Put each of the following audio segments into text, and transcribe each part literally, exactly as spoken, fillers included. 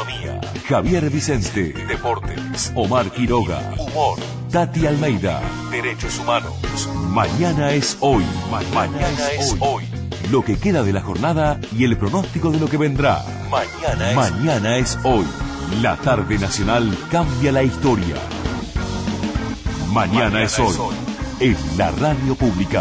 Economía. Javier Vicente. Deportes. Omar Quiroga. Humor. Tati Almeida. Derechos humanos. Mañana es hoy. Mañana es hoy. Lo que queda de la jornada y el pronóstico de lo que vendrá. Mañana es, Mañana es hoy. La tarde nacional cambia la historia. Mañana, Mañana es hoy. Es hoy. En la radio pública.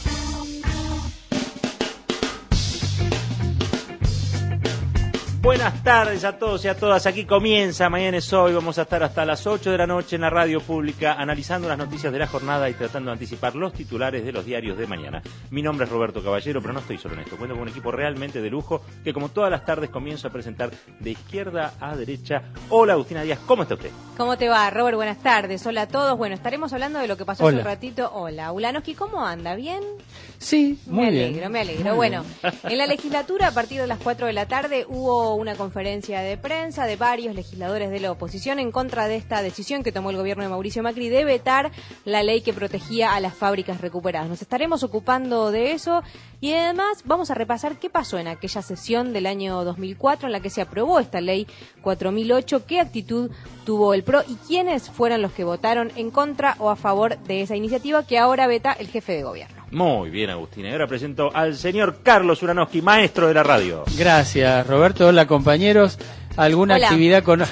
Buenas tardes a todos y a todas. Aquí comienza Mañana es hoy. Vamos a estar hasta las ocho de la noche en la radio pública analizando las noticias de la jornada y tratando de anticipar los titulares de los diarios de mañana. Mi nombre es Roberto Caballero, pero no estoy solo en esto. Cuento con un equipo realmente de lujo que, como todas las tardes, comienzo a presentar de izquierda a derecha. Hola, Agustina Díaz, ¿cómo está usted? ¿Cómo te va, Robert? Buenas tardes. Hola a todos. Bueno, estaremos hablando de lo que pasó Hola. hace un ratito. Hola, Ulanowski, ¿cómo anda? ¿Bien? Sí, muy me bien. Me alegro, me alegro. Bueno, en la legislatura, a partir de las cuatro de la tarde, hubo una conferencia de prensa de varios legisladores de la oposición en contra de esta decisión que tomó el gobierno de Mauricio Macri de vetar la ley que protegía a las fábricas recuperadas. Nos estaremos ocupando de eso y además vamos a repasar qué pasó en aquella sesión del año dos mil cuatro en la que se aprobó esta ley cuatro mil ocho, qué actitud tuvo el P R O y quiénes fueron los que votaron en contra o a favor de esa iniciativa que ahora veta el jefe de gobierno. Muy bien, Agustina. Y ahora presento al señor Carlos Ulanowski, maestro de la radio. Gracias, Roberto. Hola, compañeros. ¿Alguna Hola. actividad con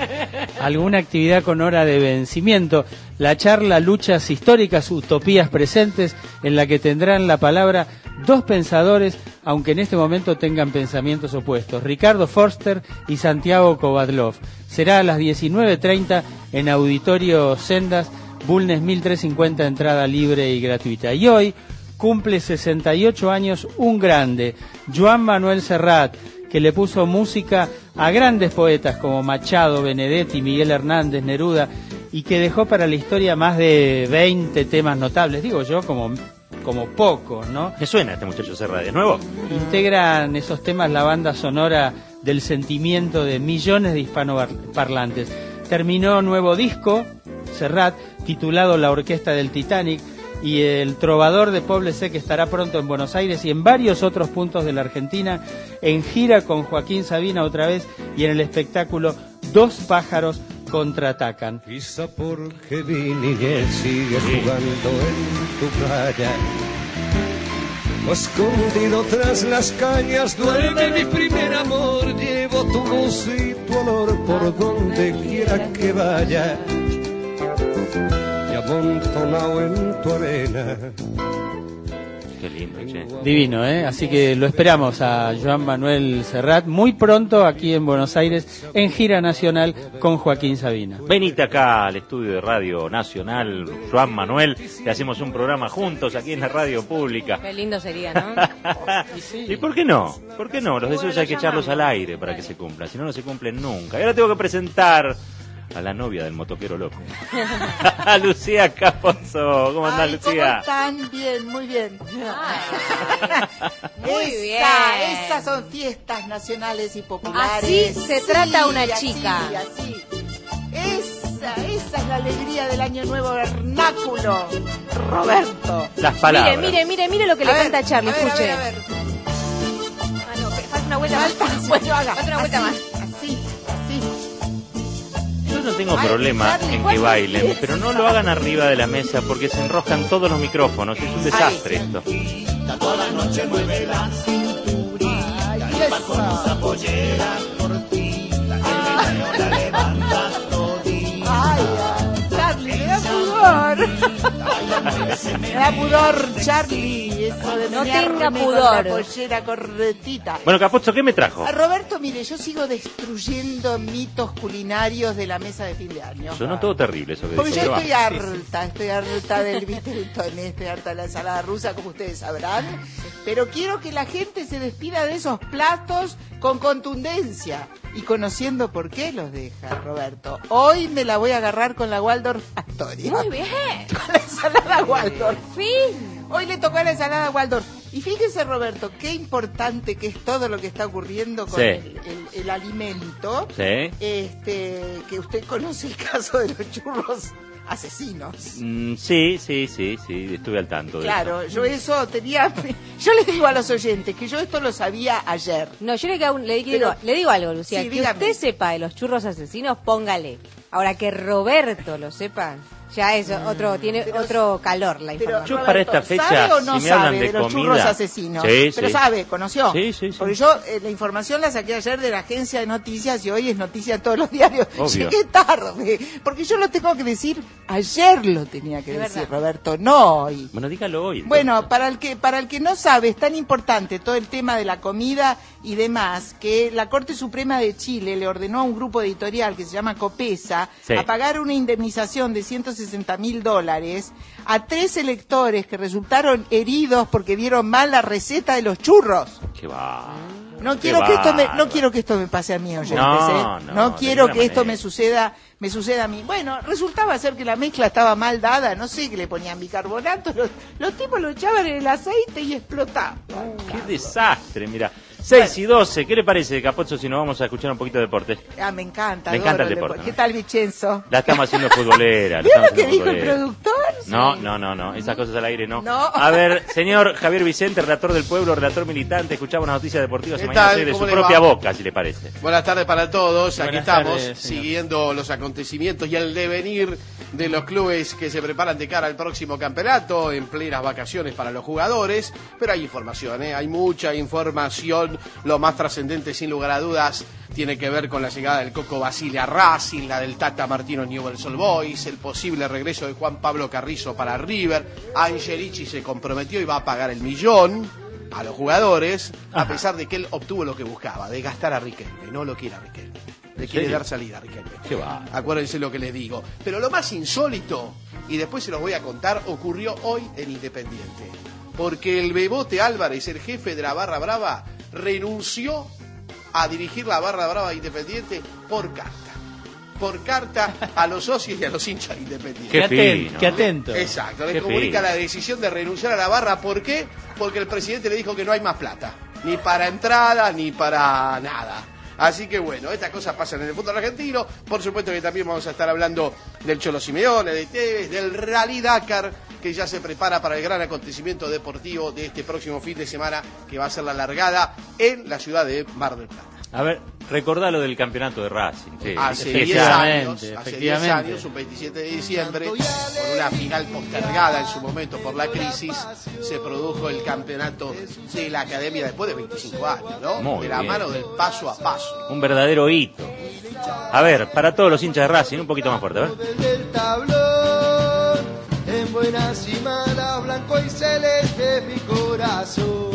alguna actividad con hora de vencimiento? La charla Luchas Históricas, Utopías Presentes, en la que tendrán la palabra dos pensadores, aunque en este momento tengan pensamientos opuestos, Ricardo Forster y Santiago Kovadlov. Será a las diecinueve treinta en Auditorio Sendas, Bulnes mil trescientos cincuenta, entrada libre y gratuita. Y hoy cumple sesenta y ocho años un grande, Joan Manuel Serrat, que le puso música a grandes poetas como Machado, Benedetti, Miguel Hernández, Neruda, y que dejó para la historia más de veinte temas notables, digo yo, como, como poco, ¿no? ¿Qué suena este muchacho Serrat? ¿De nuevo? Integran esos temas la banda sonora del sentimiento de millones de hispanoparlantes. Terminó nuevo disco, Serrat, titulado La Orquesta del Titanic, y el trovador de Poblete, que estará pronto en Buenos Aires y en varios otros puntos de la Argentina, en gira con Joaquín Sabina otra vez y en el espectáculo Dos pájaros contraatacan. Quizá porque mi niñez sigue jugando en tu playa, o escondido tras las cañas duerme mi primer amor, llevo tu voz y tu olor por donde quiera que vaya, amontonado en tu arena. Qué lindo, che. Divino, ¿eh? Así que lo esperamos a Joan Manuel Serrat muy pronto aquí en Buenos Aires en gira nacional con Joaquín Sabina. Venite acá al estudio de Radio Nacional, Joan Manuel, que hacemos un programa juntos aquí en la radio pública. Qué lindo sería, ¿no? ¿Y por qué no? ¿Por qué no? Los deseos hay que echarlos al aire para que se cumplan, si no, no se cumplen nunca. Y ahora tengo que presentar a la novia del motoquero loco. Lucía Capozzo. ¿Cómo andás, Lucía? ¿Cómo están? Bien, muy bien. Muy Esa, bien. Esas son fiestas nacionales y populares. Así se trata una así, chica. Así. Esa, esa es la alegría del año nuevo vernáculo, Roberto. Las palabras. Mire, mire, mire, mire lo que A le ver, canta Charlie, a ver, escuche. A ver, a ver. Ah, no, pero falta una vuelta más. Falta, Bueno, haga. falta una vuelta así, más. Así, así. Yo no tengo Ay, problema Charlie, en ¿cuál que bailen, es? pero no lo hagan arriba de la mesa porque se enroscan todos los micrófonos. Es un desastre Ay. esto. Toda la noche mueve la cinturita. Ay, eso. Ay, ay, Charlie, me da pudor. Me da pudor, Charlie, eso de No menearme tenga con pudor. la pollera corretita. Bueno, Capozzo, ¿qué me trajo? A Roberto, mire, yo sigo destruyendo mitos culinarios de la mesa de fin de año. Sonó todo terrible eso que Porque dijo. yo pero estoy va. harta, estoy harta del Viteltoné, estoy harta de la ensalada rusa, como ustedes sabrán. Pero quiero que la gente se despida de esos platos con contundencia y conociendo por qué los deja, Roberto. Hoy me la voy a agarrar con la Waldorf Astoria. Muy bien. Con la ensalada Waldorf. Fin. Hoy le tocó la ensalada Waldorf. Y fíjese, Roberto, qué importante que es todo lo que está ocurriendo con Sí. el, el- el alimento. Sí. Este, que usted conoce el caso de los churros asesinos. Mm, sí, sí, sí, sí, estuve al tanto de Claro, eso. yo eso tenía... Yo les digo a los oyentes que yo esto lo sabía ayer. No, yo le, cago- le, digo, Pero- le digo algo, Lucía. Sí, que dígame. usted sepa de los churros asesinos, póngale. Ahora que Roberto lo sepa, ya es otro, tiene Pero- otro calor la Pero información. Yo para Roberto, esta fecha, ¿sabe o no si me hablan sabe de de los comida? churros asesinos? Sí, Pero sí. sabe, conoció. Sí, sí, sí. Porque yo eh, la información la saqué ayer de la agencia de noticias y hoy es noticia en todos los diarios. Obvio. Llegué tarde, porque yo lo tengo que decir, ayer lo tenía que Es decir, verdad. Roberto, no hoy. Bueno, dígalo hoy. entonces. Bueno, para el que para el que no sabe, es tan importante todo el tema de la comida y demás, que la Corte Suprema de Chile le ordenó a un grupo editorial que se llama Copesa Sí. a pagar una indemnización de ciento sesenta mil dólares a tres electores que resultaron heridos porque dieron mal la receta de los churros. Qué va. No Qué quiero que esto me, no bárbaro. quiero que esto me pase a mí, oyentes, No, ¿eh? no, No de quiero ninguna que esto manera. me suceda, me suceda a mí. Bueno, resultaba ser que la mezcla estaba mal dada, no sé, que le ponían bicarbonato, los, los tipos lo echaban en el aceite y explotaba. Qué desastre, mira. seis y doce, ¿qué le parece, Capozzo, si nos vamos a escuchar un poquito de deporte? Ah, me encanta. Me adoro encanta el deporte, ¿Qué ¿no? tal, Vicenzo? La estamos haciendo futbolera. la ¿Vio estamos lo que haciendo dijo el futbolera. productor? No, no, no, no, esas cosas al aire no. No. A ver, señor Javier Vicente, relator del pueblo, relator militante, escuchamos las noticias deportivas ¿Qué y mañana tal? seis de su ¿Cómo le propia va? boca, si le parece. Buenas tardes para todos, aquí Buenas estamos tardes, señor. siguiendo los acontecimientos y el devenir de los clubes que se preparan de cara al próximo campeonato, en plenas vacaciones para los jugadores, pero hay información, ¿eh? Hay mucha información, lo más trascendente sin lugar a dudas tiene que ver con la llegada del Coco Basile a Racing, la del Tata Martino en Newell's Old Boys, el posible regreso de Juan Pablo Carrizo para River. Angelici se comprometió y va a pagar el millón a los jugadores, a Ajá. pesar de que él obtuvo lo que buscaba, de gastar a Riquelme, no lo quiere a Riquelme, le quiere serio? dar salida a Riquelme. Qué va. Acuérdense lo que les digo. Pero lo más insólito, y después se los voy a contar, ocurrió hoy en Independiente. Porque el Bebote Álvarez, el jefe de la Barra Brava, renunció a dirigir la Barra Brava de Independiente por carta. Por carta a los socios y a los hinchas de Independiente. Qué Qué atento. fino. Qué atento. Exacto, le Qué comunica fino. la decisión de renunciar a la barra. ¿Por qué? Porque el presidente le dijo que no hay más plata, ni para entrada, ni para nada. Así que bueno, estas cosas pasan en el fútbol argentino. Por supuesto que también vamos a estar hablando del Cholo Simeone, de Tevez, del Rally Dakar, que ya se prepara para el gran acontecimiento deportivo de este próximo fin de semana, que va a ser la largada en la ciudad de Mar del Plata. A ver, recordá lo del campeonato de Racing. Sí, Hace sí, diez sí. años, efectivamente, hace diez efectivamente. años, un veintisiete de diciembre, con una final postergada en su momento por la crisis, se produjo el campeonato de la Academia después de veinticinco años, ¿no? Muy de la bien. mano del paso a paso. Un verdadero hito. A ver, para todos los hinchas de Racing, un poquito más fuerte, a ver. del tablón, en buenas y malas, blanco y celeste mi corazón.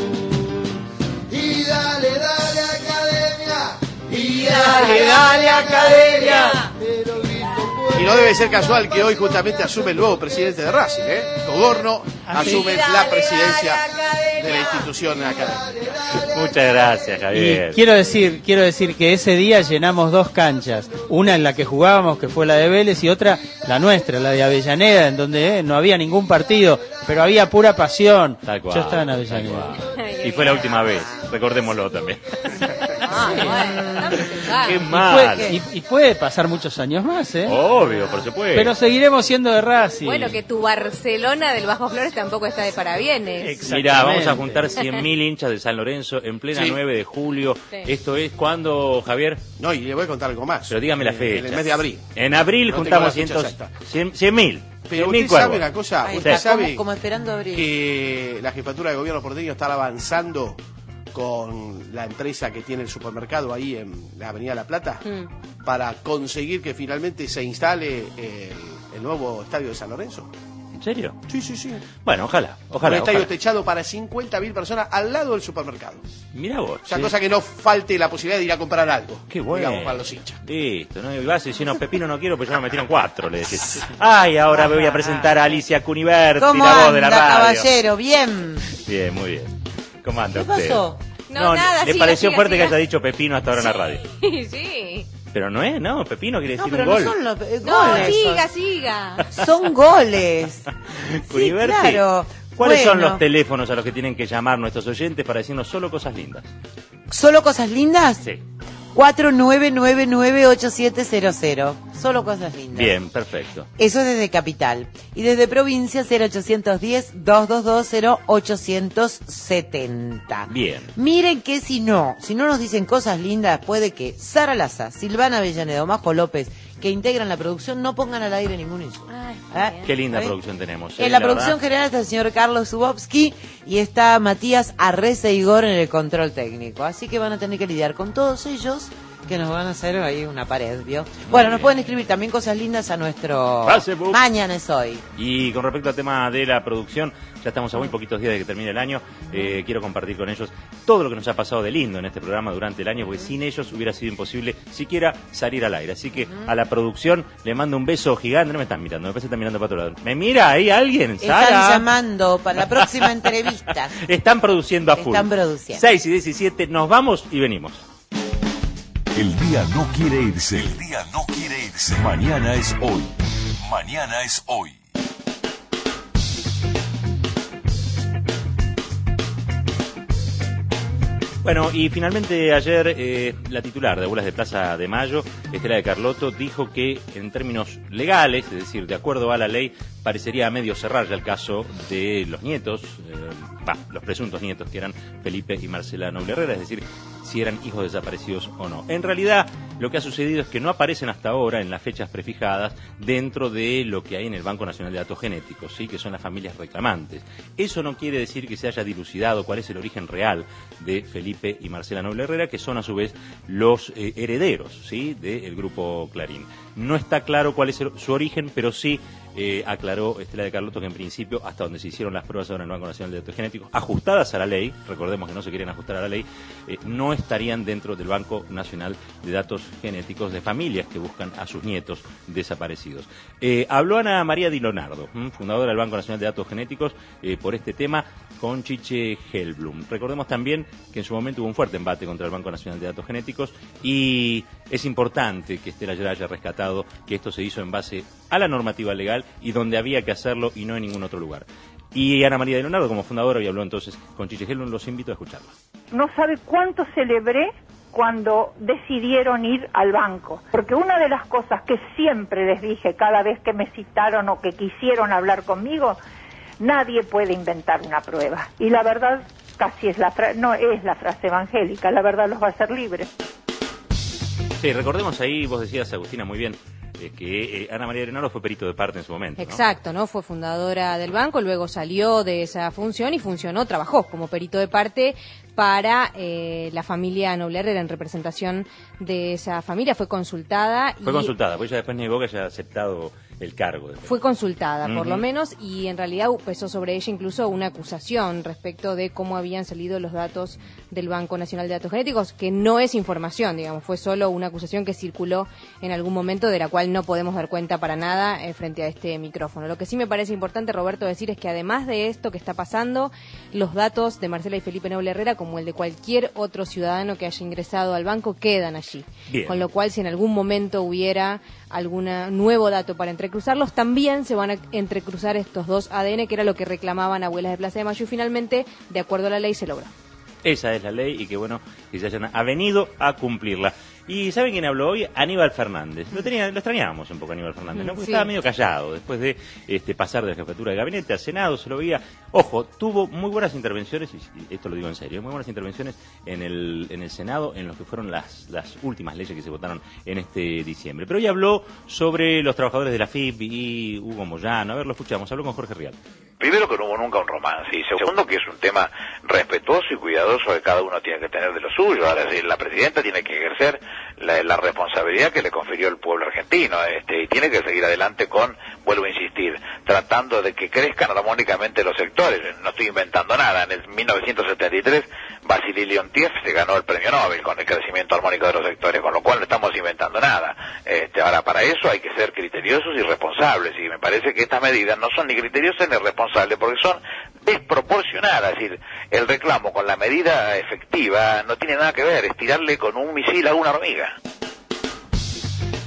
Y dale, dale academia, y dale, dale academia. Pero grito fuerte. Y no debe ser casual que hoy justamente asume el nuevo presidente de Racing, ¿eh? Cogorno asume la presidencia de la institución académica. Muchas gracias, Y Javier. quiero decir, quiero decir que ese día llenamos dos canchas, una en la que jugábamos, que fue la de Vélez, y otra la nuestra, la de Avellaneda, en donde eh, no había ningún partido, pero había pura pasión. Tal cual, Yo estaba en tal Avellaneda. cual. Y fue la última vez, recordémoslo también. Ah, bueno, no me tocaba. Qué Y mal. puede, y, y puede pasar muchos años más, ¿eh? Obvio, por supuesto. Pero seguiremos siendo de Racing. Bueno, que tu Barcelona del Bajo Flores tampoco está de parabienes. Exactamente. Mirá, vamos a juntar cien mil hinchas de San Lorenzo en plena Sí. nueve de julio. Sí. Esto es cuando, Javier, No, y le voy a contar algo más. pero dígame la Eh, fecha. En el mes de abril. En abril No tengo juntamos la fecha cientos- exacta. cien cien mil. Pero cien mil usted sabe cuervos. una cosa, Ahí usted está, sabe Como, como esperando abrir. que la jefatura de gobierno porteño está avanzando con la empresa que tiene el supermercado ahí en la Avenida La Plata Mm. para conseguir que finalmente se instale el, el nuevo estadio de San Lorenzo. ¿En serio? Sí, sí, sí. Bueno, ojalá, Un ojalá. estadio ojalá. techado para cincuenta mil personas al lado del supermercado. Mirá vos. O sea, sí. cosa que no falte la posibilidad de ir a comprar algo. Qué bueno. Digamos, para los hinchas. Listo, ¿no? Y vas y decís, no, Pepino no quiero, pues ya me metieron cuatro, le decís. Ay, ahora me voy a presentar a Alicia Cuniverti, ¿Cómo la voz de la anda, radio. caballero? Bien. Bien, muy bien. ¿Cómo anda ¿Qué usted? pasó? No, nada, ¿le siga, pareció siga, fuerte siga. que haya dicho Pepino hasta ahora en la radio? Sí, sí. Pero no es, no, Pepino quiere No, decir pero un no gol. son los eh, No, goles. siga, siga. Son, son goles. Sí, Cuniverti, claro. ¿cuáles son Bueno. los teléfonos a los que tienen que llamar nuestros oyentes para decirnos solo cosas lindas? ¿Solo cosas lindas? Sí. cuatro nueve nueve nueve ocho siete cero cero. Solo cosas lindas. Bien, perfecto. Eso es desde Capital. Y desde provincia cero ochocientos diez, dos dos dos, cero ochocientos setenta. Bien. Miren que si no, si no nos dicen cosas lindas, puede que Sara Laza, Silvana Avellaneda o Majo López, que integran la producción, no pongan al aire ningún insulto. Ay, ¿Eh? Qué linda ¿Está bien? producción tenemos. En ¿eh? la, La producción verdad. general está el señor Carlos Zubovsky y está Matías Arreceigor en el control técnico. Así que van a tener que lidiar con todos ellos, que nos van a hacer ahí una pared, ¿vio? Bueno, nos pueden escribir también cosas lindas a nuestro Facebook. Mañana es hoy. Y con respecto al tema de la producción, ya estamos a muy poquitos días de que termine el año. Eh, quiero compartir con ellos todo lo que nos ha pasado de lindo en este programa durante el año, porque sin ellos hubiera sido imposible siquiera salir al aire. Así que a la producción le mando un beso gigante. No me están mirando, me parece que están mirando para otro lado. ¿Me mira ahí alguien? Están Sara. llamando para la próxima entrevista. Están produciendo a full. Están produciendo. seis y diecisiete, nos vamos y venimos. El día no quiere irse. El día no quiere irse. Mañana es hoy. Mañana es hoy. Bueno, y finalmente ayer eh, la titular de Abuelas de Plaza de Mayo, Estela de Carlotto, dijo que en términos legales, es decir, de acuerdo a la ley, parecería a medio cerrar ya el caso de los nietos, eh, bah, los presuntos nietos que eran Felipe y Marcela Noble Herrera, es decir, si eran hijos desaparecidos o no. En realidad, lo que ha sucedido es que no aparecen hasta ahora en las fechas prefijadas dentro de lo que hay en el Banco Nacional de Datos Genéticos, ¿sí? Que son las familias reclamantes. Eso no quiere decir que se haya dilucidado cuál es el origen real de Felipe y Marcela Noble Herrera, que son a su vez los eh, herederos, ¿sí? Del grupo Clarín. No está claro cuál es el, su origen, pero sí eh, aclaró Estela de Carlotto que en principio, hasta donde se hicieron las pruebas ahora en el Banco Nacional de Datos Genéticos, ajustadas a la ley, recordemos que no se quieren ajustar a la ley, eh, no estarían dentro del Banco Nacional de Datos Genéticos de familias que buscan a sus nietos desaparecidos. Eh, habló Ana María Di Leonardo, ¿m? fundadora del Banco Nacional de Datos Genéticos, eh, por este tema con Chiche Hellblum. Recordemos también que en su momento hubo un fuerte embate contra el Banco Nacional de Datos Genéticos y es importante que Estela ya haya rescatado que esto se hizo en base a la normativa legal y donde había que hacerlo y no en ningún otro lugar. Y Ana María Di Leonardo, como fundadora, y habló entonces con Chiche Hellblum, los invito a escucharla. No sabe cuánto celebré cuando decidieron ir al banco, porque una de las cosas que siempre les dije cada vez que me citaron o que quisieron hablar conmigo, nadie puede inventar una prueba. Y la verdad casi es la fra- no es la frase evangélica, la verdad los va a hacer libres. Sí, recordemos ahí, vos decías, Agustina, muy bien, eh, que eh, Ana María Di Leonardo fue perito de parte en su momento, ¿no? Exacto, ¿no? Fue fundadora del banco, luego salió de esa función y funcionó, trabajó como perito de parte para eh, la familia Noble Herrera en representación de esa familia. Fue consultada. Fue y consultada, pues ella después negó que haya aceptado el cargo. Después. Fue consultada, por Uh-huh. lo menos, y en realidad pesó sobre ella incluso una acusación respecto de cómo habían salido los datos del Banco Nacional de Datos Genéticos, que no es información, digamos, fue solo una acusación que circuló en algún momento, de la cual no podemos dar cuenta para nada eh, frente a este micrófono. Lo que sí me parece importante, Roberto, decir es que además de esto que está pasando, los datos de Marcela y Felipe Noble Herrera, como el de cualquier otro ciudadano que haya ingresado al banco, quedan allí. Bien. Con lo cual, si en algún momento hubiera algún nuevo dato para entrecruzarlos, también se van a entrecruzar estos dos A D N, que era lo que reclamaban Abuelas de Plaza de Mayo, y finalmente, de acuerdo a la ley, se logró. Esa es la ley y que bueno que se hayan avenido a cumplirla. ¿Y saben quién habló hoy? Aníbal Fernández. Lo, tenía, lo extrañábamos un poco, Aníbal Fernández, ¿no? Porque Sí. estaba medio callado después de este pasar de la jefatura de gabinete al Senado, se lo veía. Ojo, tuvo muy buenas intervenciones, y esto lo digo en serio, muy buenas intervenciones en el, en el Senado, en lo que fueron las, las últimas leyes que se votaron en este diciembre. Pero hoy habló sobre los trabajadores de la F I P y Hugo Moyano. A ver, lo escuchamos, habló con Jorge Rial. Primero, que no hubo nunca un romance, y segundo, que es un tema respetuoso y cuidadoso que cada uno tiene que tener de lo suyo. Ahora, sí, la presidenta tiene que ejercer la, la responsabilidad que le confirió el pueblo argentino, este, y tiene que seguir adelante con, vuelvo a insistir, tratando de que crezcan armónicamente los sectores. No estoy inventando nada. En el mil novecientos setenta y tres, Vasily Leontiev se ganó el premio Nobel con el crecimiento armónico de los sectores, con lo cual no estamos inventando nada. Este, ahora, para eso hay que ser criteriosos y responsables, y me parece que estas medidas no son ni criteriosas ni responsables, porque son desproporcionadas. Es decir, el reclamo con la medida efectiva no tiene nada que ver, es tirarle con un misil a una hormiga.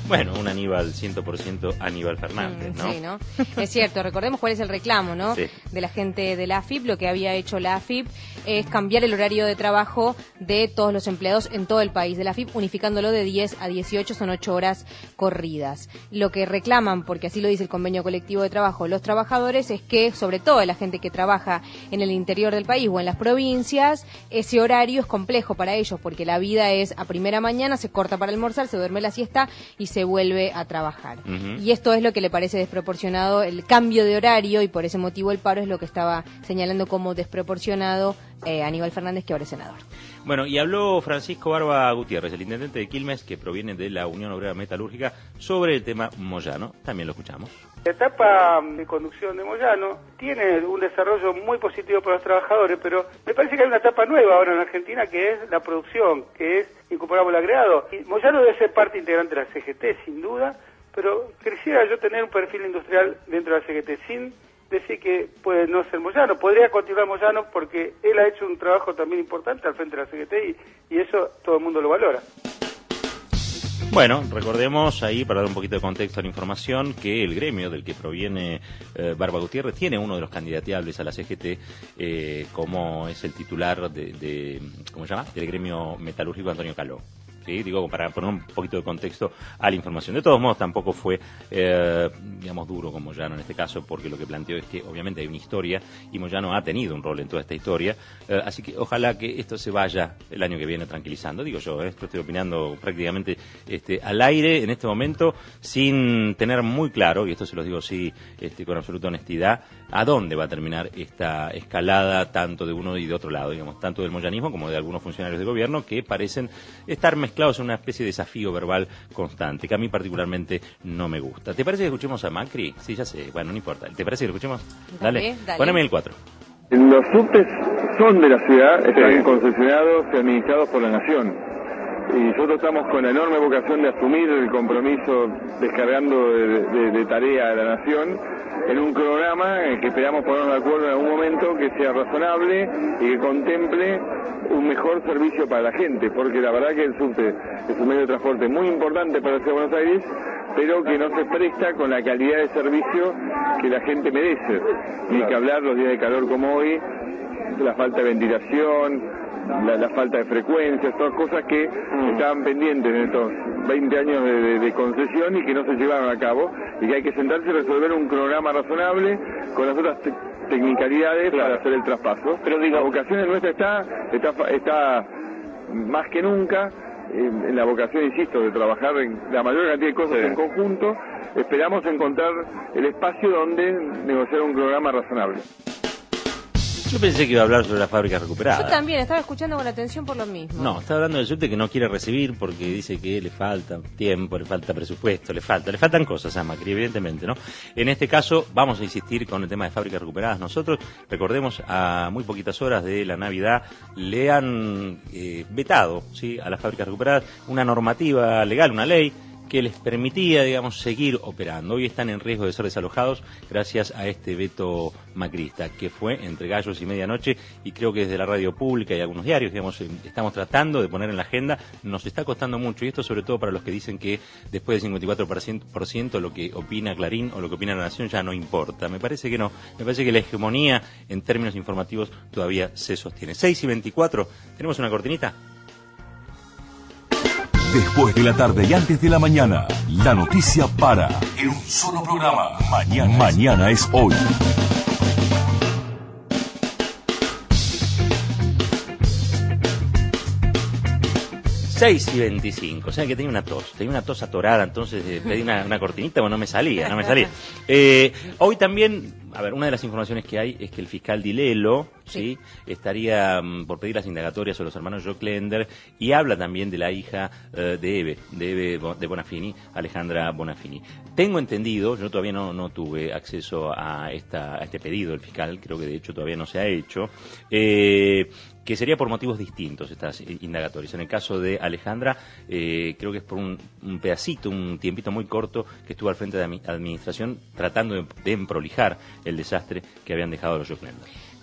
Bueno, un Aníbal cien por ciento Aníbal Fernández, ¿no? Sí, ¿no? Es cierto, recordemos cuál es el reclamo, ¿no? Sí. De la gente de la A F I P. Lo que había hecho la A F I P es cambiar el horario de trabajo de todos los empleados en todo el país de la A F I P, unificándolo de diez a dieciocho, son ocho horas corridas. Lo que reclaman, porque así lo dice el convenio colectivo de trabajo, los trabajadores, es que, sobre todo la gente que trabaja en el interior del país o en las provincias, ese horario es complejo para ellos, porque la vida es a primera mañana, se corta para almorzar, se duerme la siesta y se vuelve a trabajar. Uh-huh. Y esto es lo que le parece desproporcionado, el cambio de horario, y por ese motivo el paro es lo que estaba señalando como desproporcionado eh, Aníbal Fernández, que ahora es senador. Bueno, y habló Francisco Barba Gutiérrez, el intendente de Quilmes, que proviene de la Unión Obrera Metalúrgica, sobre el tema Moyano. También lo escuchamos. La etapa de conducción de Moyano tiene un desarrollo muy positivo para los trabajadores, pero me parece que hay una etapa nueva ahora en Argentina, que es la producción, que es incorporable agregado. Y Moyano debe ser parte integrante de la C G T, sin duda, pero quisiera yo tener un perfil industrial dentro de la C G T, sin decir que puede no ser Moyano. Podría continuar Moyano porque él ha hecho un trabajo también importante al frente de la C G T y, y eso todo el mundo lo valora. Bueno, recordemos ahí, para dar un poquito de contexto a la información, que el gremio del que proviene eh, Barba Gutiérrez tiene uno de los candidateables a la C G T, eh, como es el titular de, de, ¿cómo se llama?, del gremio metalúrgico, Antonio Caló. Sí, digo, para poner un poquito de contexto a la información. De todos modos, tampoco fue, eh, digamos, duro con Moyano en este caso, porque lo que planteó es que obviamente hay una historia y Moyano ha tenido un rol en toda esta historia, eh, así que ojalá que esto se vaya el año que viene tranquilizando. Digo yo, eh, esto estoy opinando prácticamente este, al aire en este momento, sin tener muy claro, y esto se los digo sí, este, con absoluta honestidad, a dónde va a terminar esta escalada tanto de uno y de otro lado, digamos, tanto del moyanismo como de algunos funcionarios de gobierno que parecen estar mezclados en una especie de desafío verbal constante, que a mí particularmente no me gusta. ¿Te parece que escuchemos a Macri? Sí, ya sé, bueno, no importa. ¿Te parece que lo escuchemos? Dale, dale. dale. Poneme el cuatro. Los subtes son de la ciudad, están sí. concesionados y administrados por la Nación. Y nosotros estamos con la enorme vocación de asumir el compromiso descargando de, de, de tarea de la Nación en un programa que esperamos ponernos de acuerdo en algún momento, que sea razonable y que contemple un mejor servicio para la gente, porque la verdad que el subte es un medio de transporte muy importante para la Ciudad de Buenos Aires, pero que no se presta con la calidad de servicio que la gente merece. Ni que hablar los días de calor como hoy, la falta de ventilación, La, la falta de frecuencias, todas cosas que mm. estaban pendientes en estos veinte años de, de, de concesión y que no se llevaron a cabo, y que hay que sentarse y resolver un cronograma razonable con las otras te tecnicalidades claro. para hacer el traspaso. Pero digo, la vocación de nuestra está, está, está más que nunca en, en la vocación, insisto, de trabajar en la mayor cantidad de cosas sí. en conjunto. Esperamos encontrar el espacio donde negociar un cronograma razonable. Yo pensé que iba a hablar sobre la fábrica recuperada. Yo también, estaba escuchando con atención por lo mismo. No, está hablando del subte que no quiere recibir porque dice que le falta tiempo, le falta presupuesto, le falta, le faltan cosas a Macri, evidentemente, ¿no? En este caso, vamos a insistir con el tema de fábricas recuperadas. Nosotros, recordemos, a muy poquitas horas de la Navidad, le han eh, vetado, ¿sí?, a las fábricas recuperadas una normativa legal, una ley, que les permitía, digamos, seguir operando. Hoy están en riesgo de ser desalojados gracias a este veto macrista, que fue entre gallos y medianoche, y creo que desde la radio pública y algunos diarios, digamos, estamos tratando de poner en la agenda. Nos está costando mucho, y esto sobre todo para los que dicen que después del cincuenta y cuatro por ciento lo que opina Clarín o lo que opina La Nación ya no importa. Me parece que no, me parece que la hegemonía en términos informativos todavía se sostiene. seis y veinticuatro, ¿tenemos una cortinita? Después de la tarde y antes de la mañana, la noticia para en un solo programa. Mañana, mañana es hoy. seis y veinticinco, o sea que tenía una tos, tenía una tos atorada, entonces eh, pedí una, una cortinita, bueno, no me salía, no me salía. Eh, hoy también, a ver, una de las informaciones que hay es que el fiscal Dilelo, ¿sí?, sí estaría um, por pedir las indagatorias a los hermanos Joclender, y habla también de la hija uh, de Eve, de Eve de Bonafini, Alejandra Bonafini. Tengo entendido, yo todavía no, no tuve acceso a, esta, a este pedido del fiscal, creo que de hecho todavía no se ha hecho, eh, que sería por motivos distintos estas indagatorias. En el caso de Alejandra, eh, creo que es por un, un pedacito, un tiempito muy corto que estuvo al frente de la administración tratando de, de emprolijar el desastre que habían dejado los Joclender.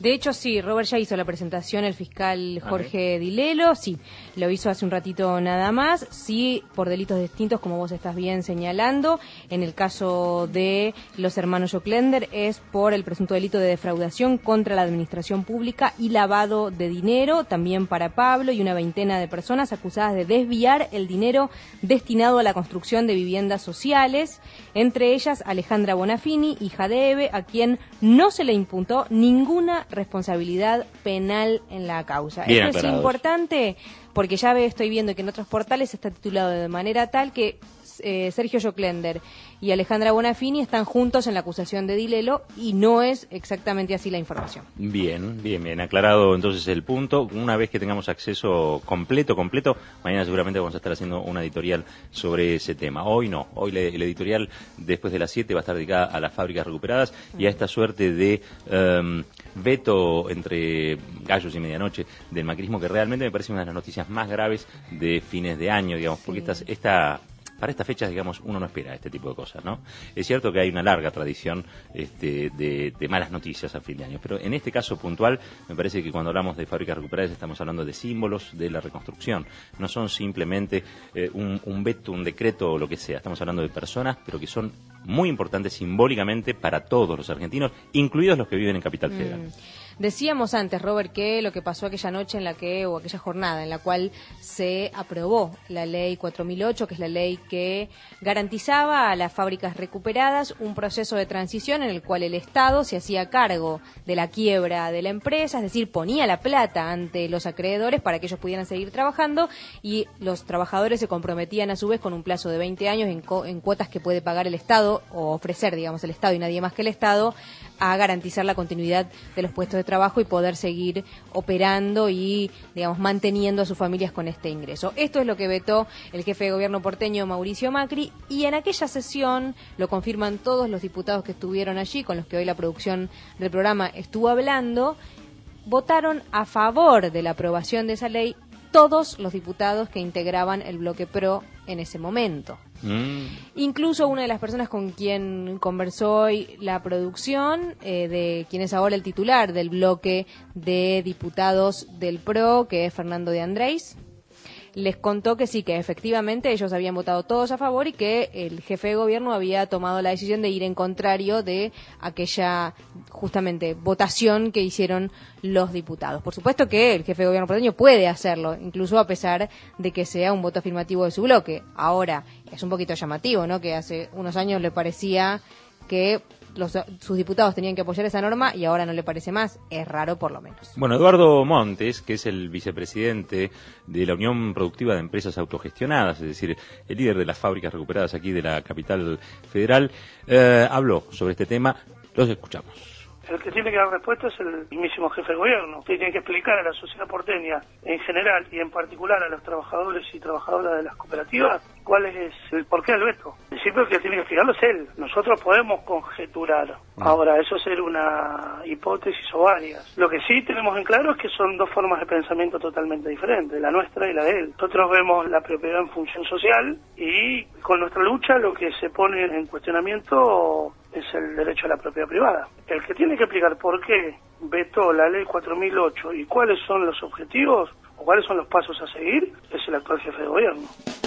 De hecho, sí, Robert ya hizo la presentación, el fiscal Jorge Dilelo, sí, lo hizo hace un ratito nada más, sí, por delitos distintos, como vos estás bien señalando. En el caso de los hermanos Joclender es por el presunto delito de defraudación contra la administración pública y lavado de dinero, también para Pablo y una veintena de personas acusadas de desviar el dinero destinado a la construcción de viviendas sociales, entre ellas Alejandra Bonafini, hija de Eve, a quien no se le imputó ninguna responsabilidad penal en la causa. Bien Esto es aclarados. importante porque ya ve, estoy viendo que en otros portales está titulado de manera tal que eh, Sergio Joclender y Alejandra Bonafini están juntos en la acusación de Dilelo y no es exactamente así la información. Bien, bien, bien, aclarado entonces el punto. Una vez que tengamos acceso completo, completo, mañana seguramente vamos a estar haciendo una editorial sobre ese tema. Hoy no, hoy la, la editorial después de las siete va a estar dedicada a las fábricas recuperadas y a esta suerte de um, veto entre gallos y medianoche del macrismo, que realmente me parece una de las noticias más graves de fines de año, digamos, porque Sí. esta, esta para estas fechas, digamos, uno no espera este tipo de cosas, ¿no? Es cierto que hay una larga tradición este, de, de malas noticias a fin de año, pero en este caso puntual, me parece que cuando hablamos de fábricas recuperadas estamos hablando de símbolos de la reconstrucción. No son simplemente eh, un, un veto, un decreto o lo que sea. Estamos hablando de personas, pero que son muy importantes simbólicamente para todos los argentinos, incluidos los que viven en Capital Federal. Mm. Decíamos antes, Robert, que lo que pasó aquella noche en la que, o aquella jornada en la cual se aprobó la ley cuatro mil ocho, que es la ley que garantizaba a las fábricas recuperadas un proceso de transición en el cual el Estado se hacía cargo de la quiebra de la empresa, es decir, ponía la plata ante los acreedores para que ellos pudieran seguir trabajando y los trabajadores se comprometían a su vez con un plazo de veinte años en, co- en cuotas que puede pagar el Estado o ofrecer, digamos, el Estado y nadie más que el Estado, a garantizar la continuidad de los puestos de trabajo y poder seguir operando y, digamos, manteniendo a sus familias con este ingreso. Esto es lo que vetó el jefe de gobierno porteño, Mauricio Macri, y en aquella sesión, lo confirman todos los diputados que estuvieron allí, con los que hoy la producción del programa estuvo hablando, votaron a favor de la aprobación de esa ley todos los diputados que integraban el bloque PRO en ese momento. Mm. Incluso una de las personas con quien conversó hoy la producción, eh, de quien es ahora el titular del bloque de diputados del PRO, que es Fernando de Andrés, les contó que sí, que efectivamente ellos habían votado todos a favor y que el jefe de gobierno había tomado la decisión de ir en contrario de aquella, justamente, votación que hicieron los diputados. Por supuesto que el jefe de gobierno porteño puede hacerlo, incluso a pesar de que sea un voto afirmativo de su bloque. Ahora, es un poquito llamativo, ¿no?, que hace unos años le parecía que los, sus diputados tenían que apoyar esa norma y ahora no le parece más. Es raro, por lo menos. Bueno, Eduardo Montes, que es el vicepresidente de la Unión Productiva de Empresas Autogestionadas, es decir, el líder de las fábricas recuperadas aquí de la capital federal, eh, habló sobre este tema. Los escuchamos. El que tiene que dar respuesta es el mismísimo jefe de gobierno. Usted tiene que explicar a la sociedad porteña en general y en particular a los trabajadores y trabajadoras de las cooperativas cuál es el porqué del veto. En principio el que tiene que explicarlo es él. Nosotros podemos conjeturar. Ahora, eso es ser una hipótesis o varias. Lo que sí tenemos en claro es que son dos formas de pensamiento totalmente diferentes, la nuestra y la de él. Nosotros vemos la propiedad en función social y con nuestra lucha lo que se pone en cuestionamiento es el derecho a la propiedad privada. El que tiene que explicar por qué vetó la ley cuatro mil ocho y cuáles son los objetivos o cuáles son los pasos a seguir es el actual jefe de gobierno.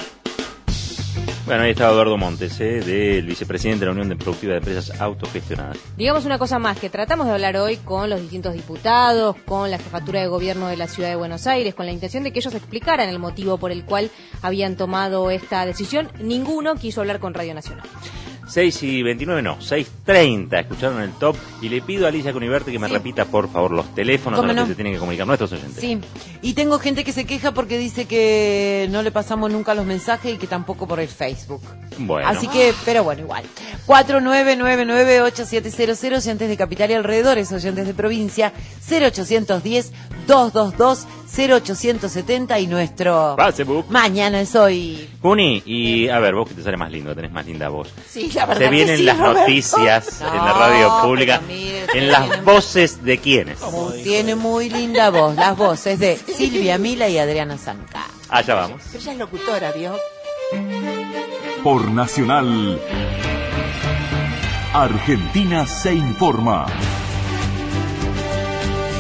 Bueno, ahí está Eduardo Montes, eh, del vicepresidente de la Unión de Productiva de Empresas Autogestionadas. Digamos una cosa más, que tratamos de hablar hoy con los distintos diputados, con la jefatura de gobierno de la Ciudad de Buenos Aires, con la intención de que ellos explicaran el motivo por el cual habían tomado esta decisión. Ninguno quiso hablar con Radio Nacional. seis y veintinueve, no, seis treinta, escucharon el top, y le pido a Alicia Cuniverti que me Sí. repita, por favor, los teléfonos a ¿Cómo los no? que se tienen que comunicar nuestros oyentes. Sí, y tengo gente que se queja porque dice que no le pasamos nunca los mensajes y que tampoco por el Facebook. Bueno. Así que, pero bueno, igual. cuatro nueve nueve nueve ocho siete cero cero, oyentes de capital y alrededores, oyentes de provincia, cero ochocientos diez, doscientos veintidós, cero ochocientos setenta y nuestro Facebook. Mañana es hoy. Juni, y a ver, vos que te sale más lindo, tenés más linda voz. Sí, la verdad Se que vienen sí, las Roberto. noticias en la No, radio pública, pero mire, en tiene las muy- voces de quiénes. Tiene muy linda voz, las voces de Silvia Mila y Adriana Zanca. Allá vamos. Pero ella es locutora, ¿vio? Por Nacional, Argentina se informa.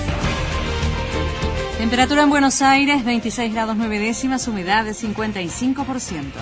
Temperatura en Buenos Aires, veintiséis grados nueve décimas, humedad de cincuenta y cinco por ciento.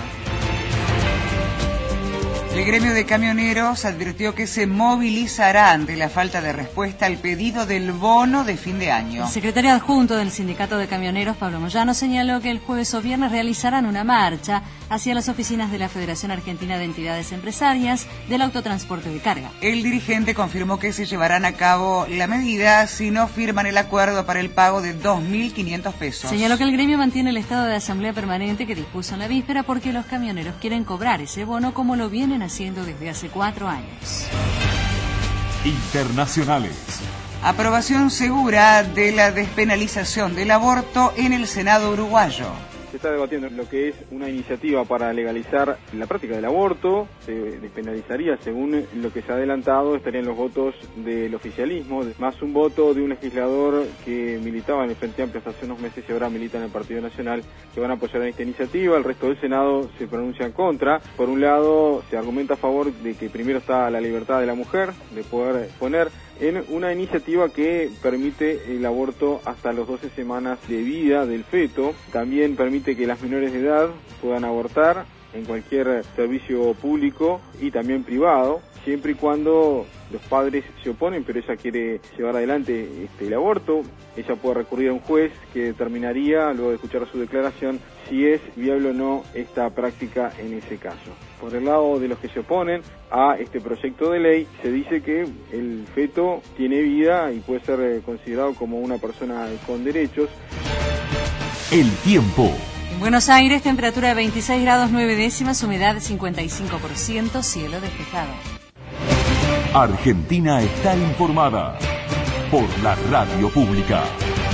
El gremio de camioneros advirtió que se movilizará ante la falta de respuesta al pedido del bono de fin de año. El secretario adjunto del Sindicato de Camioneros, Pablo Moyano, señaló que el jueves o viernes realizarán una marcha hacia las oficinas de la Federación Argentina de Entidades Empresarias del Autotransporte de Carga. El dirigente confirmó que se llevarán a cabo la medida si no firman el acuerdo para el pago de dos mil quinientos pesos. Señaló que el gremio mantiene el estado de asamblea permanente que dispuso en la víspera porque los camioneros quieren cobrar ese bono como lo vienen haciendo desde hace cuatro años. Internacionales. Aprobación segura de la despenalización del aborto en el Senado uruguayo. Se está debatiendo lo que es una iniciativa para legalizar la práctica del aborto. Se despenalizaría, según lo que se ha adelantado, estarían los votos del oficialismo, más un voto de un legislador que militaba en el Frente Amplio hasta hace unos meses y ahora milita en el Partido Nacional, que van a apoyar esta iniciativa. El resto del Senado se pronuncia en contra. Por un lado, se argumenta a favor de que primero está la libertad de la mujer, de poder poner en una iniciativa que permite el aborto hasta las doce semanas de vida del feto. También permite que las menores de edad puedan abortar en cualquier servicio público y también privado, siempre y cuando los padres se oponen, pero ella quiere llevar adelante este, el aborto. Ella puede recurrir a un juez que determinaría, luego de escuchar su declaración, si es viable o no esta práctica en ese caso. Por el lado de los que se oponen a este proyecto de ley, se dice que el feto tiene vida y puede ser considerado como una persona con derechos. El tiempo. En Buenos Aires, temperatura de veintiséis grados nueve décimas, humedad cincuenta y cinco por ciento, cielo despejado. Argentina está informada por la radio pública.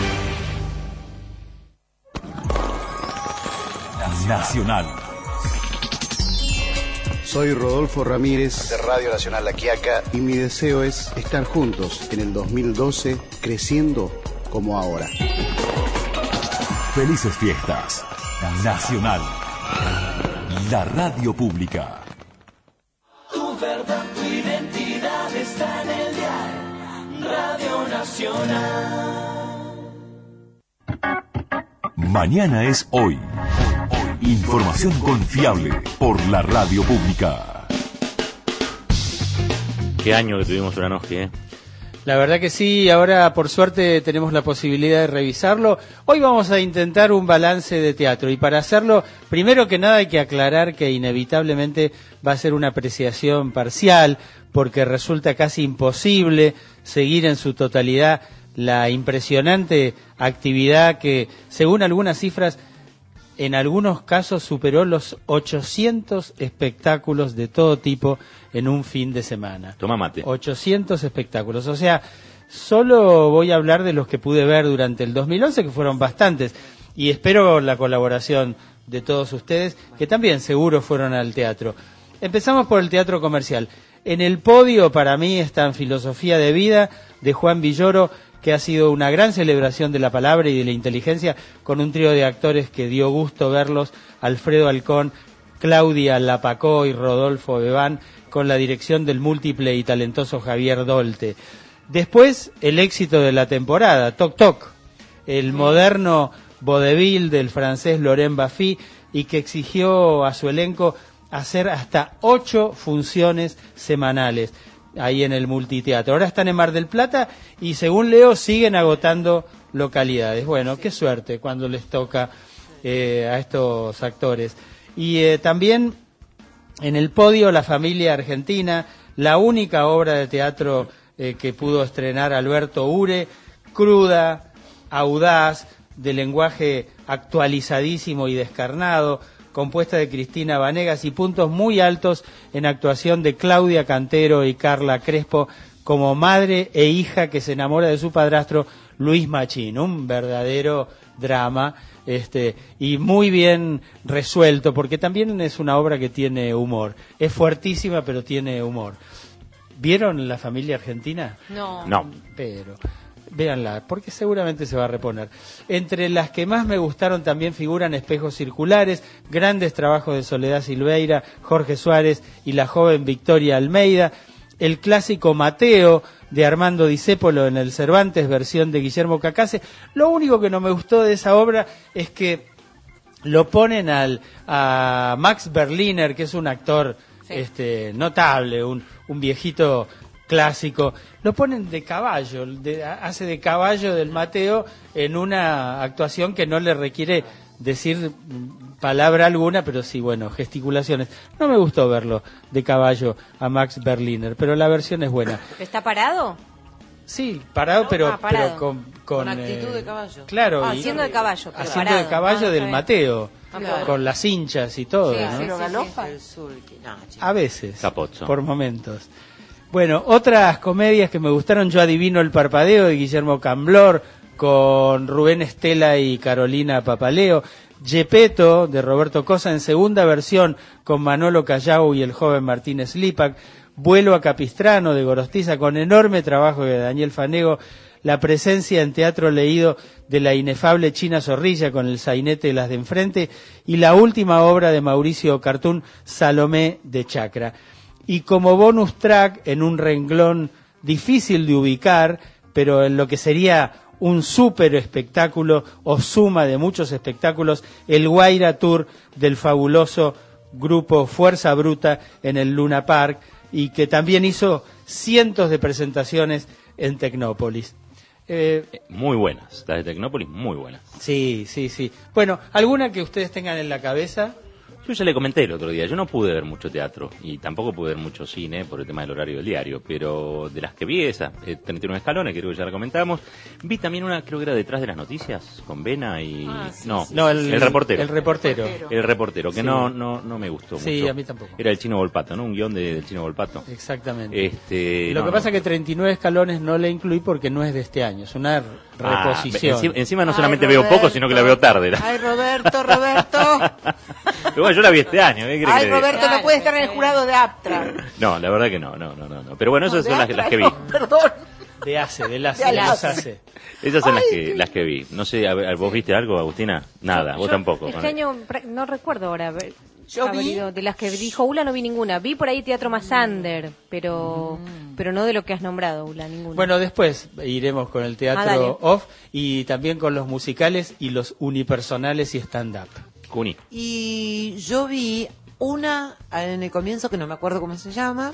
Nacional. Soy Rodolfo Ramírez de Radio Nacional La Quiaca y mi deseo es estar juntos en el dos mil doce, creciendo como ahora. Felices fiestas. Nacional. La radio pública. Tu verdad, tu identidad está en el dial Radio Nacional. Mañana es hoy. Información confiable por la radio pública. Qué año que tuvimos Uranowski, ¿eh? La verdad que sí, ahora por suerte tenemos la posibilidad de revisarlo. Hoy vamos a intentar un balance de teatro y para hacerlo, primero que nada hay que aclarar que inevitablemente va a ser una apreciación parcial porque resulta casi imposible seguir en su totalidad la impresionante actividad que, según algunas cifras, en algunos casos superó los ochocientos espectáculos de todo tipo en un fin de semana. Toma mate. ochocientos espectáculos. O sea, solo voy a hablar de los que pude ver durante el dos mil once, que fueron bastantes. Y espero la colaboración de todos ustedes, que también seguro fueron al teatro. Empezamos por el teatro comercial. En el podio, para mí, está en Filosofía de Vida, de Juan Villoro, que ha sido una gran celebración de la palabra y de la inteligencia, con un trío de actores que dio gusto verlos: Alfredo Alcón, Claudia Lapacó y Rodolfo Bebán, con la dirección del múltiple y talentoso Javier Dolte. Después, el éxito de la temporada, Toc Toc, el moderno vodevil del francés Laurent Baffy, y que exigió a su elenco hacer hasta ocho funciones semanales ahí en el multiteatro. Ahora están en Mar del Plata y, según leo, siguen agotando localidades. Bueno, qué suerte cuando les toca eh, a estos actores. Y eh, también en el podio, La Familia Argentina, la única obra de teatro eh, que pudo estrenar Alberto Ure, cruda, audaz, de lenguaje actualizadísimo y descarnado, compuesta de Cristina Vanegas, y puntos muy altos en actuación de Claudia Cantero y Carla Crespo como madre e hija que se enamora de su padrastro Luis Machín. Un verdadero drama, este, y muy bien resuelto, porque también es una obra que tiene humor. Es fuertísima, pero tiene humor. ¿Vieron La Familia Argentina? No. No. Pero véanla, porque seguramente se va a reponer. Entre las que más me gustaron también figuran Espejos Circulares, grandes trabajos de Soledad Silveira, Jorge Suárez y la joven Victoria Almeida, el clásico Mateo, de Armando Discépolo en el Cervantes, versión de Guillermo Cacase. Lo único que no me gustó de esa obra es que lo ponen al a Max Berliner, que es un actor sí. este notable, un, un viejito clásico, lo ponen de caballo, de, hace de caballo del Mateo en una actuación que no le requiere decir palabra alguna, pero sí, bueno, gesticulaciones. No me gustó verlo de caballo a Max Berliner, pero la versión es buena. ¿Está parado? Sí, parado, pero, ah, parado. pero con, con, con actitud eh, de caballo. Claro. Ah, haciendo de caballo. Haciendo parado. de caballo ah, del Mateo, claro. con las hinchas y todo, sí, ¿no? ¿Pero galopa? A veces, Capozzo. por momentos. Bueno, otras comedias que me gustaron, Yo adivino el parpadeo, de Guillermo Camblor, con Rubén Estela y Carolina Papaleo. Gepetto, de Roberto Cosa, en segunda versión, con Manolo Callao y el joven Martínez Lipac. Vuelo a Capistrano, de Gorostiza, con enorme trabajo de Daniel Fanego. La presencia en teatro leído de la inefable China Zorrilla, con el sainete de Las de Enfrente. Y la última obra de Mauricio Cartún, Salomé de Chacra. Y como bonus track, en un renglón difícil de ubicar, pero en lo que sería un súper espectáculo o suma de muchos espectáculos, el Guaira Tour del fabuloso grupo Fuerza Bruta en el Luna Park, y que también hizo cientos de presentaciones en Tecnópolis. Eh, muy buenas, las de Tecnópolis, muy buenas. Sí, sí, sí. Bueno, ¿alguna que ustedes tengan en la cabeza? Yo ya le comenté el otro día, yo no pude ver mucho teatro y tampoco pude ver mucho cine por el tema del horario del diario, pero de las que vi, esa, eh, treinta y uno escalones, creo que ya la comentamos, vi también una, creo que era Detrás de las Noticias, con Vena y... Ah, sí, no, sí, no el, el reportero. El reportero. El reportero, que sí. no, no, no me gustó mucho. Sí, a mí tampoco. Era el Chino Volpato, ¿no? Un guión de, del Chino Volpato. Exactamente. Este, Lo no, que pasa no. es que treinta y nueve escalones no le incluí porque no es de este año, es una reposición. Ah, encima, encima no Ay, solamente Roberto. veo poco, sino que la veo tarde. Ay, Roberto, Roberto. Pero bueno, yo la vi este año. ¿Qué crees Ay, que le diga? Roberto, no puede estar en el jurado de Aptra. No, la verdad que no, no, no, no. no. Pero bueno, esas No, son las, de las Aptra, que vi. no, perdón. De ACE, del ACE, De de los ACE. ACE. Esas son Ay, las que las que vi. No sé, a ver, ¿vos viste algo, Agustina? Nada, vos Yo tampoco. Este con- año pra- no recuerdo ahora haber, Yo haber vi- ido. De las que dijo Ula no vi ninguna. Vi por ahí Teatro Massander, pero pero no de lo que has nombrado, Ula, ninguna. Bueno, después iremos con el Ah, teatro dale. off y también con los musicales y los unipersonales y stand-up. Juni. Y yo vi una en el comienzo que no me acuerdo cómo se llama.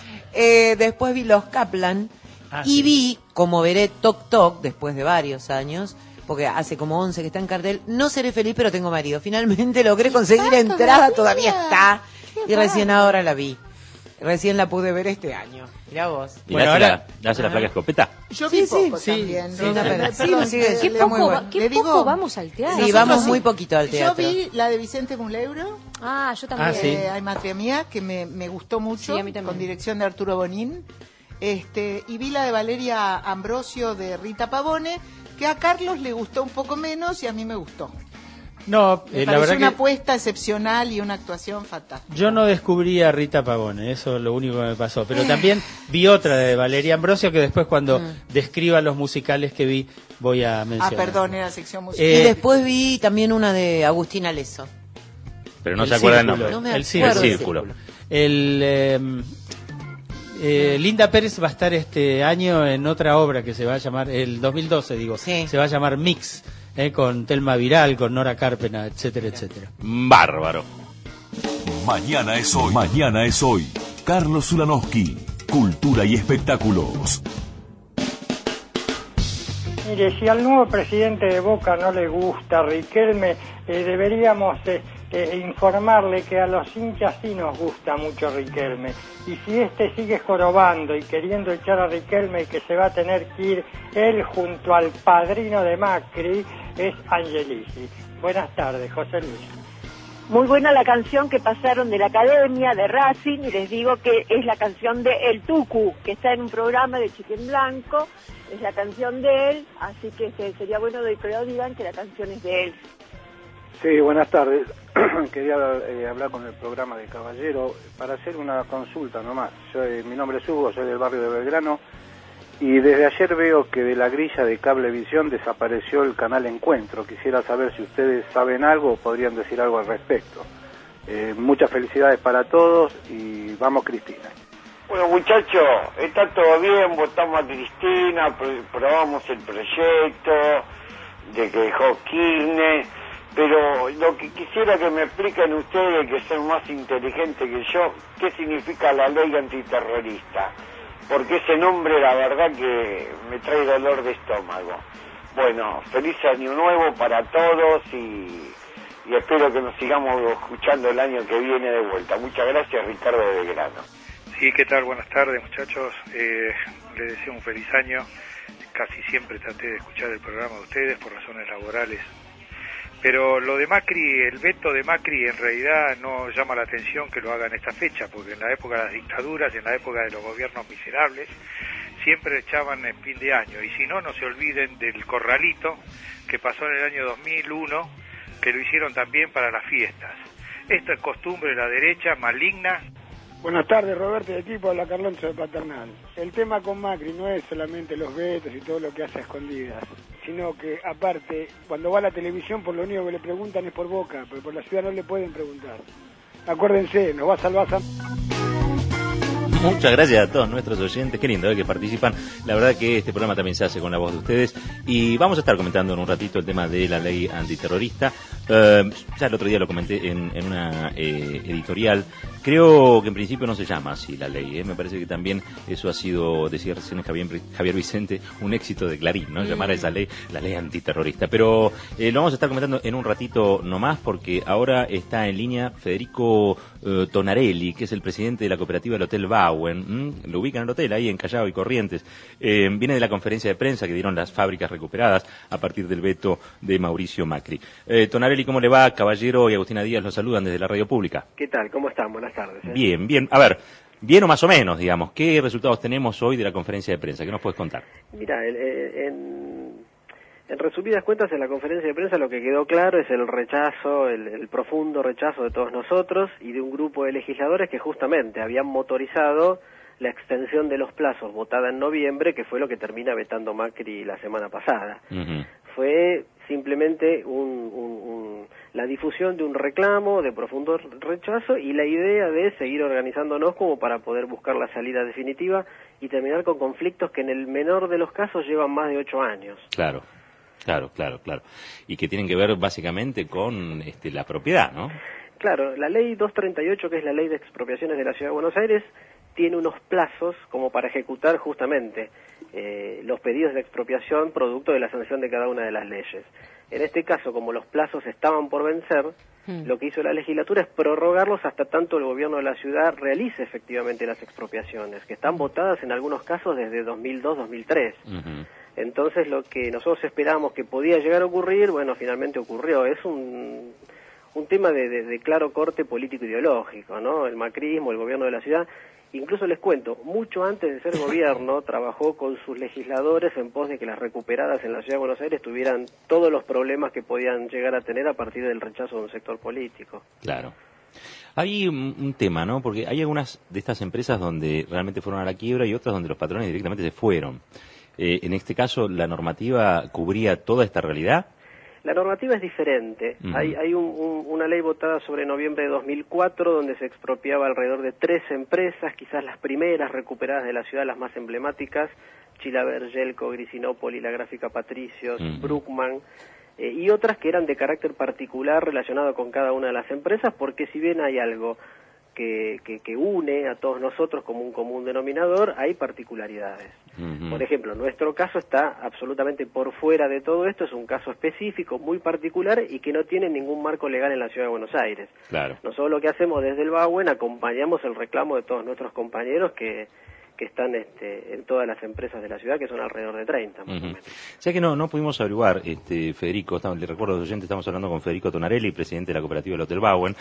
Eh, después vi Los Kaplan. Ah, y sí. vi, como veré Toc Toc, después de varios años, porque hace como once que está en cartel, No seré feliz pero tengo marido. Finalmente logré conseguir entrada, todavía está. Y recién ahora la vi. Recién la pude ver este año. Mirá vos. ¿Y Bueno, le hace, ahora- la, le hace la placa escopeta? Yo Sí, vi sí, poco sí, también. sí, ¿no? una pena. Perdón, Sí, sigue, le- Qué le- le- muy poco, bueno. va- qué Le poco digo- vamos al teatro. Sí, Nosotros vamos sí. muy poquito al teatro. Yo vi la de Vicente Muleuro, Ah, yo también. Ah, sí. eh, Hay Matria Mía, que me, me gustó mucho, Sí, a mí también. con dirección de Arturo Bonín. Este, y vi la de Valeria Ambrosio, de Rita Pavone, que a Carlos le gustó un poco menos y a mí me gustó. No, Me eh, la pareció verdad una que apuesta excepcional y una actuación fantástica. yo no descubrí a Rita Pavone, eso es lo único que me pasó. Pero también vi otra de Valeria Ambrosio que después cuando describa los musicales que vi voy a Ah, mencionar. perdón, era sección musical. Eh, Y después vi también una de Agustina Leso. Pero no El se acuerda el círculo, nombre. No me el acuerdo El del círculo. El, eh, eh, Linda Pérez va a estar este año en otra obra que se va a llamar, el dos mil doce digo, Sí. se va a llamar Mix, eh, con Telma Viral, con Nora Carpena, etcétera, etcétera. Bárbaro. Mañana es hoy. Mañana es hoy. Carlos Zulanowski. Cultura y espectáculos. Mire, si al nuevo presidente de Boca no le gusta Riquelme, eh, deberíamos eh, eh, informarle que a los hinchas sí nos gusta mucho Riquelme. Y si este sigue jorobando y queriendo echar a Riquelme, que se va a tener que ir él junto al padrino de Macri, es Angelici. Buenas tardes, José Luis. Muy buena la canción que pasaron de la Academia de Racing, y les digo que es la canción de El Tucu, que está en un programa de Chiquín Blanco, es la canción de él, así que se- sería bueno de que lo digan que la canción es de él. Sí, buenas tardes. Quería eh, hablar con el programa de Caballero para hacer una consulta nomás. Yo, eh, mi nombre es Hugo, soy del barrio de Belgrano, y desde ayer veo que de la grilla de Cablevisión desapareció el canal Encuentro. Quisiera saber si ustedes saben algo o podrían decir algo al respecto. Eh, muchas felicidades para todos y vamos, Cristina. Bueno, muchachos, está todo bien, votamos a Cristina, pr- probamos el proyecto de que dejó Kirchner, pero lo que quisiera que me expliquen ustedes, que son más inteligentes que yo, ¿qué significa la ley antiterrorista? Porque ese nombre, la verdad, que me trae dolor de estómago. Bueno, feliz año nuevo para todos y, y espero que nos sigamos escuchando el año que viene de vuelta. Muchas gracias, Ricardo de Belgrano. Sí, ¿qué tal? Buenas tardes, muchachos. Eh, les deseo un feliz año. Casi siempre traté de escuchar el programa de ustedes por razones laborales. Pero lo de Macri, el veto de Macri en realidad no llama la atención que lo haga en esta fecha, porque en la época de las dictaduras, en la época de los gobiernos miserables, siempre echaban en fin de año. Y si no, no se olviden del corralito que pasó en el año dos mil uno, que lo hicieron también para las fiestas. Esta es costumbre de la derecha maligna. Buenas tardes, Roberto, de equipo, habla Carloncho de Paternal. El tema con Macri no es solamente los vetos y todo lo que hace a escondidas, sino que, aparte, cuando va a la televisión, por lo único que le preguntan es por Boca, pero por la ciudad no le pueden preguntar. Acuérdense, nos va a salvar San... Muchas gracias a todos nuestros oyentes, qué lindo eh, que participan. La verdad que este programa también se hace con la voz de ustedes y vamos a estar comentando en un ratito el tema de la ley antiterrorista. Uh, ya el otro día lo comenté en, en una eh, editorial. Creo que en principio no se llama así la ley, ¿eh? Me parece que también eso ha sido, decía recién Javier, Javier Vicente, un éxito de Clarín, ¿no? Llamar a esa ley la ley antiterrorista. Pero eh, lo vamos a estar comentando en un ratito nomás porque ahora está en línea Federico eh, Tonarelli, que es el presidente de la cooperativa del Hotel Bauen. ¿Mm? Lo ubican en el hotel ahí en Callao y Corrientes. Eh, viene de la conferencia de prensa que dieron las fábricas recuperadas a partir del veto de Mauricio Macri. Eh, Tonarelli, ¿cómo le va? Caballero y Agustina Díaz los saludan desde la radio pública. ¿Qué tal? ¿Cómo están? Buenas tardes. ¿eh? Bien, bien. A ver, bien o más o menos, digamos. ¿Qué resultados tenemos hoy de la conferencia de prensa? ¿Qué nos puedes contar? Mira, en, en resumidas cuentas, en la conferencia de prensa lo que quedó claro es el rechazo, el, el profundo rechazo de todos nosotros y de un grupo de legisladores que justamente habían motorizado la extensión de los plazos votada en noviembre, que fue lo que termina vetando Macri la semana pasada. Uh-huh. Fue simplemente un, un, un, la difusión de un reclamo de profundo rechazo y la idea de seguir organizándonos como para poder buscar la salida definitiva y terminar con conflictos que en el menor de los casos llevan más de ocho años. Claro, claro, claro, claro. Y que tienen que ver básicamente con este, la propiedad, ¿no? Claro, la ley doscientos treinta y ocho, que es la ley de expropiaciones de la Ciudad de Buenos Aires, tiene unos plazos como para ejecutar justamente eh, los pedidos de expropiación producto de la sanción de cada una de las leyes. En este caso, como los plazos estaban por vencer, mm. lo que hizo la legislatura es prorrogarlos hasta tanto el gobierno de la ciudad realice efectivamente las expropiaciones, que están votadas en algunos casos desde dos mil dos a dos mil tres. Uh-huh. Entonces, lo que nosotros esperábamos que podía llegar a ocurrir, bueno, finalmente ocurrió. Es un, un tema de, de, de claro corte político-ideológico, ¿no? El macrismo, el gobierno de la ciudad. Incluso les cuento, mucho antes de ser gobierno, trabajó con sus legisladores en pos de que las recuperadas en la Ciudad de Buenos Aires tuvieran todos los problemas que podían llegar a tener a partir del rechazo de un sector político. Claro. Hay un, un tema, ¿no? Porque hay algunas de estas empresas donde realmente fueron a la quiebra y otras donde los patrones directamente se fueron. Eh, en este caso, ¿la normativa cubría toda esta realidad? La normativa es diferente. Uh-huh. Hay, hay un, un, una ley votada sobre noviembre de dos mil cuatro donde se expropiaba alrededor de tres empresas, quizás las primeras recuperadas de la ciudad, las más emblemáticas, Chilaver, Yelco, Grisinópoli, La Gráfica Patricios, uh-huh. Bruckman, eh, y otras que eran de carácter particular relacionado con cada una de las empresas, porque si bien hay algo que, que, que une a todos nosotros como un común denominador, hay particularidades. Uh-huh. Por ejemplo, nuestro caso está absolutamente por fuera de todo esto, es un caso específico, muy particular y que no tiene ningún marco legal en la Ciudad de Buenos Aires. Claro. Nosotros lo que hacemos desde el Bauen, acompañamos el reclamo de todos nuestros compañeros que que están este, en todas las empresas de la ciudad, que son alrededor de treinta. Más uh-huh. o menos. O sea que no no pudimos averiguar, este, Federico, estamos, le recuerdo a los oyentes, estamos hablando con Federico Tonarelli, presidente de la cooperativa del Hotel Bauen.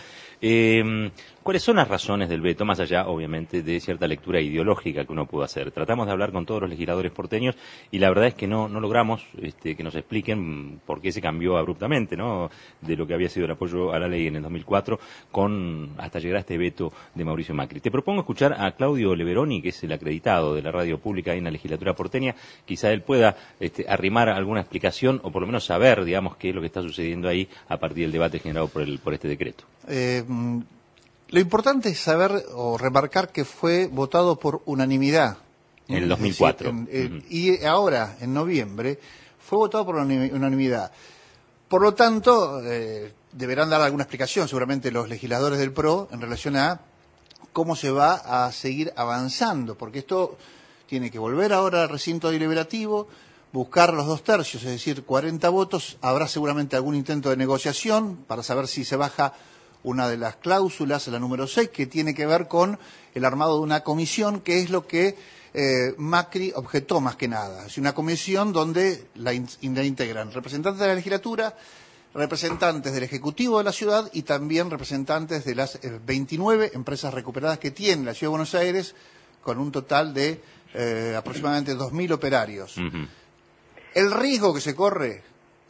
Eh, ¿Cuáles son las razones del veto, más allá, obviamente, de cierta lectura ideológica que uno pudo hacer? Tratamos de hablar con todos los legisladores porteños y la verdad es que no no logramos este, que nos expliquen por qué se cambió abruptamente, ¿no? De lo que había sido el apoyo a la ley en el dos mil cuatro con hasta llegar a este veto de Mauricio Macri. Te propongo escuchar a Claudio Leveroni, que es el acreditado de la radio pública ahí en la legislatura porteña. Quizá él pueda este, arrimar alguna explicación o por lo menos saber, digamos, qué es lo que está sucediendo ahí a partir del debate generado por el por este decreto. Eh, Lo importante es saber o remarcar que fue votado por unanimidad. En el dos mil cuatro. Es decir, en, uh-huh. Y ahora, en noviembre, fue votado por unanimidad. Por lo tanto, eh, deberán dar alguna explicación, seguramente los legisladores del P R O, en relación a cómo se va a seguir avanzando, porque esto tiene que volver ahora al recinto deliberativo, buscar los dos tercios, es decir, cuarenta votos. Habrá seguramente algún intento de negociación para saber si se baja una de las cláusulas, la número seis, que tiene que ver con el armado de una comisión, que es lo que eh, Macri objetó más que nada. Es una comisión donde la, in, la integran representantes de la legislatura, representantes del Ejecutivo de la ciudad y también representantes de las eh, veintinueve empresas recuperadas que tiene la Ciudad de Buenos Aires, con un total de eh, aproximadamente dos mil operarios. Uh-huh. El riesgo que se corre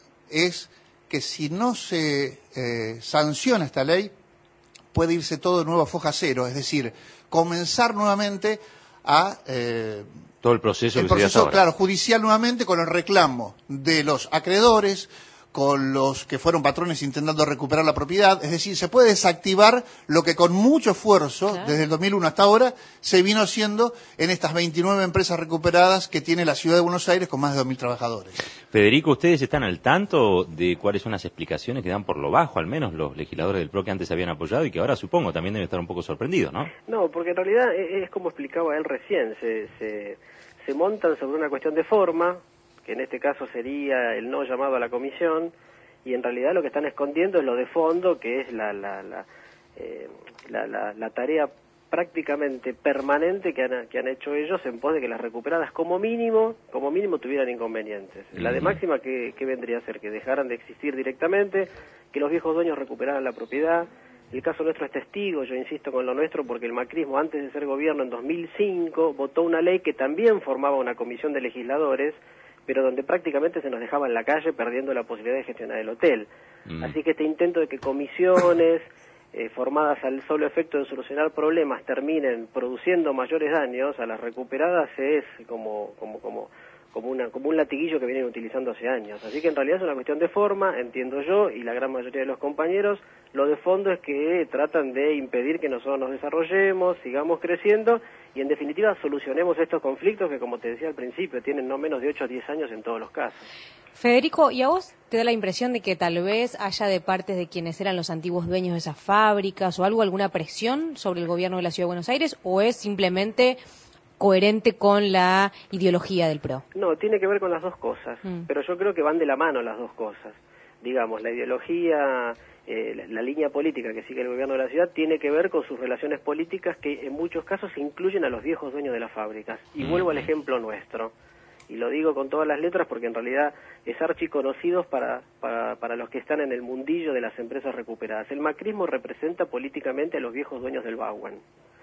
es que si no se eh, sanciona esta ley, puede irse todo de nuevo a foja cero, es decir, comenzar nuevamente a... Eh, todo el proceso, el que proceso se claro, judicial nuevamente, con el reclamo de los acreedores, con los que fueron patrones intentando recuperar la propiedad. Es decir, se puede desactivar lo que con mucho esfuerzo, claro, desde el dos mil uno hasta ahora, se vino haciendo en estas veintinueve empresas recuperadas que tiene la Ciudad de Buenos Aires, con más de dos mil trabajadores. Federico, ¿ustedes están al tanto de cuáles son las explicaciones que dan por lo bajo, al menos los legisladores del P R O que antes habían apoyado y que ahora supongo también deben estar un poco sorprendidos, ¿no? No, porque en realidad es como explicaba él recién, se, se, se montan sobre una cuestión de forma, que en este caso sería el no llamado a la comisión, y en realidad lo que están escondiendo es lo de fondo, que es la la la, eh, la, la, la tarea prácticamente permanente que han, que han hecho ellos en pos de que las recuperadas como mínimo como mínimo tuvieran inconvenientes. Uh-huh. La de máxima, que, que vendría a ser que dejaran de existir directamente, que los viejos dueños recuperaran la propiedad. El caso nuestro es testigo, yo insisto con lo nuestro, porque el macrismo, antes de ser gobierno en dos mil cinco, votó una ley que también formaba una comisión de legisladores, pero donde prácticamente se nos dejaba en la calle perdiendo la posibilidad de gestionar el hotel. Mm. Así que este intento de que comisiones eh, formadas al solo efecto de solucionar problemas terminen produciendo mayores daños a las recuperadas es como como como como una como un latiguillo que vienen utilizando hace años. Así que en realidad es una cuestión de forma, entiendo yo, y la gran mayoría de los compañeros. Lo de fondo es que tratan de impedir que nosotros nos desarrollemos, sigamos creciendo y en definitiva solucionemos estos conflictos que, como te decía al principio, tienen no menos de ocho a diez años en todos los casos. Federico, ¿y a vos te da la impresión de que tal vez haya de parte de quienes eran los antiguos dueños de esas fábricas o algo, alguna presión sobre el gobierno de la Ciudad de Buenos Aires, o es simplemente coherente con la ideología del P R O? No, tiene que ver con las dos cosas, mm. pero yo creo que van de la mano las dos cosas. Digamos, la ideología, eh, la, la línea política que sigue el gobierno de la ciudad tiene que ver con sus relaciones políticas, que en muchos casos incluyen a los viejos dueños de las fábricas. Y mm. vuelvo al ejemplo nuestro, y lo digo con todas las letras porque en realidad es archiconocido para, para, para los que están en el mundillo de las empresas recuperadas. El macrismo representa políticamente a los viejos dueños del Bauen.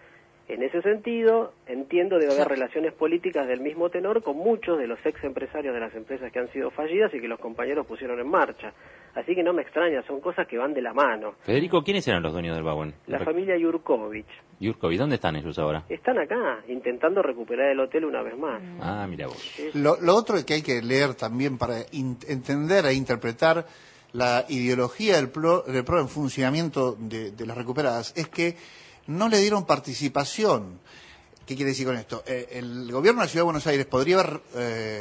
En ese sentido, entiendo debe haber relaciones políticas del mismo tenor con muchos de los ex empresarios de las empresas que han sido fallidas y que los compañeros pusieron en marcha. Así que no me extraña, son cosas que van de la mano. Federico, ¿quiénes eran los dueños del Bauen? La familia Yurkovich. Yurkovich, ¿dónde están ellos ahora? Están acá, intentando recuperar el hotel una vez más. Ah, mira vos. Lo, lo otro que hay que leer también para in- entender e interpretar la ideología del P R O, del P R O en funcionamiento de, de las recuperadas es que no le dieron participación. ¿Qué quiere decir con esto? Eh, el gobierno de la Ciudad de Buenos Aires podría haber, eh,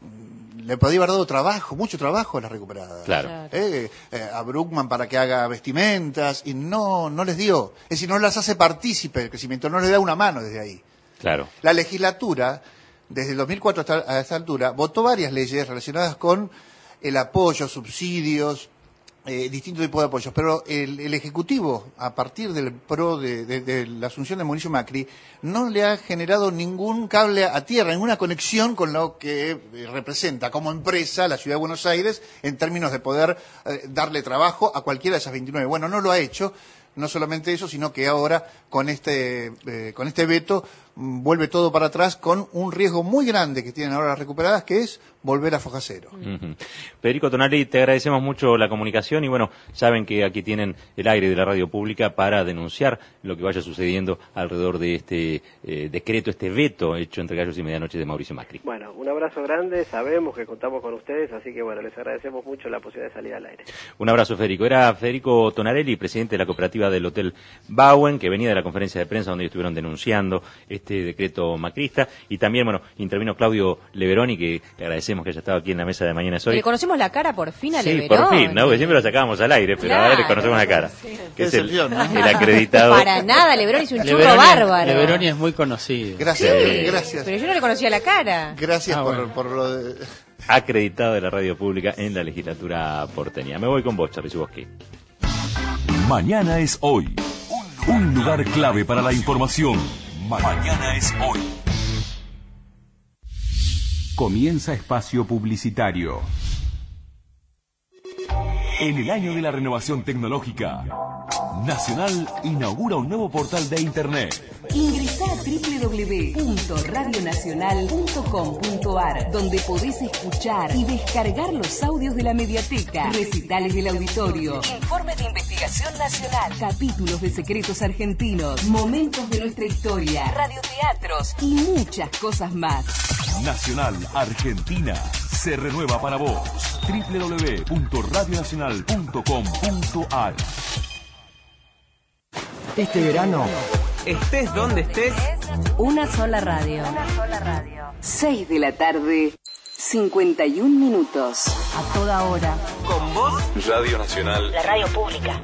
le podría haber dado trabajo, mucho trabajo a las recuperadas. Claro. Eh, eh, a Bruckman para que haga vestimentas, y no, no les dio. Es decir, no las hace partícipe del crecimiento, no les da una mano desde ahí. Claro. La legislatura, desde el dos mil cuatro hasta a esta altura, votó varias leyes relacionadas con el apoyo, subsidios, Eh, distintos tipos de apoyos, pero el, el Ejecutivo, a partir del P R O de, de, de la asunción de Mauricio Macri, no le ha generado ningún cable a tierra, ninguna conexión con lo que eh, representa como empresa la Ciudad de Buenos Aires en términos de poder eh, darle trabajo a cualquiera de esas veintinueve. Bueno, no lo ha hecho, no solamente eso, sino que ahora con este, eh, con este veto mm, vuelve todo para atrás con un riesgo muy grande que tienen ahora las recuperadas, que es volver a foja cero. Uh-huh. Federico Tonali, te agradecemos mucho la comunicación y bueno, saben que aquí tienen el aire de la radio pública para denunciar lo que vaya sucediendo alrededor de este eh, decreto, este veto hecho entre gallos y medianoche de Mauricio Macri. Bueno, un abrazo grande, sabemos que contamos con ustedes, así que bueno, les agradecemos mucho la posibilidad de salir al aire. Un abrazo, Federico. Era Federico Tonarelli, presidente de la cooperativa del Hotel Bauen, que venía de la conferencia de prensa donde ellos estuvieron denunciando este decreto macrista, y también, bueno, intervino Claudio Leveroni, que le agradecemos que haya estado aquí en la mesa de Mañana es Hoy. Le conocemos la cara por fin a Sí, Leveroni. por fin, ¿no? Porque siempre lo sacábamos al aire, pero Claro, ahora le conocemos la cara. sí. Que es el, el acreditado. Para nada, Leveroni es un churro Leveroni- bárbaro. Leveroni es muy conocido. Gracias, Sí. gracias. Pero yo no le conocía la cara. Gracias Ah, por, bueno. por lo de... Acreditado de la radio pública en la legislatura porteña. Me voy con vos, Charly Zuboski. Mañana es hoy. Un lugar clave para la información. Mañana es hoy. Comienza espacio publicitario. En el año de la renovación tecnológica, Nacional inaugura un nuevo portal de Internet. Ingresá a doble u doble u doble u punto radio nacional punto com punto a r, donde podés escuchar y descargar los audios de la mediateca, recitales del auditorio, informes de investigación nacional, capítulos de secretos argentinos, momentos de nuestra historia, radioteatros y muchas cosas más. Nacional Argentina se renueva para vos. doble u doble u doble u punto radio nacional punto com punto a r. Este verano, estés donde estés, Una sola radio. Una sola radio. seis de la tarde, cincuenta y un minutos. A toda hora. con vos, Radio Nacional. La radio pública.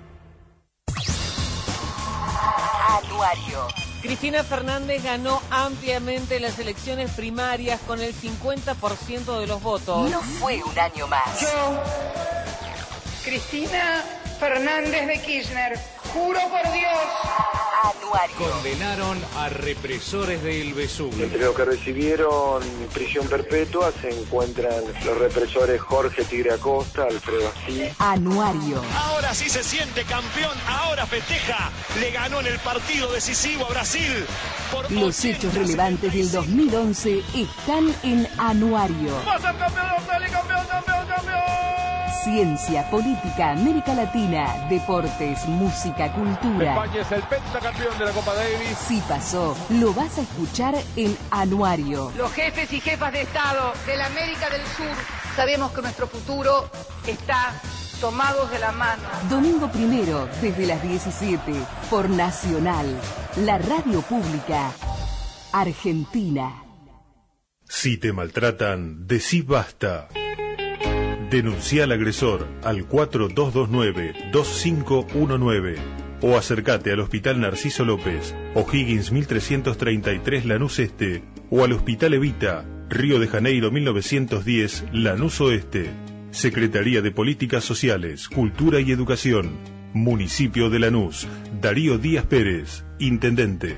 Anuario. Cristina Fernández ganó ampliamente las elecciones primarias con el cincuenta por ciento de los votos. No fue un año más. Yo, Cristina Fernández de Kirchner, juro por Dios. Anuario. Condenaron a represores del Vesubio. Entre los que recibieron prisión perpetua se encuentran los represores Jorge Tigre Acosta, Alfredo Asís. Anuario. Ahora sí se siente campeón, ahora festeja. Le ganó en el partido decisivo a Brasil. Por Los hechos relevantes del dos mil once están en Anuario. ¡Va a ser campeón, campeón, campeón, campeón! Ciencia, política, América Latina, deportes, música, cultura. España es el pentacampeón de la Copa Davis. Si pasó, lo vas a escuchar en Anuario. Los jefes y jefas de Estado de la América del Sur sabemos que nuestro futuro está tomados de la mano. Domingo primero, desde las diecisiete, por Nacional, la radio pública argentina. Si te maltratan, decí basta. Denuncia al agresor al cuatro dos dos nueve, dos cinco uno nueve o acércate al Hospital Narciso López, O'Higgins mil trescientos treinta y tres Lanús Este, o al Hospital Evita, Río de Janeiro mil novecientos diez Lanús Oeste. Secretaría de Políticas Sociales, Cultura y Educación, Municipio de Lanús. Darío Díaz Pérez, Intendente.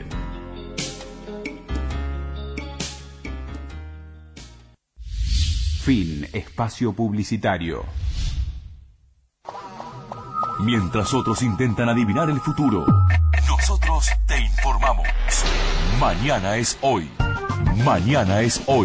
Fin espacio publicitario. Mientras otros intentan adivinar el futuro, nosotros te informamos. Mañana es hoy. Mañana es hoy.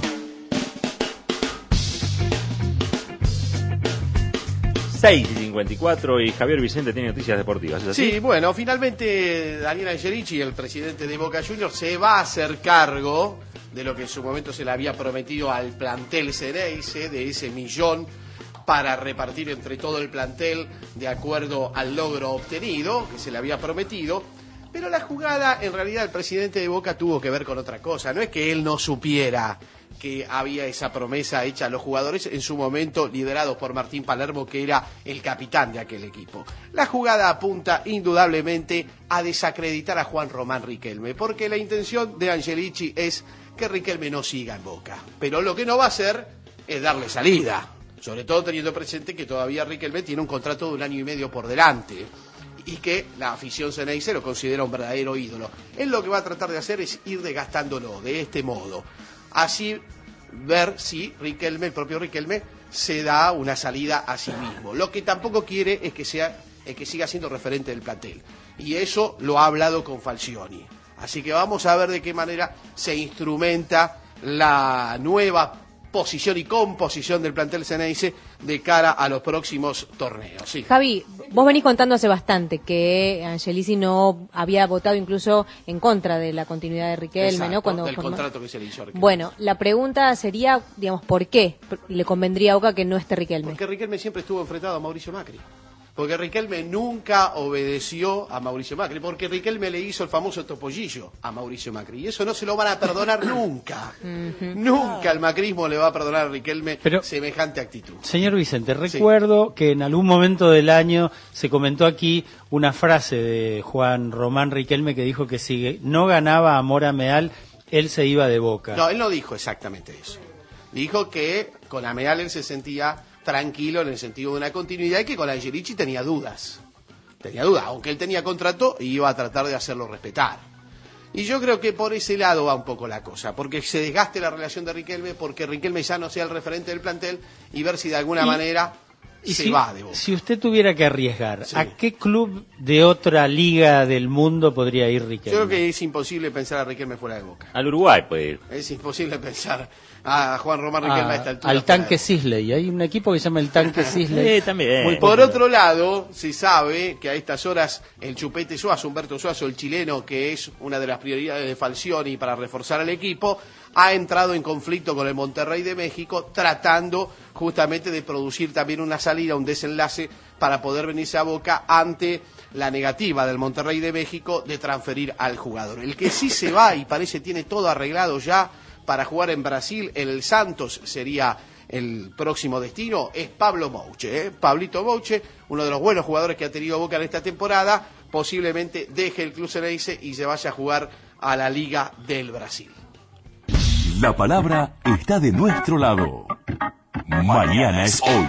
seis y cincuenta y cuatro y Javier Vicente tiene noticias deportivas, ¿es así? Sí, bueno, finalmente Daniel Angelici, el presidente de Boca Juniors, se va a hacer cargo de lo que en su momento se le había prometido al plantel Ceneice, de ese millón para repartir entre todo el plantel de acuerdo al logro obtenido que se le había prometido. Pero la jugada, en realidad, el presidente de Boca tuvo que ver con otra cosa. No es que él no supiera que había esa promesa hecha a los jugadores en su momento liderados por Martín Palermo, que era el capitán de aquel equipo. La jugada apunta indudablemente a desacreditar a Juan Román Riquelme, porque la intención de Angelici es que Riquelme no siga en Boca. Pero lo que no va a hacer es darle salida, sobre todo teniendo presente que todavía Riquelme tiene un contrato de un año y medio por delante y que la afición Ceneice lo considera un verdadero ídolo. Él lo que va a tratar de hacer es ir desgastándolo de este modo. Así ver si Riquelme, el propio Riquelme, se da una salida a sí mismo. Lo que tampoco quiere es que sea, es que siga siendo referente del plantel. Y eso lo ha hablado con Falcioni. Así que vamos a ver de qué manera se instrumenta la nueva posición y composición del plantel Ceneice de cara a los próximos torneos. Sí. Javi, vos venís contando hace bastante que Angelici no había votado incluso en contra de la continuidad de Riquelme, Exacto, ¿no? Cuando del formó... contrato que se le hizo a Riquelme. Bueno, la pregunta sería, digamos, ¿por qué le convendría a Boca que no esté Riquelme? Porque Riquelme siempre estuvo enfrentado a Mauricio Macri. Porque Riquelme nunca obedeció a Mauricio Macri, porque Riquelme le hizo el famoso topollillo a Mauricio Macri, y eso no se lo van a perdonar nunca. Uh-huh. Nunca el macrismo le va a perdonar a Riquelme Pero, semejante actitud. Señor Vicente, recuerdo sí. que en algún momento del año se comentó aquí una frase de Juan Román Riquelme que dijo que si no ganaba a Mora Meal, él se iba de Boca. No, él no dijo exactamente eso. Dijo que con Ameal él se sentía tranquilo en el sentido de una continuidad y que con Angelici tenía dudas. Tenía dudas, aunque él tenía contrato y iba a tratar de hacerlo respetar. Y yo creo que por ese lado va un poco la cosa, porque se desgaste la relación de Riquelme, porque Riquelme ya no sea el referente del plantel y ver si de alguna y, manera y se si, va de Boca. Si usted tuviera que arriesgar, sí. ¿a qué club de otra liga del mundo podría ir Riquelme? Yo creo que es imposible pensar a Riquelme fuera de Boca. Al Uruguay puede ir. Es imposible pensar a Juan Román Riquelme ah, a esta altura. Al Tanque Sisley, hay un equipo que se llama el Tanque Sisley. Sí, también. Muy Por otro lado, se sabe que a estas horas el Chupete Suazo, Humberto Suazo, el chileno, que es una de las prioridades de Falcioni para reforzar al equipo, ha entrado en conflicto con el Monterrey de México, tratando justamente de producir también una salida, un desenlace para poder venirse a Boca ante la negativa del Monterrey de México de transferir al jugador. El que sí se va y parece tiene todo arreglado ya para jugar en Brasil, en el Santos sería el próximo destino, es Pablo Mouche. ¿eh? Pablito Mouche, uno de los buenos jugadores que ha tenido Boca en esta temporada, posiblemente deje el club Ceneice y se vaya a jugar a la Liga del Brasil. La palabra está de nuestro lado. Mañana es hoy.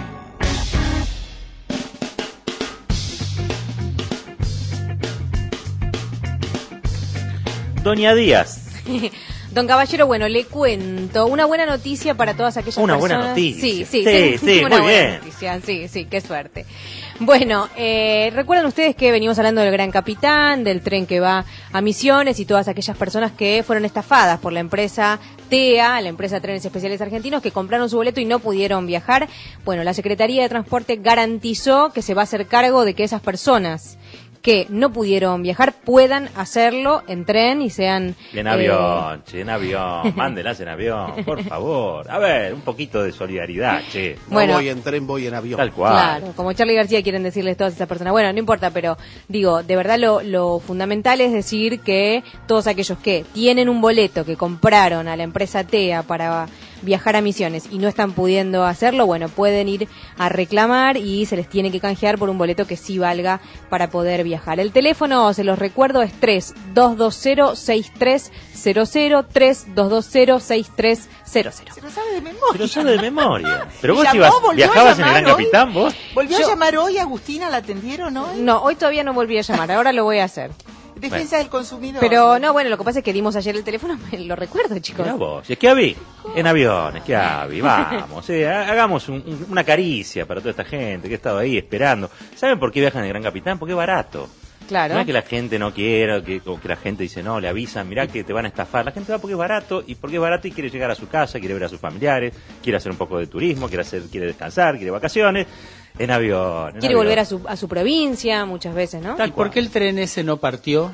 Doña Díaz. Don Caballero, bueno, le cuento una buena noticia para todas aquellas una personas. Una buena noticia. Sí, sí, sí, sí una muy buena bien. Noticia. Sí, sí, qué suerte. Bueno, eh, recuerdan ustedes que venimos hablando del Gran Capitán, del tren que va a Misiones y todas aquellas personas que fueron estafadas por la empresa T E A, la empresa Trenes Especiales Argentinos, que compraron su boleto y no pudieron viajar. Bueno, la Secretaría de Transporte garantizó que se va a hacer cargo de que esas personas que no pudieron viajar puedan hacerlo en tren y sean... En avión, eh... che, en avión, mándelas en avión, por favor. A ver, un poquito de solidaridad, che. No bueno, voy en tren, voy en avión. Tal cual. Claro, como Charly García quieren decirles todas esas personas. Bueno, no importa, pero digo, de verdad lo, lo fundamental es decir que todos aquellos que tienen un boleto que compraron a la empresa T E A para viajar a Misiones y no están pudiendo hacerlo, bueno, pueden ir a reclamar y se les tiene que canjear por un boleto que sí valga para poder viajar. El teléfono, se los recuerdo, es tres dos dos cero seis tres cero cero, tres dos dos cero seis tres cero cero. Se lo sabe de memoria. Se lo sabe de memoria. Pero vos llamó, ibas, volvió viajabas a en el Gran hoy. Capitán, vos. ¿Volvió Yo- a llamar hoy, Agustina? ¿La atendieron hoy? No, hoy todavía no volví a llamar, ahora lo voy a hacer. Defensa del consumidor. Pero no, bueno, lo que pasa es que dimos ayer el teléfono, me lo recuerdo, chicos. Mirá vos, es que Avi, en avión, es que Avi, vamos, eh, ha- hagamos un- un- una caricia para toda esta gente que ha estado ahí esperando. ¿Saben por qué viajan en el Gran Capitán? Porque es barato. Claro. No es que la gente no quiera, que, o que la gente dice, no, le avisan, mirá que te van a estafar. La gente va porque es barato, y porque es barato y quiere llegar a su casa, quiere ver a sus familiares, quiere hacer un poco de turismo, quiere hacer, quiere descansar, quiere vacaciones, en avión. en Quiere avión. volver a su, a su provincia muchas veces, ¿no? ¿Y por qué el tren ese no partió?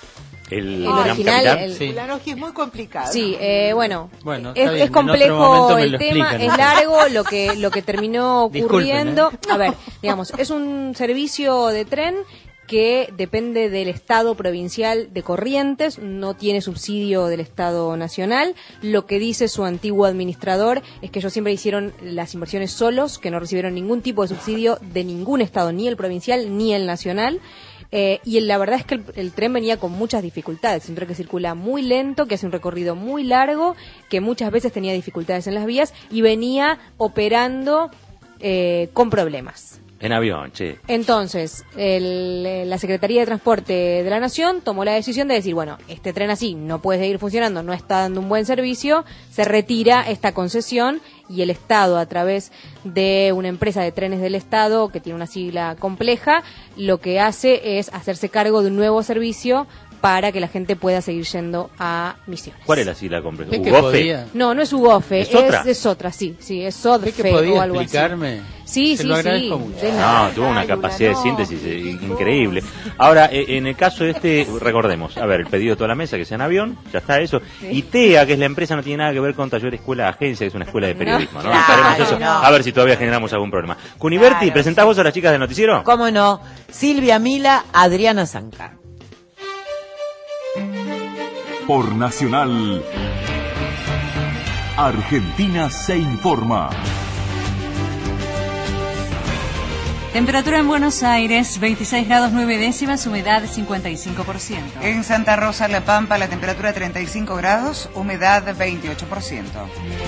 El, El Gran original, Capitán. el- Sí. La lógica es muy complicada. Sí, eh, bueno, Bueno, está es, bien, es en otro momento complejo me el lo tema, explican, es ¿no? largo lo que lo que terminó Disculpen, ocurriendo. ¿eh? A ver, digamos, es un servicio de tren que depende del Estado provincial de Corrientes, no tiene subsidio del Estado nacional. Lo que dice su antiguo administrador es que ellos siempre hicieron las inversiones solos, que no recibieron ningún tipo de subsidio de ningún Estado, ni el provincial ni el nacional. Eh, y la verdad es que el, el tren venía con muchas dificultades, un tren que circula muy lento, que hace un recorrido muy largo, que muchas veces tenía dificultades en las vías y venía operando eh, con problemas. En avión, che. Entonces, el- la Secretaría de Transporte de la Nación tomó la decisión de decir, bueno, este tren así no puede seguir funcionando, no está dando un buen servicio, se retira esta concesión y el Estado, a través de una empresa de trenes del Estado, que tiene una sigla compleja, lo que hace es hacerse cargo de un nuevo servicio para que la gente pueda seguir yendo a Misiones. ¿Cuál es la sigla completa? ¿Es que ¿Ugofe? podía? No, no es Ugofe, ¿Es otra? es, es otra, sí, sí, es Sodfe ¿Es que podía o algo explicarme? así. Sí, Se sí, lo sí. agradezco mucho. de nada. No, tuvo una capacidad de síntesis eh, increíble. Ahora, eh, en el caso este, recordemos, a ver, el pedido de toda la mesa, que sea en avión, ya está eso. Y TEA, que es la empresa, no tiene nada que ver con Taller Escuela de Agencia, que es una escuela de periodismo, ¿no? No, Esperemos claro, eso, no. a ver si todavía generamos algún problema. Cuniverti, Claro, ¿presentás vos a las chicas del noticiero? ¿Cómo no? Silvia Mila, Adriana Zancar. Por Nacional, Argentina se informa. Temperatura en Buenos Aires, veintiséis grados nueve décimas, humedad cincuenta y cinco por ciento. En Santa Rosa, La Pampa, la temperatura treinta y cinco grados, humedad veintiocho por ciento.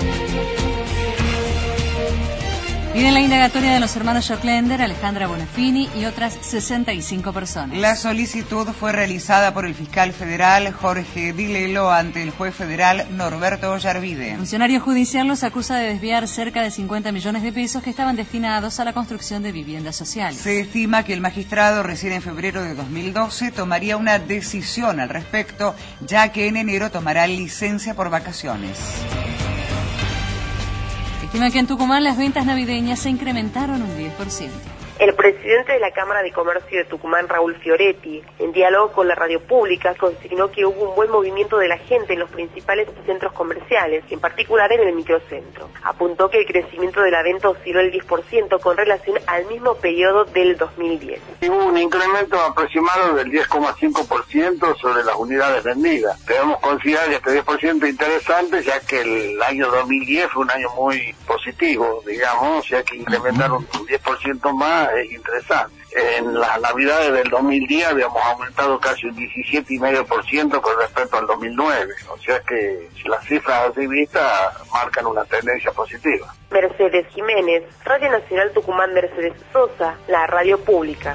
Piden la indagatoria de los hermanos Joclender, Alejandra Bonafini y otras sesenta y cinco personas. La solicitud fue realizada por el fiscal federal Jorge Dilelo ante el juez federal Norberto Ollarvide. El funcionario judicial los acusa de desviar cerca de cincuenta millones de pesos que estaban destinados a la construcción de viviendas sociales. Se estima que el magistrado recién en febrero de dos mil doce tomaría una decisión al respecto, ya que en enero tomará licencia por vacaciones. Estima que en Tucumán las ventas navideñas se incrementaron un diez por ciento. El presidente de la Cámara de Comercio de Tucumán, Raúl Fioretti, en diálogo con la radio pública, consignó que hubo un buen movimiento de la gente en los principales centros comerciales, en particular en el microcentro. Apuntó que el crecimiento de la venta osciló el diez por ciento con relación al mismo periodo del dos mil diez. Hubo un incremento aproximado del diez coma cinco por ciento sobre las unidades vendidas. Debemos considerar este diez por ciento interesante, ya que el año dos mil diez fue un año muy positivo, digamos, ya que incrementaron un diez por ciento más es interesante. En las navidades del dos mil diez habíamos aumentado casi un diecisiete coma cinco por ciento con respecto al dos mil nueve, o sea que las cifras así vistas marcan una tendencia positiva. Mercedes Jiménez, Radio Nacional Tucumán. Mercedes Sosa, la radio pública.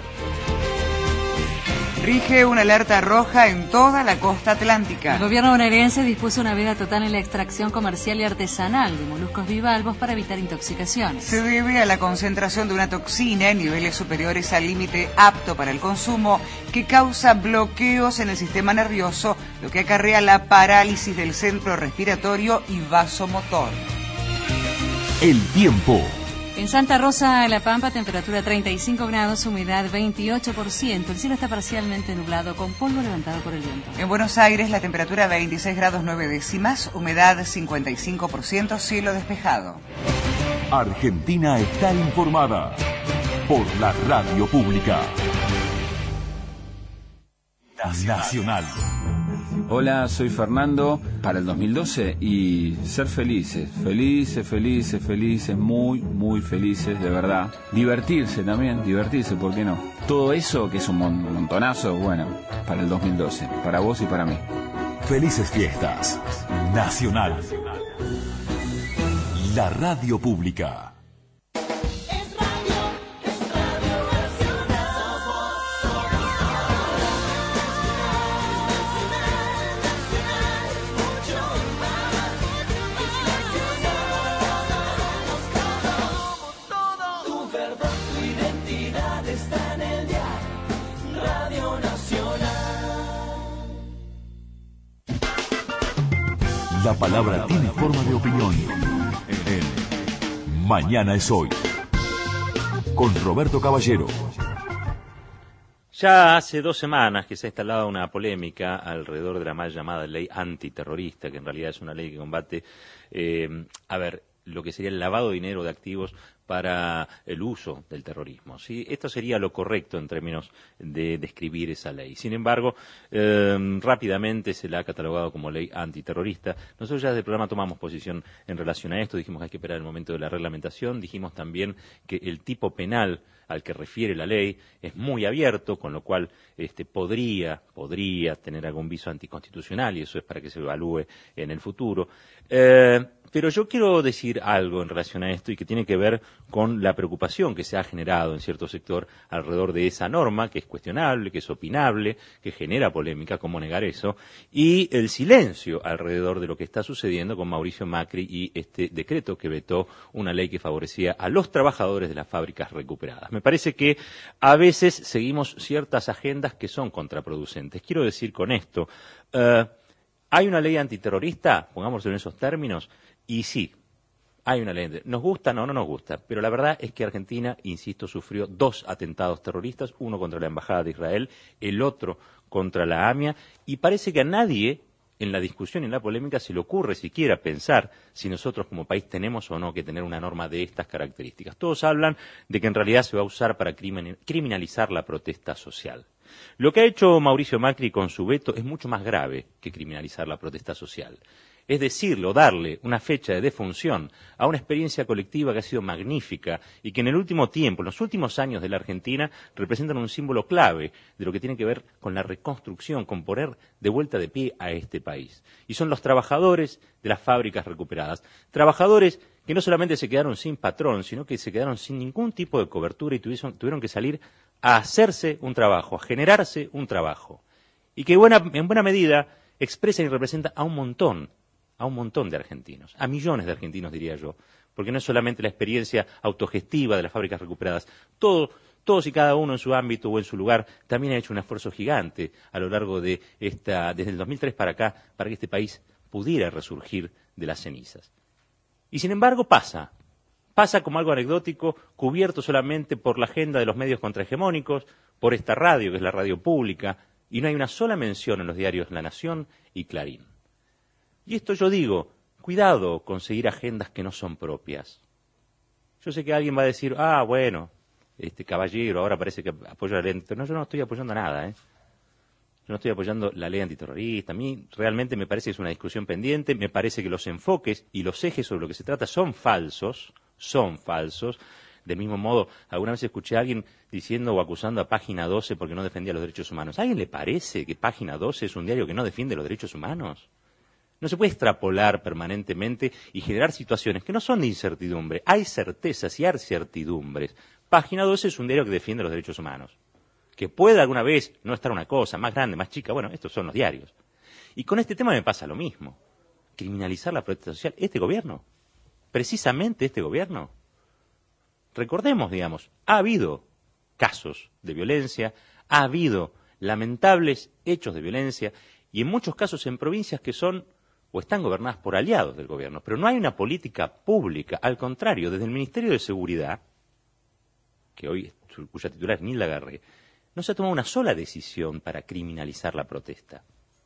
Rige una alerta roja en toda la costa atlántica. El gobierno bonaerense dispuso una veda total en la extracción comercial y artesanal de moluscos bivalvos para evitar intoxicaciones. Se debe a la concentración de una toxina en niveles superiores al límite apto para el consumo que causa bloqueos en el sistema nervioso, lo que acarrea la parálisis del centro respiratorio y vasomotor. El tiempo. En Santa Rosa, La Pampa, temperatura treinta y cinco grados, humedad veintiocho por ciento. El cielo está parcialmente nublado con polvo levantado por el viento. En Buenos Aires, la temperatura veintiséis grados nueve décimas, humedad cincuenta y cinco por ciento, cielo despejado. Argentina está informada por la radio pública. Nacional. Hola, soy Fernando para el dos mil doce y ser felices, felices, felices, felices, muy, muy felices, de verdad. Divertirse también, divertirse, ¿por qué no? Todo eso, que es un mon- montonazo, bueno, para el dos mil doce, para vos y para mí. Felices fiestas. Nacional. La radio pública. La palabra tiene forma de opinión. En Mañana es Hoy. Con Roberto Caballero. Ya hace dos semanas que se ha instalado una polémica alrededor de la mal llamada ley antiterrorista, que en realidad es una ley que combate, eh, a ver, lo que sería el lavado de dinero de activos para el uso del terrorismo, ¿sí? Esto sería lo correcto en términos de describir esa ley. Sin embargo, eh, rápidamente se la ha catalogado como ley antiterrorista. Nosotros ya desde el programa tomamos posición en relación a esto, dijimos que hay que esperar el momento de la reglamentación, dijimos también que el tipo penal al que refiere la ley es muy abierto, con lo cual este, podría, podría tener algún viso anticonstitucional, y eso es para que se evalúe en el futuro. Eh, Pero yo quiero decir algo en relación a esto y que tiene que ver con la preocupación que se ha generado en cierto sector alrededor de esa norma, que es cuestionable, que es opinable, que genera polémica, ¿cómo negar eso? Y el silencio alrededor de lo que está sucediendo con Mauricio Macri y este decreto que vetó una ley que favorecía a los trabajadores de las fábricas recuperadas. Me parece que a veces seguimos ciertas agendas que son contraproducentes. Quiero decir con esto, uh, ¿hay una ley antiterrorista? Pongámoslo en esos términos. Y sí, hay una ley. ¿Nos gusta? No, no nos gusta. Pero la verdad es que Argentina, insisto, sufrió dos atentados terroristas, uno contra la Embajada de Israel, el otro contra la AMIA, y parece que a nadie en la discusión y en la polémica se le ocurre siquiera pensar si nosotros como país tenemos o no que tener una norma de estas características. Todos hablan de que en realidad se va a usar para criminalizar la protesta social. Lo que ha hecho Mauricio Macri con su veto es mucho más grave que criminalizar la protesta social. Es decirlo, darle una fecha de defunción a una experiencia colectiva que ha sido magnífica y que en el último tiempo, en los últimos años de la Argentina, representan un símbolo clave de lo que tiene que ver con la reconstrucción, con poner de vuelta de pie a este país. Y son los trabajadores de las fábricas recuperadas. Trabajadores que no solamente se quedaron sin patrón, sino que se quedaron sin ningún tipo de cobertura y tuvieron, tuvieron que salir a hacerse un trabajo, a generarse un trabajo. Y que buena, en buena medida expresa y representa a un montón a un montón de argentinos, a millones de argentinos diría yo, porque no es solamente la experiencia autogestiva de las fábricas recuperadas, todo, todos y cada uno en su ámbito o en su lugar también ha hecho un esfuerzo gigante a lo largo de esta, desde el dos mil tres para acá, para que este país pudiera resurgir de las cenizas. Y sin embargo pasa, pasa como algo anecdótico, cubierto solamente por la agenda de los medios contrahegemónicos, por esta radio que es la radio pública, y no hay una sola mención en los diarios La Nación y Clarín. Y esto yo digo, cuidado con seguir agendas que no son propias. Yo sé que alguien va a decir, ah, bueno, este caballero ahora parece que apoya la ley antiterrorista. No, yo no estoy apoyando nada, ¿eh? Yo no estoy apoyando la ley antiterrorista. A mí realmente me parece que es una discusión pendiente, me parece que los enfoques y los ejes sobre lo que se trata son falsos, son falsos. Del mismo modo, alguna vez escuché a alguien diciendo o acusando a Página doce porque no defendía los derechos humanos. ¿A alguien le parece que Página doce es un diario que no defiende los derechos humanos? No se puede extrapolar permanentemente y generar situaciones que no son de incertidumbre. Hay certezas y hay certidumbres. Página doce es un diario que defiende los derechos humanos. Que pueda alguna vez no estar una cosa más grande, más chica, bueno, estos son los diarios. Y con este tema me pasa lo mismo. Criminalizar la protesta social. Este gobierno, precisamente este gobierno. Recordemos, digamos, ha habido casos de violencia, ha habido lamentables hechos de violencia y en muchos casos en provincias que son o están gobernadas por aliados del gobierno, pero no hay una política pública, al contrario, desde el Ministerio de Seguridad, que hoy cuya titular es Nilda Garré, no se ha tomado una sola decisión para criminalizar la protesta.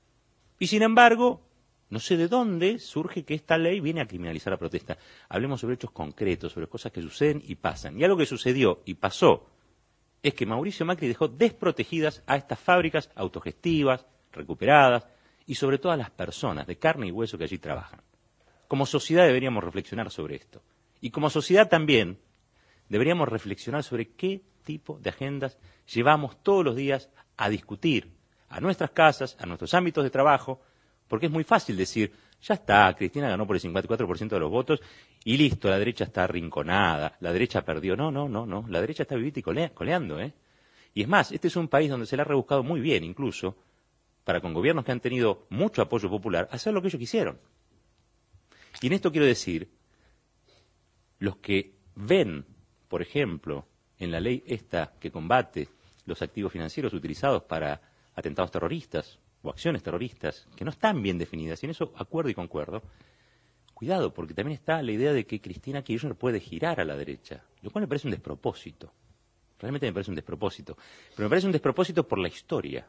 Y sin embargo, no sé de dónde surge que esta ley viene a criminalizar la protesta. Hablemos sobre hechos concretos, sobre cosas que suceden y pasan. Y algo que sucedió y pasó es que Mauricio Macri dejó desprotegidas a estas fábricas autogestivas, recuperadas, y sobre todo a las personas de carne y hueso que allí trabajan. Como sociedad deberíamos reflexionar sobre esto. Y como sociedad también deberíamos reflexionar sobre qué tipo de agendas llevamos todos los días a discutir a nuestras casas, a nuestros ámbitos de trabajo, porque es muy fácil decir, ya está, Cristina ganó por el cincuenta y cuatro por ciento de los votos y listo, la derecha está arrinconada, la derecha perdió. No, no, no, no, la derecha está vivita y colea, coleando, ¿eh? Y es más, este es un país donde se le ha rebuscado muy bien, incluso, para con gobiernos que han tenido mucho apoyo popular, hacer lo que ellos quisieron. Y en esto quiero decir, los que ven, por ejemplo, en la ley esta que combate los activos financieros utilizados para atentados terroristas o acciones terroristas, que no están bien definidas, y en eso acuerdo y concuerdo, cuidado, porque también está la idea de que Cristina Kirchner puede girar a la derecha, lo cual me parece un despropósito. Realmente me parece un despropósito. Pero me parece un despropósito por la historia.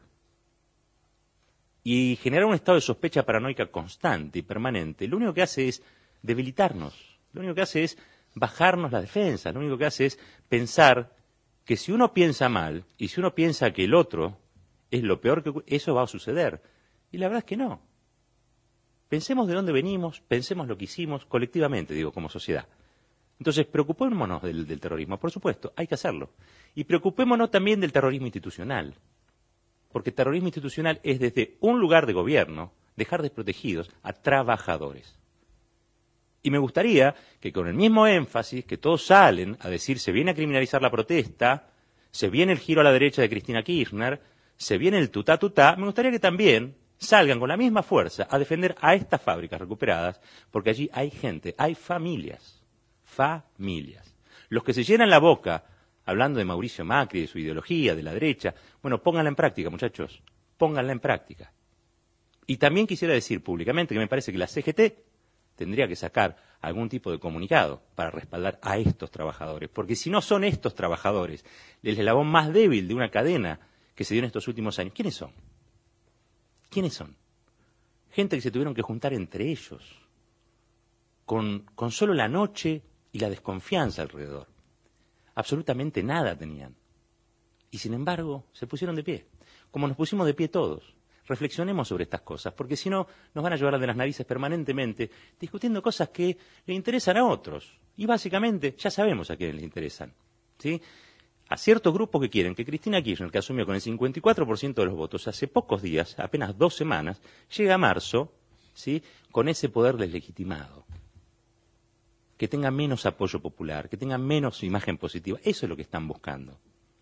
Y generar un estado de sospecha paranoica constante y permanente, lo único que hace es debilitarnos, lo único que hace es bajarnos la defensa, lo único que hace es pensar que si uno piensa mal y si uno piensa que el otro es lo peor, que eso va a suceder. Y la verdad es que no. Pensemos de dónde venimos, pensemos lo que hicimos colectivamente, digo, como sociedad. Entonces, preocupémonos del, del terrorismo, por supuesto, hay que hacerlo. Y preocupémonos también del terrorismo institucional. Porque terrorismo institucional es desde un lugar de gobierno dejar desprotegidos a trabajadores. Y me gustaría que con el mismo énfasis que todos salen a decir se viene a criminalizar la protesta, se viene el giro a la derecha de Cristina Kirchner, se viene el tutá tutá, me gustaría que también salgan con la misma fuerza a defender a estas fábricas recuperadas, porque allí hay gente, hay familias, familias. Los que se llenan la boca hablando de Mauricio Macri, de su ideología, de la derecha, bueno, pónganla en práctica, muchachos, pónganla en práctica. Y también quisiera decir públicamente que me parece que la C G T tendría que sacar algún tipo de comunicado para respaldar a estos trabajadores, porque si no son estos trabajadores el eslabón más débil de una cadena que se dio en estos últimos años, ¿quiénes son? ¿Quiénes son? Gente que se tuvieron que juntar entre ellos, con, con solo la noche y la desconfianza alrededor. Absolutamente nada tenían. Y sin embargo, se pusieron de pie, como nos pusimos de pie todos. Reflexionemos sobre estas cosas, porque si no, nos van a llevar de las narices permanentemente discutiendo cosas que le interesan a otros. Y básicamente, ya sabemos a quiénes les interesan, ¿sí? A ciertos grupos que quieren que Cristina Kirchner, que asumió con el cincuenta y cuatro por ciento de los votos hace pocos días, apenas dos semanas, llegue a marzo, ¿sí?, con ese poder deslegitimado. Que tenga menos apoyo popular, que tenga menos imagen positiva. Eso es lo que están buscando.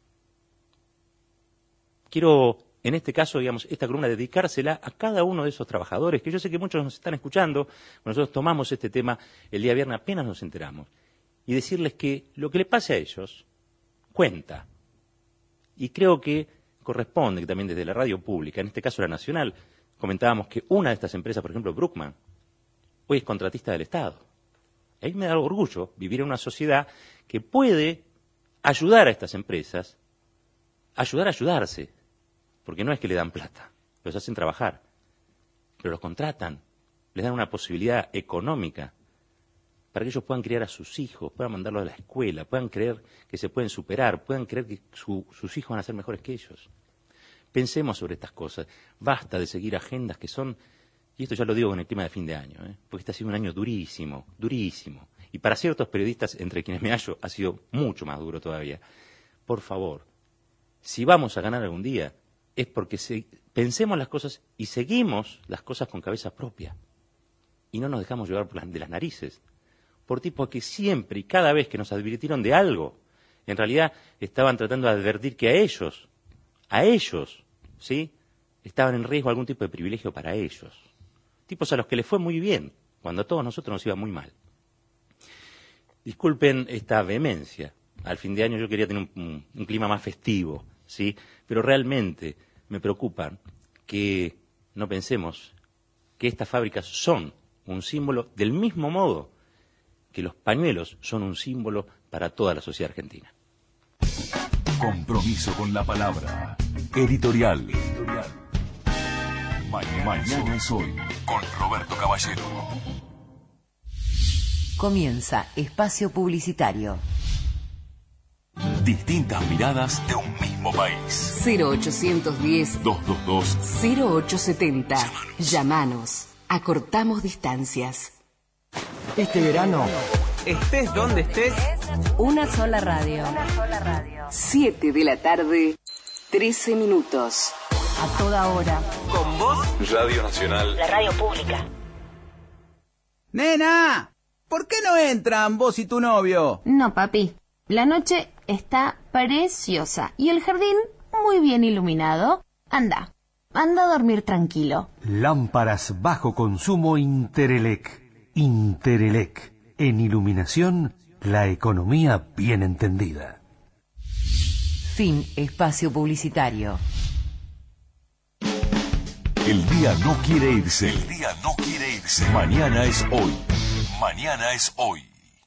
Quiero, en este caso, digamos, esta columna, dedicársela a cada uno de esos trabajadores, que yo sé que muchos nos están escuchando. Nosotros tomamos este tema el día viernes, apenas nos enteramos, y decirles que lo que le pase a ellos cuenta. Y creo que corresponde que también desde la radio pública, en este caso la nacional, comentábamos que una de estas empresas, por ejemplo, Bruckmann, hoy es contratista del Estado. A mí me da orgullo vivir en una sociedad que puede ayudar a estas empresas, ayudar a ayudarse, porque no es que le dan plata, los hacen trabajar, pero los contratan, les dan una posibilidad económica para que ellos puedan criar a sus hijos, puedan mandarlos a la escuela, puedan creer que se pueden superar, puedan creer que su, sus hijos van a ser mejores que ellos. Pensemos sobre estas cosas. Basta de seguir agendas que son, y esto ya lo digo con el tema de fin de año, ¿eh? porque este ha sido un año durísimo, durísimo. Y para ciertos periodistas, entre quienes me hallo, ha sido mucho más duro todavía. Por favor, si vamos a ganar algún día, es porque se, pensemos las cosas y seguimos las cosas con cabeza propia. Y no nos dejamos llevar por las, de las narices. Por tipos que siempre y cada vez que nos advirtieron de algo, en realidad estaban tratando de advertir que a ellos, a ellos, ¿sí?, estaban en riesgo algún tipo de privilegio para ellos. Tipos a los que les fue muy bien, cuando a todos nosotros nos iba muy mal. Disculpen esta vehemencia. Al fin de año yo quería tener un, un, un clima más festivo, ¿sí?, pero realmente me preocupa que no pensemos que estas fábricas son un símbolo del mismo modo que los pañuelos son un símbolo para toda la sociedad argentina. Compromiso con la palabra. Editorial. Editorial. Mañana, Mañana es hoy. Con Roberto Caballero. Comienza Espacio Publicitario. Distintas miradas de un mismo país. cero ochocientos diez, dos dos dos, cero ocho setenta. Llámanos. Llámanos. Acortamos distancias. Este verano, estés donde estés, Una sola radio. Una sola radio. siete de la tarde, trece minutos. A toda hora. con vos, Radio Nacional. La radio pública. Nena, ¿por qué no entran vos y tu novio? No, papi. La noche está preciosa y el jardín muy bien iluminado. Anda, anda a dormir tranquilo. Lámparas bajo consumo Interelec. Interelec. En iluminación, la economía bien entendida. Fin espacio publicitario. El día no quiere irse. El día no quiere irse. Mañana es hoy. Mañana es hoy.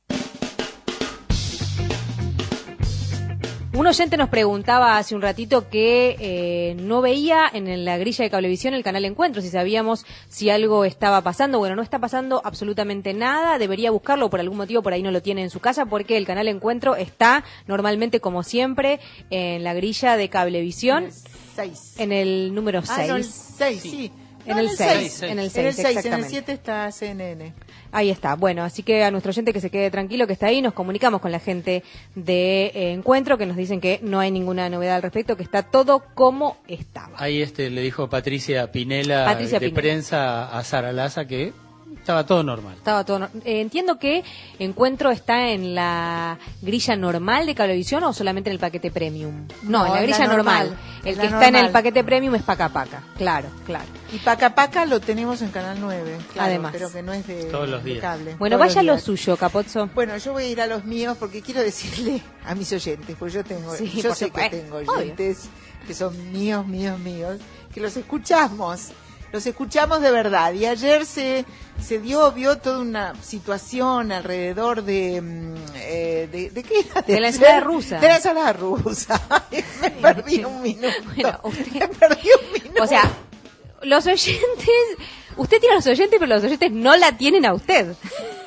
Un oyente nos preguntaba hace un ratito que eh, no veía en la grilla de Cablevisión el canal Encuentro, si sabíamos si algo estaba pasando. Bueno, no está pasando absolutamente nada, debería buscarlo, por algún motivo por ahí no lo tiene en su casa, porque el canal Encuentro está normalmente, como siempre, en la grilla de Cablevisión, seis. En el número seis. Ah, no, el seis, sí. sí. En, no, el en el seis, seis. En el En seis, el seis, en el exactamente. siete está C N N. Ahí está. Bueno, así que a nuestro oyente que se quede tranquilo, que está ahí, nos comunicamos con la gente de eh, Encuentro, que nos dicen que no hay ninguna novedad al respecto, que está todo como estaba. Ahí este le dijo Patricia Pinela Patricia de Pinela. prensa a Sara Laza que Estaba todo normal. Estaba todo. no- eh, entiendo que Encuentro está en la grilla normal de Cablevisión o solamente en el paquete premium. No, No, en la en la grilla normal. normal, El en que la está en el normal. paquete premium es Paca Paca. Claro, claro. Y Paca Paca lo tenemos en Canal nueve, claro, Además. pero que no es de, Todos los de días. cable. Bueno, Todos vaya los lo días. suyo, Capozzo. Bueno, yo voy a ir a los míos porque quiero decirle a mis oyentes, porque yo tengo, Sí, yo por sé supuesto, que tengo obvio. oyentes que son míos, míos, míos, que los escuchamos, los escuchamos de verdad. Y ayer se, se dio, vio toda una situación alrededor de, mm, eh, de, ¿de qué era? De la ensalada rusa. De la ensalada rusa. Me perdí un minuto. Bueno, usted- Me perdí un minuto. O sea, los oyentes, usted tiene a los oyentes, pero los oyentes no la tienen a usted.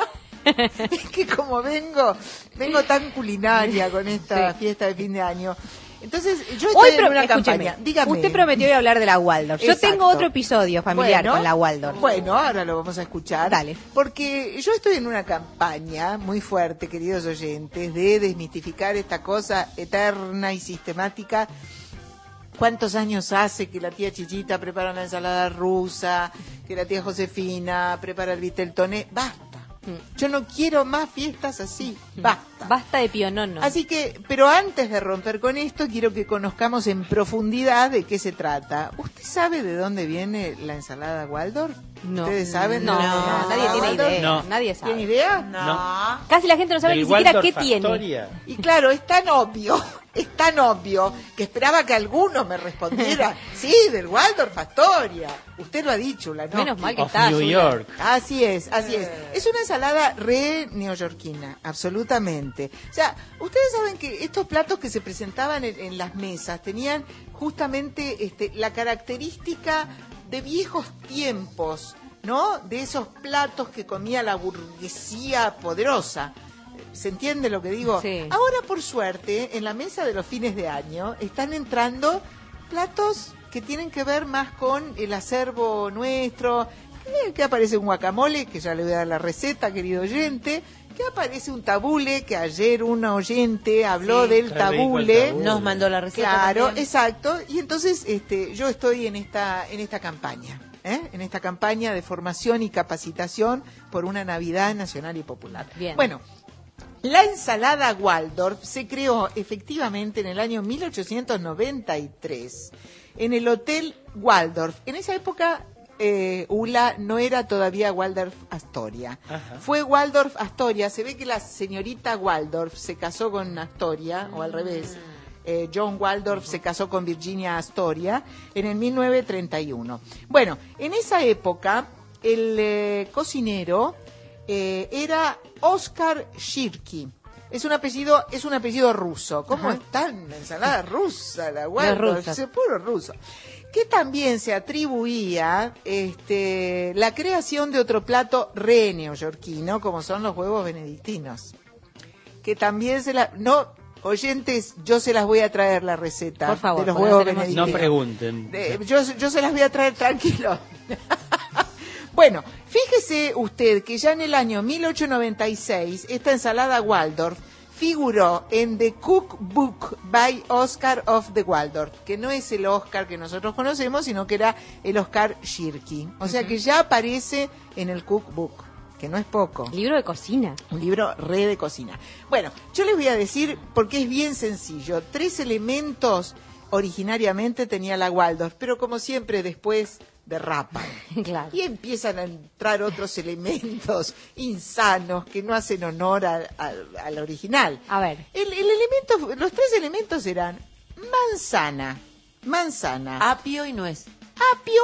Es que como vengo, vengo tan culinaria con esta Sí. fiesta de fin de año. Entonces, yo Hoy estoy en pro- una escúcheme, campaña. Dígame. usted prometió ir a hablar de la Waldorf. Yo Exacto. tengo otro episodio familiar Bueno, con la Waldorf. Bueno, ahora lo vamos a escuchar. Dale. Porque yo estoy en una campaña muy fuerte, queridos oyentes, de desmitificar esta cosa eterna y sistemática. ¿Cuántos años hace que la tía Chichita prepara la ensalada rusa, que la tía Josefina prepara el vitel toné? Basta. Yo no quiero más fiestas así. Basta. Basta de pionono. Así que, pero antes de romper con esto, quiero que conozcamos en profundidad de qué se trata. ¿Usted sabe de dónde viene la ensalada Waldorf? No. ¿Ustedes saben? No, de dónde viene la nadie ensalada tiene Waldorf? idea. No. Nadie sabe. ¿Tiene idea? No. Casi la gente no sabe Del ni siquiera Waldorf qué tiene. Astoria. Y claro, es tan obvio, es tan obvio que esperaba que alguno me respondiera. Sí, del Waldorf Astoria. Usted lo ha dicho, la no. Menos mal que Of está. New Zula. York. Así es, así es. Es una ensalada re neoyorquina, absolutamente. O sea, ustedes saben que estos platos que se presentaban en, en las mesas tenían justamente este, la característica de viejos tiempos, ¿no? De esos platos que comía la burguesía poderosa. ¿Se entiende lo que digo? Sí. Ahora, por suerte, en la mesa de los fines de año están entrando platos que tienen que ver más con el acervo nuestro, que, que aparece un guacamole, que ya le voy a dar la receta, querido oyente, que aparece un tabule, que ayer una oyente habló Sí, del qué rico el tabule. tabule. Nos mandó la receta. Claro, también. exacto. Y entonces este, yo estoy en esta, en esta campaña, ¿eh? en esta campaña de formación y capacitación por una Navidad nacional y popular. Bien. Bueno, la ensalada Waldorf se creó efectivamente en el año mil ochocientos noventa y tres en el Hotel Waldorf. En esa época, eh, Ula no era todavía Waldorf Astoria. Ajá. Fue Waldorf Astoria. Se ve que la señorita Waldorf se casó con Astoria, o al revés. Eh, John Waldorf se casó con Virginia Astoria en el mil novecientos treinta y uno. Bueno, en esa época, el eh, cocinero eh, era Oscar Shirky. Es un apellido, es un apellido ruso. ¿Cómo Ajá. está en la ensalada rusa, la Los Waldorf? rusos. Es puro ruso. Que también se atribuía este, la creación de otro plato re neoyorquino, como son los huevos benedictinos. Que también se la... No, oyentes, yo se las voy a traer la receta Por favor, de los porque huevos no tenemos- benedictinos. No pregunten. Eh, yo, yo se las voy a traer tranquilo. Bueno, fíjese usted que ya en el año mil ochocientos noventa y seis esta ensalada Waldorf figuró en The Cookbook by Oscar of the Waldorf, que no es el Oscar que nosotros conocemos, sino que era el Oscar Shirky. O sea que ya aparece en el Cookbook, que no es poco. Libro de cocina. Un libro re de cocina. Bueno, yo les voy a decir, porque es bien sencillo, tres elementos originariamente tenía la Waldorf, pero como siempre después derrapan. Claro. Y empiezan a entrar otros elementos insanos que no hacen honor al, al- al original. A ver. El, el elemento, los tres elementos eran manzana, manzana, Apio y nuez. apio.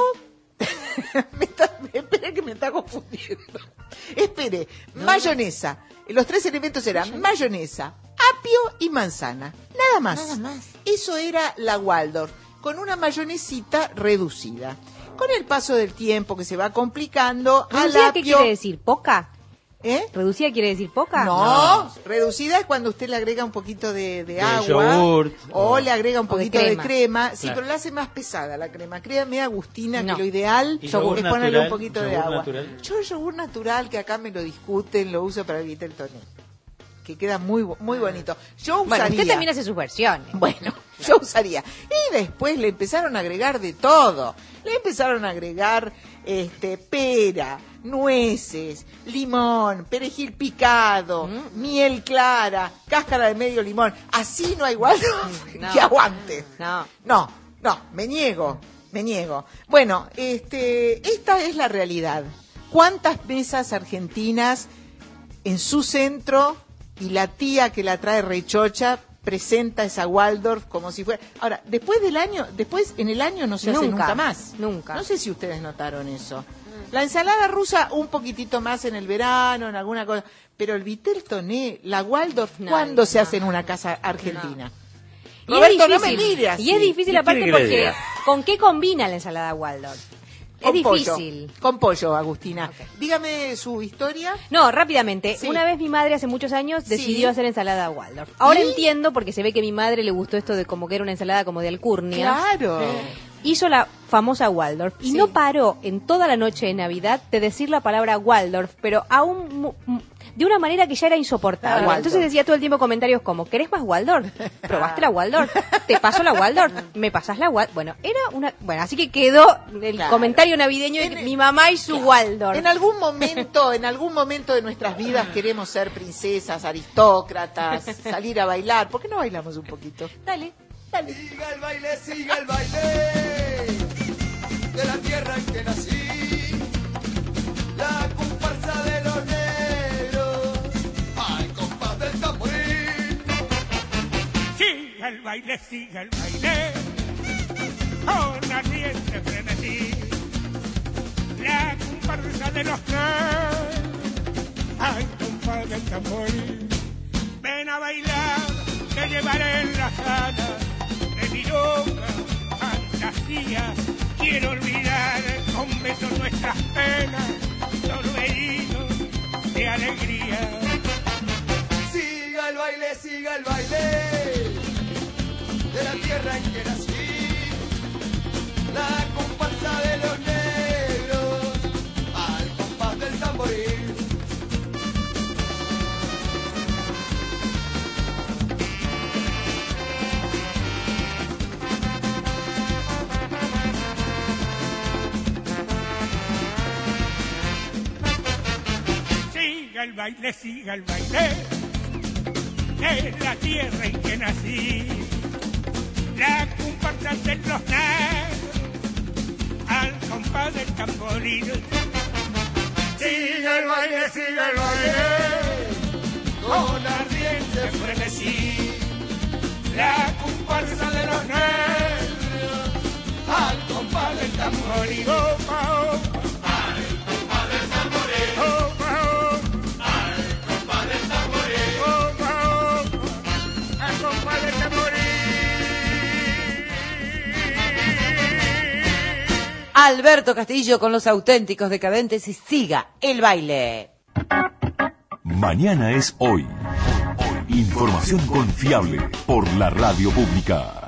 me está, espere que me está confundiendo. Espere, mayonesa. Los tres elementos eran mayonesa, apio y manzana. Nada más. Nada más. Eso era la Waldorf, con una mayonesita reducida. Con el paso del tiempo que se va complicando, al ¿Reducida qué apio... quiere decir? ¿Poca? ¿Eh? ¿Reducida quiere decir poca? No, reducida es cuando usted le agrega un poquito de, de De agua yogurt, o o- le agrega un o de poquito de crema. crema. Sí, Claro. pero la hace más pesada la crema. Créame, Agustina, No. que lo ideal ¿Y es yogur ponerle un natural? poquito de ¿Yogur agua. natural? Yo el yogur natural, que acá me lo discuten, lo uso para el vitel toné, que queda muy bo- muy bonito. Yo Bueno, usaría... usted también hace sus versiones. Bueno, Yo usaría. Y después le empezaron a agregar de todo. Le empezaron a agregar este pera, nueces, limón, perejil picado, mm. miel clara, cáscara de medio limón. Así no hay Waldorf no. que aguante. No. No, no, me niego, me niego. Bueno, este, esta es la realidad. ¿Cuántas mesas argentinas en su centro y la tía que la trae rechocha presenta esa Waldorf como si fuera... Ahora, después del año, después en el año no se hace nunca más. Nunca. No sé si ustedes notaron eso. La ensalada rusa un poquitito más en el verano, en alguna cosa, pero el vitel toné, la Waldorf, No, ¿cuándo no. se hace en una casa argentina? Y Roberto, es no me difícil. mire así. Y es difícil ¿Qué aparte quiere que le porque diga? ¿con qué combina la ensalada Waldorf? Es Con pollo, difícil. con pollo, Agustina. Dígame su historia. No, rápidamente. Sí. Una vez mi madre hace muchos años decidió Sí. hacer ensalada Waldorf. Ahora ¿Y? entiendo porque se ve que a mi madre le gustó esto de como que era una ensalada como de alcurnia. Claro. Hizo la famosa Waldorf y Sí. no paró en toda la noche de Navidad de decir la palabra Waldorf, pero aún mu- mu- de una manera que ya era insoportable. Ah, Waldorf. Entonces decía todo el tiempo comentarios como, ¿querés más Waldorf? ¿Probaste la Waldorf? ¿Te paso la Waldorf? ¿Me pasás la Waldorf? Bueno, era una... Bueno, así que quedó el Claro. comentario navideño de En- mi mamá y su Waldorf. En algún momento, en algún momento de nuestras vidas queremos ser princesas, aristócratas, salir a bailar. ¿Por qué no bailamos un poquito? Dale. Siga el baile, siga el baile de la tierra en que nací, la comparsa de los negros, al compás del tamboril. Siga el baile, siga el baile, con ardiente frenesí, la comparsa de los negros, al compás del tamboril. Ven a bailar, te llevaré en la sala de mi loca fantasía. Quiero olvidar con besos nuestras penas, torbellinos de alegría. Siga el baile, siga el baile de la tierra en que nací, la comparsa de los negros, al compás del tamboril. Siga el baile, siga el baile de la tierra en que nací, la comparsa de los negros, al compás del tamboril. Siga el baile, siga el baile, con ardiente frenesí, la comparsa de los negros, al compás del tamboril. Opa, opa. Alberto Castillo con los auténticos decadentes y siga el baile. Mañana es hoy. Información confiable por la radio pública.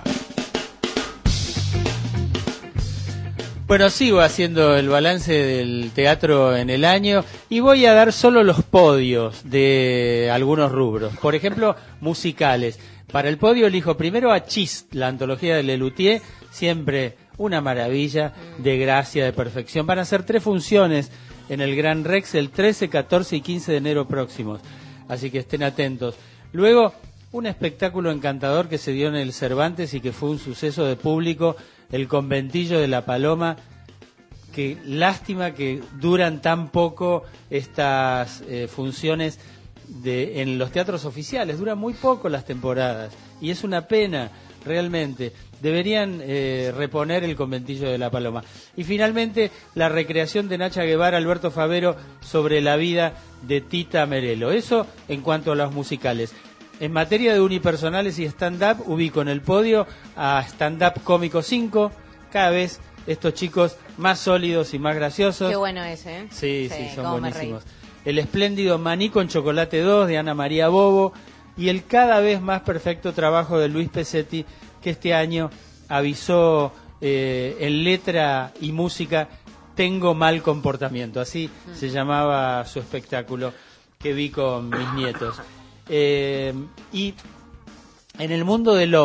Bueno, sigo haciendo el balance del teatro en el año y voy a dar solo los podios de algunos rubros. Por ejemplo, musicales. Para el podio elijo primero a Chist, la antología de Lelutier, siempre una maravilla de gracia, de perfección. Van a ser tres funciones en el Gran Rex el trece, catorce y quince de enero próximos, así que estén atentos. Luego, un espectáculo encantador que se dio en el Cervantes y que fue un suceso de público, el Conventillo de la Paloma. Qué lástima que duran tan poco estas eh, funciones de, en los teatros oficiales, duran muy poco las temporadas y es una pena realmente. Deberían eh, reponer el Conventillo de la Paloma. Y finalmente la recreación de Nacha Guevara, Alberto Favero sobre la vida de Tita Merelo. Eso en cuanto a los musicales. En materia de unipersonales y stand-up, ubico en el podio a Stand-up Cómico cinco, cada vez estos chicos más sólidos y más graciosos. Qué bueno ese, ¿eh? Sí, sí, son cómo me buenísimos. El espléndido Maní con Chocolate dos de Ana María Bobo y el cada vez más perfecto trabajo de Luis Pesetti, que este año avisó eh, en letra y música Tengo mal comportamiento, así mm. se llamaba su espectáculo que vi con mis nietos. Eh, y en el mundo de Love,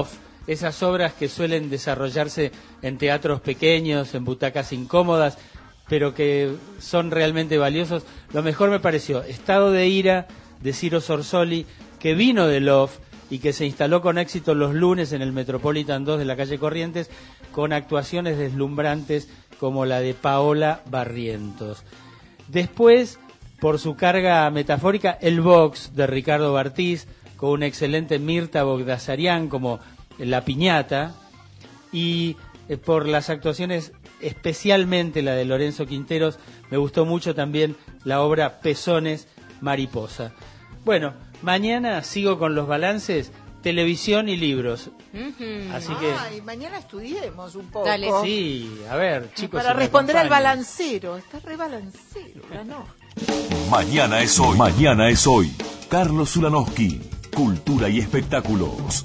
esas obras que suelen desarrollarse en teatros pequeños, en butacas incómodas, pero que son realmente valiosos. Lo mejor me pareció Estado de Ira, de Ciro Sorsoli, que vino de Love y que se instaló con éxito los lunes en el Metropolitan dos de la calle Corrientes, con actuaciones deslumbrantes como la de Paola Barrientos. Después, por su carga metafórica, El Box, de Ricardo Bartiz, con una excelente Mirta Bogdasarian como La Piñata, y eh, por las actuaciones, especialmente la de Lorenzo Quinteros, me gustó mucho también la obra Pezones, Mariposa. Bueno, mañana sigo con los balances, televisión y libros. Uh-huh. Así que... Ay, mañana estudiemos un poco. Dale. Sí, a ver, chicos. Para si me responder al acompañan. balancero. Está re balancero, la no. Mañana es hoy. Mañana es hoy. Carlos Zulanowski. Cultura y espectáculos.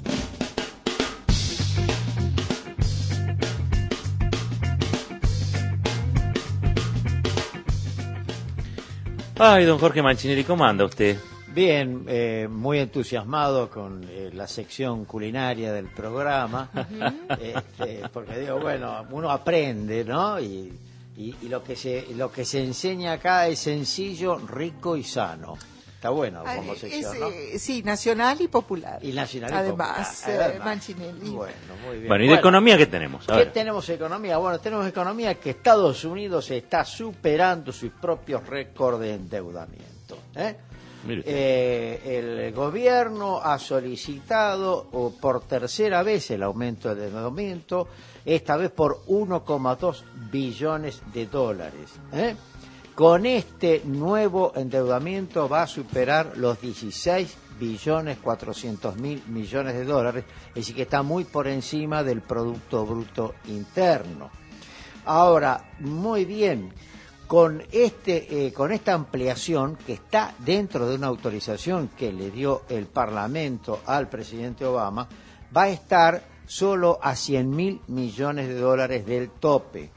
Ay, don Jorge Manchinelli, ¿cómo anda usted? Bien, eh, muy entusiasmado con eh, la sección culinaria del programa, este, porque digo, bueno, uno aprende, ¿no? Y, y, y lo que se lo que se enseña acá es sencillo, rico y sano. Está bueno como Ay, sección, es, ¿no? eh, sí, nacional y popular. Y nacional y Además, popular, eh, además. Manchinelli. Bueno, muy bien. Bueno, ¿y de economía qué tenemos? A ¿Qué ver. tenemos economía? Bueno, tenemos economía que Estados Unidos está superando sus propios récords de endeudamiento. ¿eh? Mire usted. Eh, el gobierno ha solicitado o, por tercera vez el aumento del endeudamiento, esta vez por uno coma dos billones de dólares. ¿eh? Con este nuevo endeudamiento va a superar los dieciséis billones cuatrocientos mil millones de dólares, es decir, que está muy por encima del Producto Bruto Interno. Ahora, muy bien, con este, eh, con esta ampliación que está dentro de una autorización que le dio el Parlamento al presidente Obama, va a estar solo a cien mil millones de dólares del tope.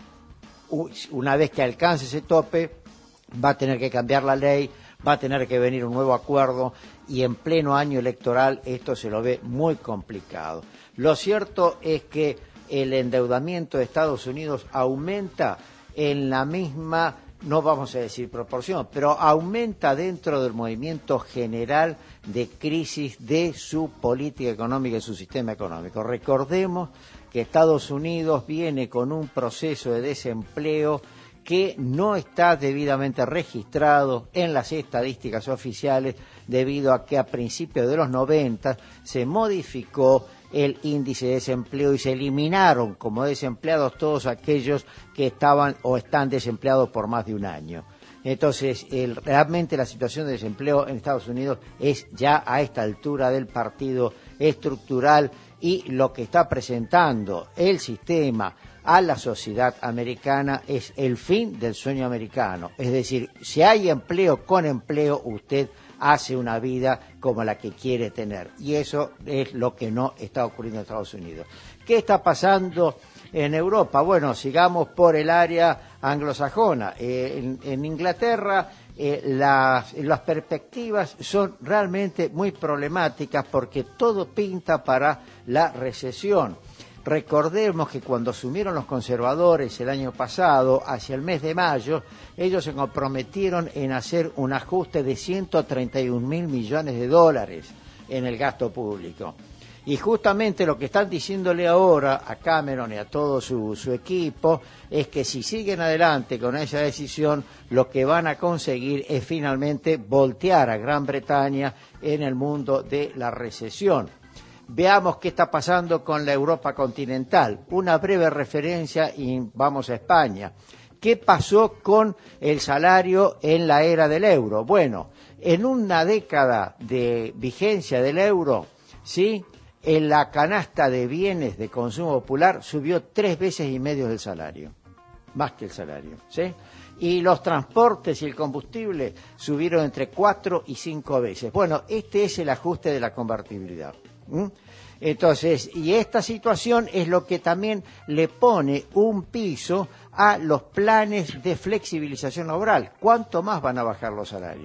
Una vez que alcance ese tope, va a tener que cambiar la ley, va a tener que venir un nuevo acuerdo, y en pleno año electoral esto se lo ve muy complicado. Lo cierto es que el endeudamiento de Estados Unidos aumenta en la misma, no vamos a decir proporción, pero aumenta dentro del movimiento general de crisis de su política económica y su sistema económico. Recordemos que Estados Unidos viene con un proceso de desempleo que no está debidamente registrado en las estadísticas oficiales, debido a que a principios de los noventa se modificó el índice de desempleo y se eliminaron como desempleados todos aquellos que estaban o están desempleados por más de un año. Entonces, el, realmente la situación de desempleo en Estados Unidos es ya a esta altura del partido estructural, y lo que está presentando el sistema a la sociedad americana es el fin del sueño americano. Es decir, si hay empleo, con empleo usted hace una vida como la que quiere tener, y eso es lo que no está ocurriendo en Estados Unidos. ¿Qué está pasando en Europa? Bueno, sigamos por el área anglosajona. Eh, en, en Inglaterra eh, las, las perspectivas son realmente muy problemáticas, porque todo pinta para la recesión. Recordemos que cuando asumieron los conservadores el año pasado, hacia el mes de mayo, ellos se comprometieron en hacer un ajuste de ciento treinta y un mil millones de dólares en el gasto público. Y justamente lo que están diciéndole ahora a Cameron y a todo su, su equipo es que si siguen adelante con esa decisión, lo que van a conseguir es finalmente voltear a Gran Bretaña en el mundo de la recesión. Veamos qué está pasando con la Europa continental. Una breve referencia y vamos a España. ¿Qué pasó con el salario en la era del euro? Bueno, en una década de vigencia del euro, ¿sí?, en la canasta de bienes de consumo popular subió tres veces y medio del salario, más que el salario, ¿sí? Y los transportes y el combustible subieron entre cuatro y cinco veces. Bueno, este es el ajuste de la convertibilidad. ¿Mm? Entonces, y esta situación es lo que también le pone un piso a los planes de flexibilización laboral. ¿Cuánto más van a bajar los salarios?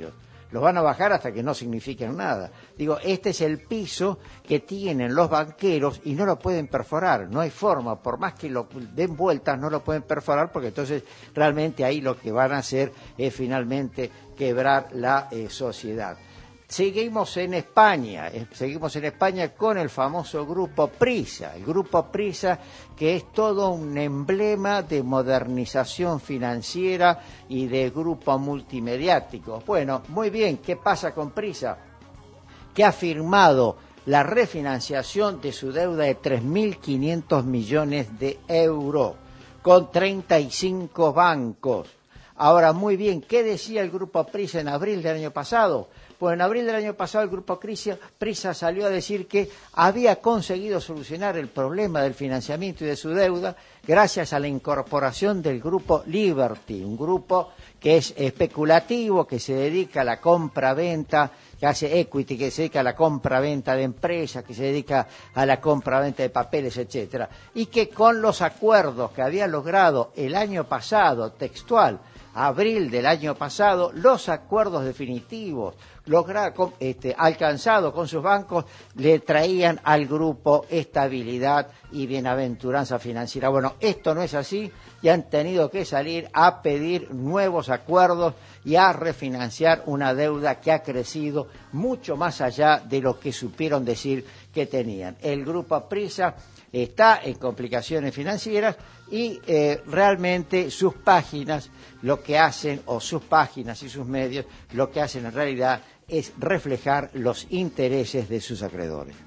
los van a bajar hasta que no signifiquen nada. Digo, este es el piso que tienen los banqueros y no lo pueden perforar, no hay forma, por más que lo den vueltas no lo pueden perforar, porque entonces realmente ahí lo que van a hacer es finalmente quebrar la eh, sociedad. Seguimos en España, eh, seguimos en España con el famoso Grupo Prisa, el Grupo Prisa, que es todo un emblema de modernización financiera y de grupo multimediático. Bueno, muy bien, ¿qué pasa con Prisa? Que ha firmado la refinanciación de su deuda de tres mil quinientos millones de euros con treinta y cinco bancos. Ahora, muy bien, ¿qué decía el Grupo Prisa en abril del año pasado? Pues en abril del año pasado el Grupo Prisa salió a decir que había conseguido solucionar el problema del financiamiento y de su deuda gracias a la incorporación del Grupo Liberty, un grupo que es especulativo, que se dedica a la compra-venta, que hace equity, que se dedica a la compra-venta de empresas, que se dedica a la compra-venta de papeles, etcétera, y que con los acuerdos que había logrado el año pasado, textual, abril del año pasado, los acuerdos definitivos logra, este, alcanzados con sus bancos le traían al grupo estabilidad y bienaventuranza financiera. Bueno, esto no es así y han tenido que salir a pedir nuevos acuerdos y a refinanciar una deuda que ha crecido mucho más allá de lo que supieron decir que tenían. El Grupo Prisa está en complicaciones financieras y eh, realmente sus páginas lo que hacen, o sus páginas y sus medios, lo que hacen en realidad es reflejar los intereses de sus acreedores.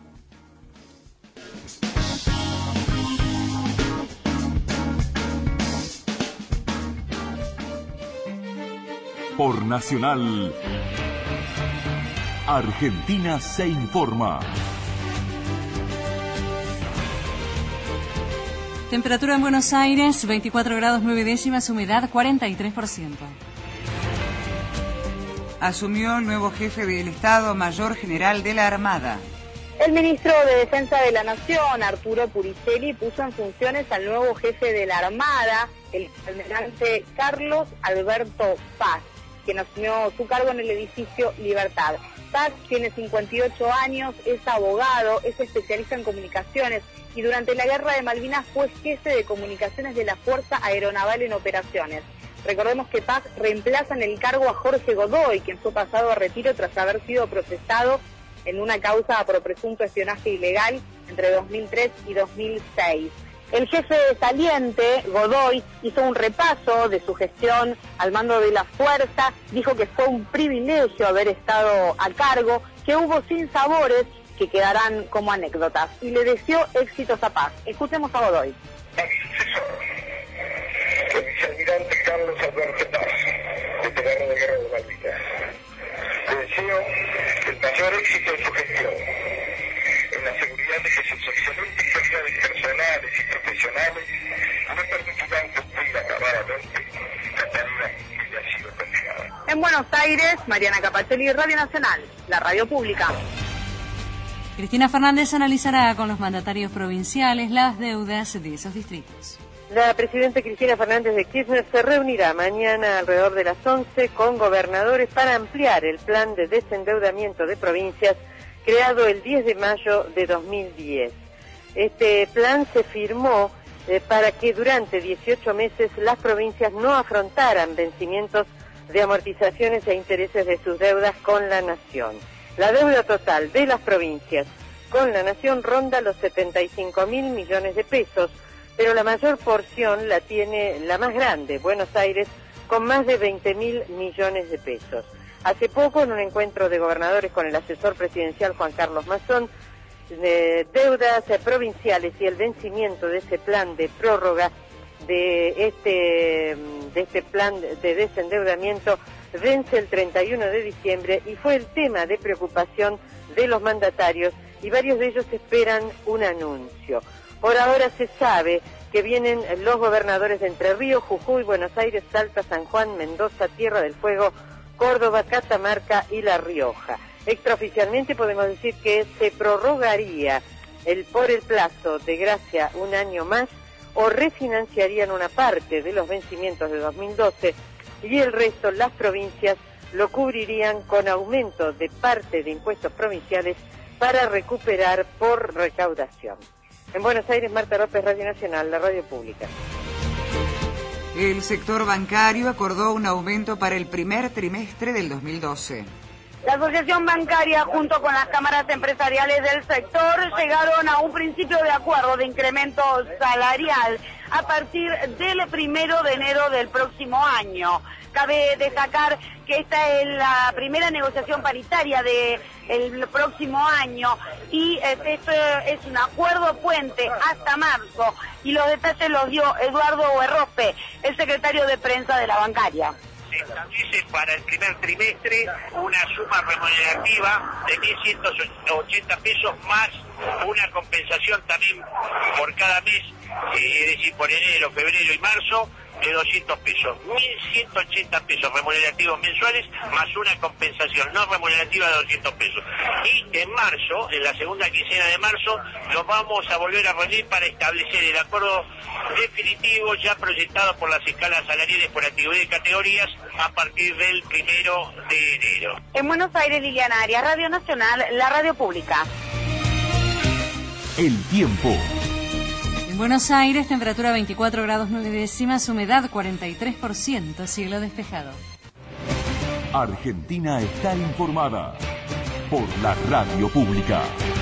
Por Nacional, Argentina se informa. Temperatura en Buenos Aires, veinticuatro grados nueve décimas, humedad cuarenta y tres por ciento. Asumió el nuevo jefe del Estado Mayor General de la Armada. El ministro de Defensa de la Nación, Arturo Puricelli, puso en funciones al nuevo jefe de la Armada, el almirante Carlos Alberto Paz, quien asumió su cargo en el edificio Libertad. Paz tiene cincuenta y ocho años, es abogado, es especialista en comunicaciones y durante la Guerra de Malvinas fue jefe de comunicaciones de la Fuerza Aeronaval en operaciones. Recordemos que Paz reemplaza en el cargo a Jorge Godoy, quien fue pasado a retiro tras haber sido procesado en una causa por presunto espionaje ilegal entre dos mil tres y dos mil seis. El jefe saliente, Godoy, hizo un repaso de su gestión al mando de la fuerza, dijo que fue un privilegio haber estado a cargo, que hubo sinsabores que quedarán como anécdotas, y le deseó éxitos a Paz. Escuchemos a Godoy. El vicealmirante Carlos Alberto Paz, veterano de Guerra de Malvinas. Le deseo el mayor éxito en su gestión, en la seguridad de que sus excelentes cualidades personales y profesionales le permitirán cumplir acabadamente la tarea que le ha sido confiada. En Buenos Aires, Mariana Capaccelli, Radio Nacional, la radio pública. Cristina Fernández analizará con los mandatarios provinciales las deudas de esos distritos. La presidenta Cristina Fernández de Kirchner se reunirá mañana alrededor de las once con gobernadores para ampliar el plan de desendeudamiento de provincias creado el diez de mayo de dos mil diez. Este plan se firmó eh, para que durante dieciocho meses las provincias no afrontaran vencimientos de amortizaciones e intereses de sus deudas con la Nación. La deuda total de las provincias con la Nación ronda los setenta y cinco mil millones de pesos, pero la mayor porción la tiene la más grande, Buenos Aires, con más de veinte mil millones de pesos. Hace poco, en un encuentro de gobernadores con el asesor presidencial Juan Carlos Mazón, de deudas provinciales y el vencimiento de ese plan de prórroga de este, de este plan de desendeudamiento vence el treinta y uno de diciembre y fue el tema de preocupación de los mandatarios y varios de ellos esperan un anuncio. Por ahora se sabe que vienen los gobernadores de Entre Ríos, Jujuy, Buenos Aires, Salta, San Juan, Mendoza, Tierra del Fuego, Córdoba, Catamarca y La Rioja. Extraoficialmente podemos decir que se prorrogaría el por el plazo de gracia un año más o refinanciarían una parte de los vencimientos de dos mil doce y el resto las provincias lo cubrirían con aumento de parte de impuestos provinciales para recuperar por recaudación. En Buenos Aires, Marta López, Radio Nacional, la radio pública. El sector bancario acordó un aumento para el primer trimestre del dos mil doce. La Asociación Bancaria, junto con las cámaras empresariales del sector, llegaron a un principio de acuerdo de incremento salarial a partir del primero de enero del próximo año. Cabe destacar que esta es la primera negociación paritaria del próximo año y esto es un acuerdo puente hasta marzo y los detalles los dio Eduardo Huerrope, el secretario de prensa de la bancaria. Se establece para el primer trimestre una suma remunerativa de mil ciento ochenta pesos más una compensación también por cada mes, eh, es decir, por enero, febrero y marzo, de doscientos pesos. mil ciento ochenta pesos remunerativos mensuales más una compensación no remunerativa de doscientos pesos. Y en marzo, en la segunda quincena de marzo, nos vamos a volver a reunir para establecer el acuerdo definitivo ya proyectado por las escalas salariales por actividad de categorías a partir del primero de enero. En Buenos Aires, Liliana Arias, Radio Nacional, la radio pública. El tiempo. En Buenos Aires, temperatura veinticuatro grados nueve décimas, humedad cuarenta y tres por ciento, cielo despejado. Argentina está informada por la radio pública.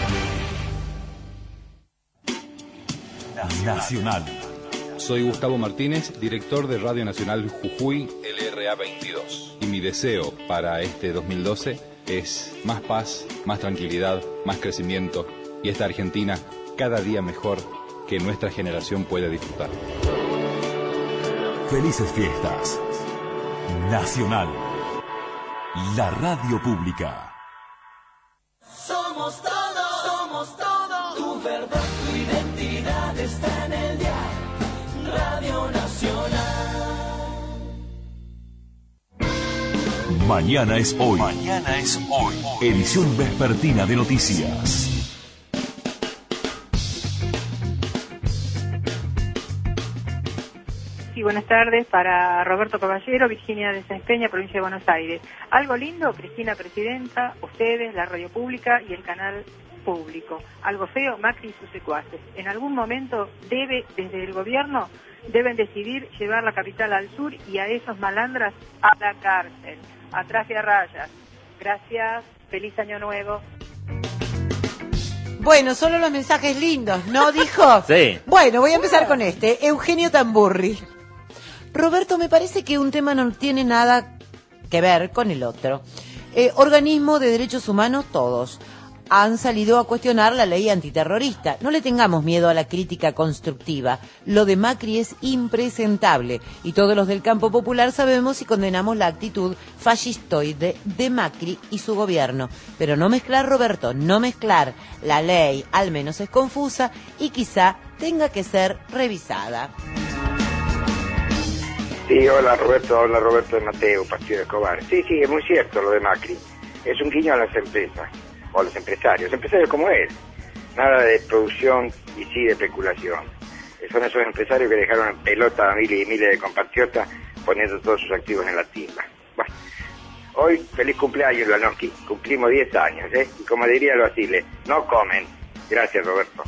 Nacional. Soy Gustavo Martínez, director de Radio Nacional Jujuy, L R A veintidós. Y mi deseo para este dos mil doce es más paz, más tranquilidad, más crecimiento y esta Argentina cada día mejor que nuestra generación puede disfrutar. Felices fiestas. Nacional. La radio pública. Somos todos, somos todos. Tu verdad, tu identidad está en el dial. Radio Nacional. Mañana es hoy. Mañana es hoy. Edición vespertina de noticias. Sí, buenas tardes para Roberto Caballero, Virginia de Sáenz Peña, provincia de Buenos Aires. Algo lindo, Cristina Presidenta, ustedes, la radio pública y el canal público. Algo feo, Macri y sus secuaces. En algún momento debe, desde el gobierno, deben decidir llevar la capital al sur y a esos malandras a la cárcel, a traje a rayas. Gracias, feliz año nuevo. Bueno, solo los mensajes lindos, ¿no dijo? Sí. Bueno, voy a empezar con este. Eugenio Tamburri. Roberto, me parece que un tema no tiene nada que ver con el otro. Eh, organismo de derechos humanos, todos han salido a cuestionar la ley antiterrorista. No le tengamos miedo a la crítica constructiva. Lo de Macri es impresentable y todos los del campo popular sabemos y condenamos la actitud fascistoide de Macri y su gobierno. Pero no mezclar, Roberto, no mezclar. La ley al menos es confusa y quizá tenga que ser revisada. Sí, hola Roberto, hola Roberto de Mateo, Partido de Escobar. Sí, sí, es muy cierto lo de Macri. Es un guiño a las empresas, o a los empresarios, empresarios como él. Nada de producción y sí de especulación. Son esos empresarios que dejaron en pelota a miles y miles de compatriotas poniendo todos sus activos en la timba. Bueno, hoy feliz cumpleaños, Lanowski. Cumplimos diez años, ¿eh? Y como diría los asiles, no comen. Gracias, Roberto.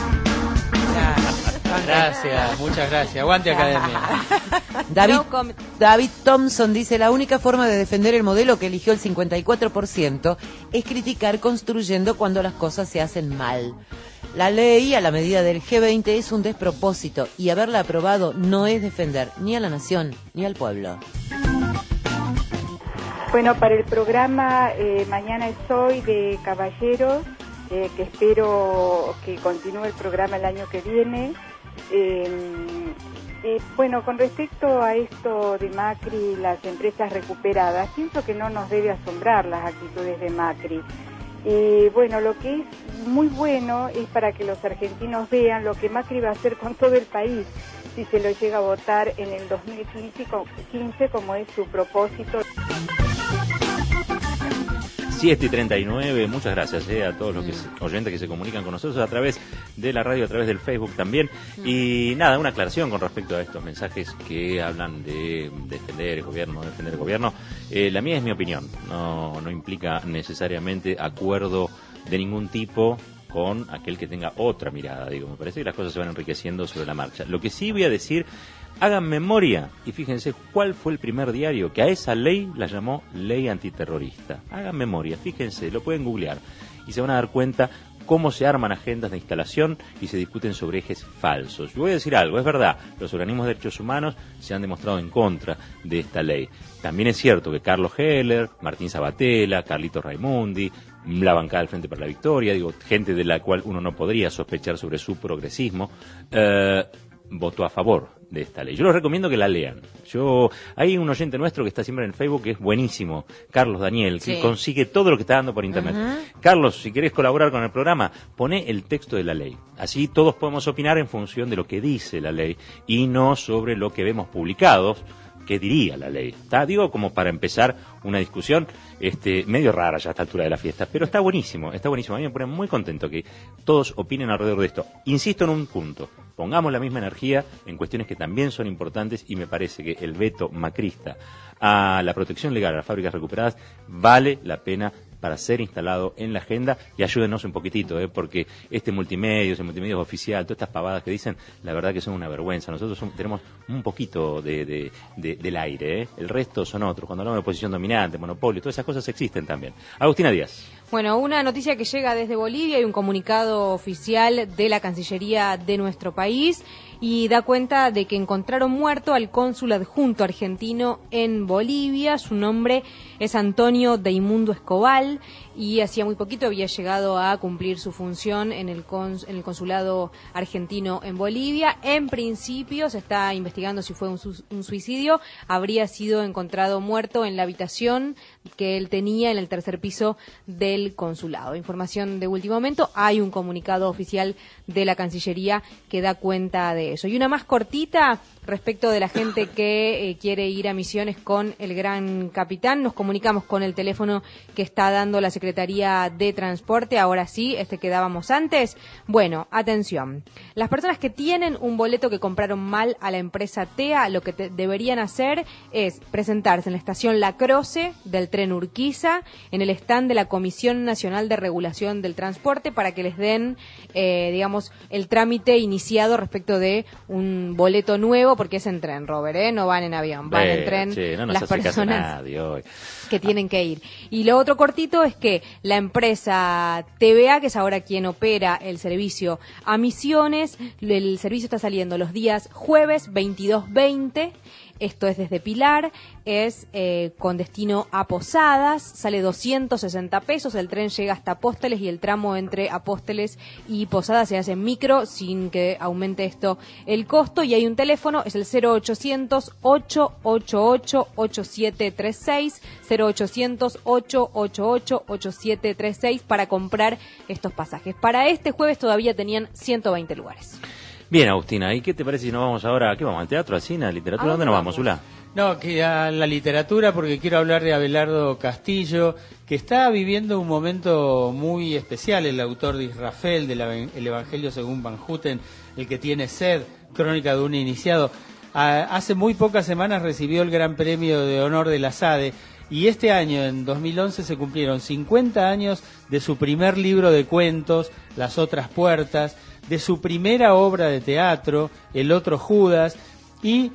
Gracias, muchas gracias. Aguante Academia. David, David Thompson dice, la única forma de defender el modelo que eligió el cincuenta y cuatro por ciento es criticar construyendo cuando las cosas se hacen mal. La ley a la medida del G veinte es un despropósito y haberla aprobado no es defender ni a la nación ni al pueblo. Bueno, para el programa eh, Mañana es Hoy de Caballeros, eh, que espero que continúe el programa el año que viene. Eh, eh, bueno, con respecto a esto de Macri y las empresas recuperadas, pienso que no nos debe asombrar las actitudes de Macri. Eh, bueno, lo que es muy bueno es para que los argentinos vean lo que Macri va a hacer con todo el país si se lo llega a votar en el dos mil quince como es su propósito. siete y treinta y nueve, muchas gracias eh, a todos los que se, oyentes que se comunican con nosotros a través de la radio, a través del Facebook también. Y nada, una aclaración con respecto a estos mensajes que hablan de defender el gobierno, defender el gobierno. Eh, la mía es mi opinión, no, no implica necesariamente acuerdo de ningún tipo con aquel que tenga otra mirada. Digo, me parece que las cosas se van enriqueciendo sobre la marcha. Lo que sí voy a decir, hagan memoria y fíjense cuál fue el primer diario que a esa ley la llamó ley antiterrorista. Hagan memoria, fíjense, lo pueden googlear y se van a dar cuenta cómo se arman agendas de instalación y se discuten sobre ejes falsos. Yo voy a decir algo, es verdad, los organismos de derechos humanos se han demostrado en contra de esta ley. También es cierto que Carlos Heller, Martín Sabatella, Carlito Raimundi, la bancada del Frente para la Victoria, digo, gente de la cual uno no podría sospechar sobre su progresismo, eh, votó a favor de esta ley. Yo les recomiendo que la lean. Yo Hay un oyente nuestro que está siempre en Facebook que es buenísimo, Carlos Daniel, que sí. consigue todo lo que está dando por internet. Uh-huh. Carlos, si querés colaborar con el programa, poné el texto de la ley. Así todos podemos opinar en función de lo que dice la ley y no sobre lo que vemos publicados. ¿Qué diría la ley? ¿Está? Digo, como para empezar una discusión este, medio rara ya a esta altura de la fiesta, pero está buenísimo, está buenísimo. A mí me pone muy contento que todos opinen alrededor de esto. Insisto en un punto, pongamos la misma energía en cuestiones que también son importantes y me parece que el veto macrista a la protección legal a las fábricas recuperadas vale la pena para ser instalado en la agenda y ayúdenos un poquitito, ¿eh? Porque este multimedia, ese multimedia oficial, todas estas pavadas que dicen, la verdad que son una vergüenza. Nosotros son, tenemos un poquito de, de, de, del aire, ¿eh? El resto son otros. Cuando hablamos de posición dominante, monopolio, todas esas cosas existen también. Agustina Díaz. Bueno, una noticia que llega desde Bolivia y un comunicado oficial de la Cancillería de nuestro país y da cuenta de que encontraron muerto al cónsul adjunto argentino en Bolivia. Su nombre es Antonio Deimundo Escobal y hacía muy poquito había llegado a cumplir su función en el, cons- en el consulado argentino en Bolivia. En principio se está investigando si fue un, su- un suicidio. Habría sido encontrado muerto en la habitación que él tenía en el tercer piso del consulado. Información de último momento. Hay un comunicado oficial de la Cancillería que da cuenta de eso. Y una más cortita respecto de la gente que eh, quiere ir a misiones con el gran capitán. Nos comunicamos con el teléfono que está dando la Secretaría de Transporte. Ahora sí, este que dábamos antes. Bueno, atención. Las personas que tienen un boleto que compraron mal a la empresa T E A, lo que te deberían hacer es presentarse en la estación La Croce del tren Urquiza, en el stand de la Comisión Nacional de Regulación del Transporte, para que les den, eh, digamos, el trámite iniciado respecto de un boleto nuevo, porque es en tren, Robert, ¿eh? No van en avión, van eh, en tren che, no nos las hace caso personas nadie hoy. que tienen que ir. Y lo otro cortito es que la empresa T V A, que es ahora quien opera el servicio a Misiones, el servicio está saliendo los días jueves veintidós veinte. Esto es desde Pilar, es eh, con destino a Posadas, sale doscientos sesenta pesos, el tren llega hasta Apóstoles y el tramo entre Apóstoles y Posadas se hace en micro sin que aumente esto el costo. Y hay un teléfono, es el cero ochocientos, ocho ocho ocho, ocho siete tres seis, cero ochocientos, ocho ocho ocho, ocho siete tres seis para comprar estos pasajes. Para este jueves todavía tenían ciento veinte lugares. Bien, Agustina, ¿y qué te parece si nos vamos ahora? ¿A qué vamos? ¿Al teatro, al cine, a la literatura? ¿A dónde nos vamos, Ula? No, que a la literatura, porque quiero hablar de Abelardo Castillo, que está viviendo un momento muy especial, el autor de Israfel, del Evangelio según Van Houten, el que tiene sed, crónica de un iniciado. A, hace muy pocas semanas recibió el Gran Premio de Honor de la SADE, y este año, en dos mil once, se cumplieron cincuenta años de su primer libro de cuentos, Las otras puertas, de su primera obra de teatro, El otro Judas, y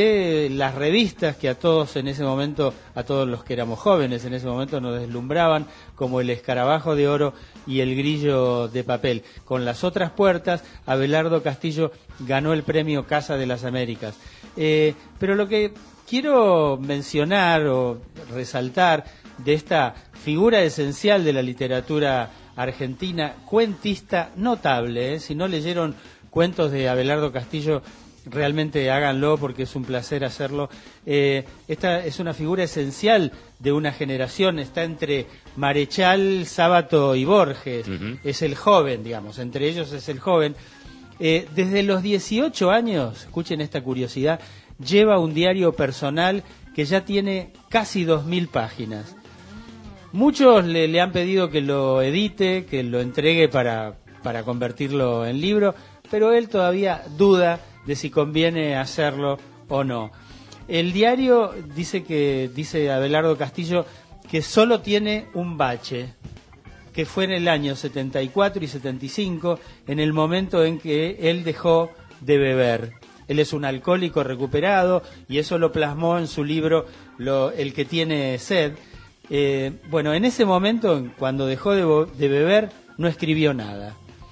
de las revistas que a todos en ese momento, a todos los que éramos jóvenes en ese momento, nos deslumbraban, como El Escarabajo de Oro y El Grillo de Papel. Con Las otras puertas, Abelardo Castillo ganó el premio Casa de las Américas. Eh, pero lo que quiero mencionar o resaltar de esta figura esencial de la literatura argentina, cuentista notable, ¿eh? Si no leyeron cuentos de Abelardo Castillo, realmente háganlo porque es un placer hacerlo. Eh, esta es una figura esencial de una generación, está entre Marechal, Sábato y Borges, uh-huh. Es el joven, digamos, entre ellos es el joven. Eh, desde los dieciocho años, escuchen esta curiosidad, lleva un diario personal que ya tiene casi dos mil páginas. Muchos le, le han pedido que lo edite, que lo entregue para, para convertirlo en libro, pero él todavía duda de si conviene hacerlo o no. El diario dice que dice Abelardo Castillo que solo tiene un bache, que fue en el año setenta y cuatro y setenta y cinco, en el momento en que él dejó de beber. Él es un alcohólico recuperado y eso lo plasmó en su libro lo, El que tiene sed. Eh, bueno, en ese momento, cuando dejó de, de beber, no escribió nada.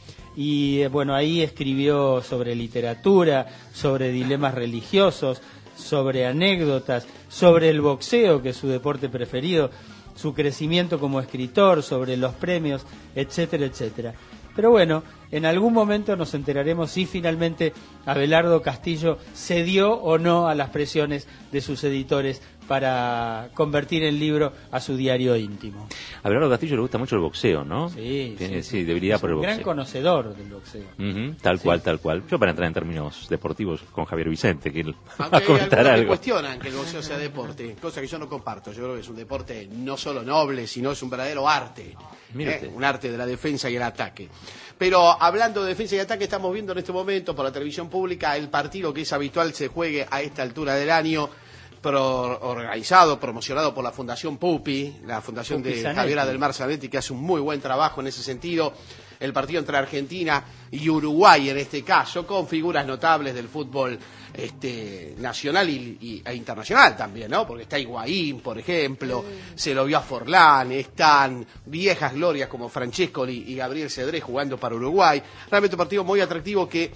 Y eh, bueno, ahí escribió sobre literatura, sobre dilemas religiosos, sobre anécdotas, sobre el boxeo, que es su deporte preferido, su crecimiento como escritor, sobre los premios, etcétera, etcétera. Pero bueno, en algún momento nos enteraremos si finalmente Abelardo Castillo cedió o no a las presiones de sus editores para convertir en libro a su diario íntimo. A Abelardo Castillo le gusta mucho el boxeo, ¿no? Sí, Tiene, sí, sí, debilidad es por el un boxeo. gran conocedor del boxeo. Uh-huh, tal Sí. cual, tal cual. Yo para entrar en términos deportivos con Javier Vicente, que él va Aunque a hay comentar algunos que algo. cuestionan que el boxeo sea deporte, cosa que yo no comparto. Yo creo que es un deporte no solo noble, sino es un verdadero arte. Mire ¿eh? usted. Un arte de la defensa y el ataque. Pero hablando de defensa y ataque, estamos viendo en este momento por la televisión pública el partido que es habitual se juegue a esta altura del año, pro- organizado, promocionado por la Fundación Pupi, la Fundación Pupi de Zanetti. Javiera del Mar Zanetti, que hace un muy buen trabajo en ese sentido. El partido entre Argentina y Uruguay, en este caso, con figuras notables del fútbol este, nacional y, y- e internacional también, ¿no? Porque está Higuaín, por ejemplo, se lo vio a Forlán, están viejas glorias como Francescoli y Gabriel Cedré jugando para Uruguay. Realmente un partido muy atractivo que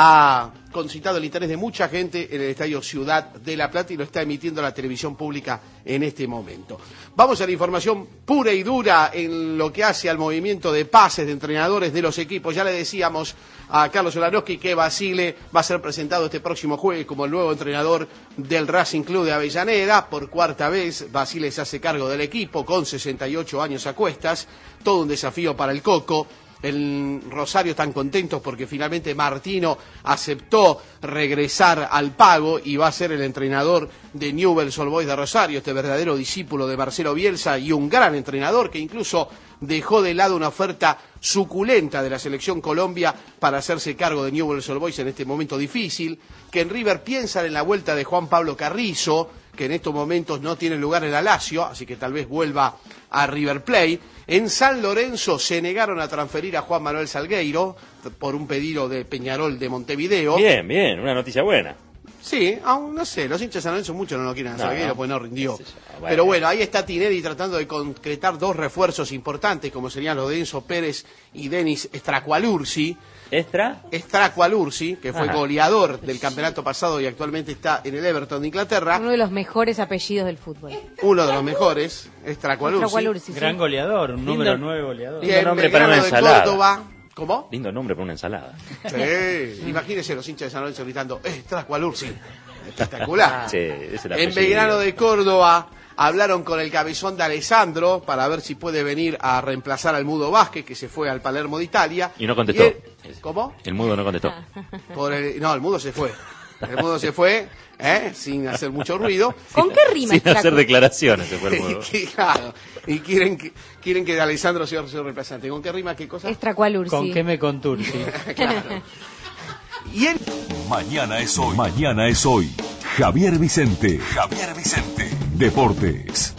ha concitado el interés de mucha gente en el Estadio Ciudad de La Plata y lo está emitiendo la televisión pública en este momento. Vamos a la información pura y dura en lo que hace al movimiento de pases de entrenadores de los equipos. Ya le decíamos a Carlos Olanowski que Basile va a ser presentado este próximo jueves como el nuevo entrenador del Racing Club de Avellaneda. Por cuarta vez Basile se hace cargo del equipo con sesenta y ocho años a cuestas. Todo un desafío para el Coco. En Rosario están contentos porque finalmente Martino aceptó regresar al pago y va a ser el entrenador de Newell's Old Boys de Rosario, este verdadero discípulo de Marcelo Bielsa y un gran entrenador que incluso dejó de lado una oferta suculenta de la selección Colombia para hacerse cargo de Newell's Old Boys en este momento difícil, que en River piensan en la vuelta de Juan Pablo Carrizo, que en estos momentos no tiene lugar en la Lazio, así que tal vez vuelva a River Plate. En San Lorenzo se negaron a transferir a Juan Manuel Salgueiro por un pedido de Peñarol de Montevideo. Bien, bien, una noticia buena. Sí, aún no sé, los hinchas de San Lorenzo mucho no lo quieren a No, Salgueiro no. porque no rindió. Qué sé yo, bueno. Pero bueno, ahí está Tinelli tratando de concretar dos refuerzos importantes, como serían los de Enzo Pérez y Denis Stracualursi. ¿Extra? Stracualursi, que fue Ajá. goleador del campeonato pasado y actualmente está en el Everton de Inglaterra. Uno de los mejores apellidos del fútbol. Uno de los mejores, Stracualursi. Stracualursi, sí. Gran goleador, un número nueve goleador. Que en Belgrano de Córdoba. ¿Cómo? Lindo nombre para una ensalada. Sí, imagínense los hinchas de San Lorenzo gritando, Stracualursi. Espectacular. Sí, ese es el En apellido. Belgrano de Córdoba hablaron con el cabezón de Alessandro para ver si puede venir a reemplazar al Mudo Vázquez, que se fue al Palermo de Italia. Y no contestó. Y él- ¿Cómo? El mudo no contestó. Por el- no, el Mudo se fue. El Mudo se fue, ¿eh? Sin hacer mucho ruido. ¿Con qué rima Sin Stracu- hacer declaraciones se fue el mudo. Y claro, y quieren que, quieren que Alessandro sea su reemplazante. ¿Con qué rima qué cosa? Stracualursi. ¿Con qué me contursi? Claro. Y él... Mañana es hoy. Mañana es hoy. Javier Vicente. Javier Vicente. Deportes.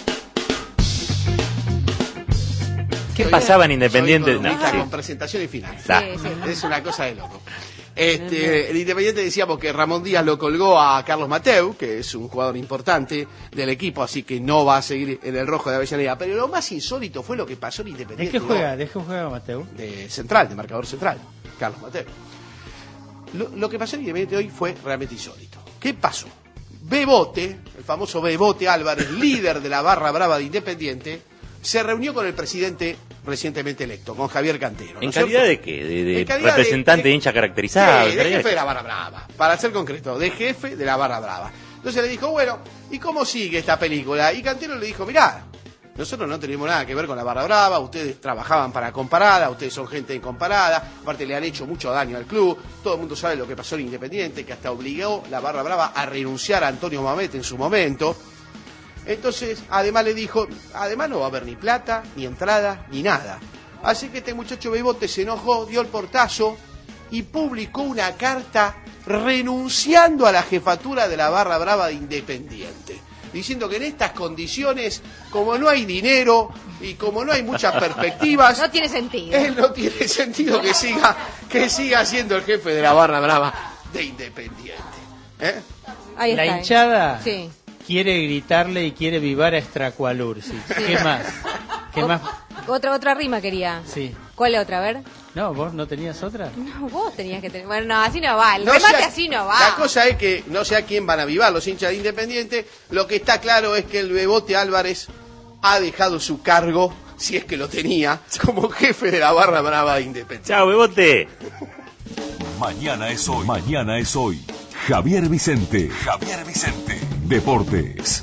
¿Qué Soy- pasaba en soy Independiente? columnista No, sí. con presentación y final. Sí, sí. Es una cosa de loco. Este, el Independiente decíamos que Ramón Díaz lo colgó a Carlos Mateu, que es un jugador importante del equipo, así que no va a seguir en el rojo de Avellaneda. Pero lo más insólito fue lo que pasó en ¿De Independiente. qué juega? ¿De qué juega Mateo? De central, de marcador central, Carlos Mateu. Lo, lo que pasó en Independiente hoy fue realmente insólito. ¿Qué pasó? Bebote, el famoso Bebote Álvarez, líder de la barra brava de Independiente, se reunió con el presidente recientemente electo, con Javier Cantero. ¿no ¿En es cierto? calidad de qué? ¿De, de En calidad representante de- de, hincha caracterizado? Sí, ¿En de calidad jefe de de la barra brava, para ser concreto, de jefe de la barra brava. Entonces le dijo, bueno, ¿y cómo sigue esta película? Y Cantero le dijo, mirá, nosotros no tenemos nada que ver con la barra brava, ustedes trabajaban para Comparada, ustedes son gente de Comparada, aparte le han hecho mucho daño al club, todo el mundo sabe lo que pasó en Independiente, que hasta obligó la barra brava a renunciar a Antonio Mamet en su momento. Entonces, además le dijo, además no va a haber ni plata, ni entrada, ni nada. Así que este muchacho Bebote se enojó, dio el portazo y publicó una carta renunciando a la jefatura de la barra brava de Independiente, diciendo que en estas condiciones, como no hay dinero y como no hay muchas perspectivas, no tiene sentido. Él no tiene sentido que siga, que siga siendo el jefe de la barra brava de Independiente. ¿Eh? Ahí la está, hinchada sí. quiere gritarle y quiere vivar a Estracualursi. Sí. ¿Qué más? ¿Qué o, más? Otra, otra rima quería. Sí. ¿Cuál otra? A ver. No, ¿vos no tenías otra? No, vos tenías que tener. Bueno, no, así no va. El No remate sea- así no va. La cosa es que no sé a quién van a avivar los hinchas de Independiente. Lo que está claro es que el Bebote Álvarez ha dejado su cargo, si es que lo tenía, como jefe de la barra brava de Independiente. Chao, Bebote. Mañana es hoy. Mañana es hoy. Javier Vicente. Javier Vicente. Deportes.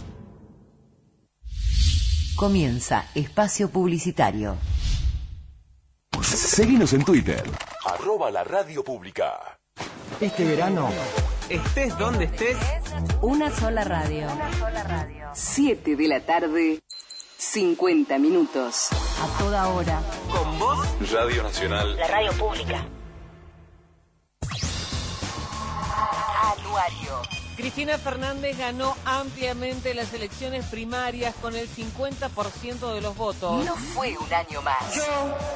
Comienza Espacio Publicitario. Seguinos en Twitter. Arroba la radio pública. Este verano, estés donde estés, Una sola radio. siete de la tarde, cincuenta minutos. A toda hora. con vos, Radio Nacional. La radio pública. Anuario. Cristina Fernández ganó ampliamente las elecciones primarias con el cincuenta por ciento de los votos. No fue un año más. Yo,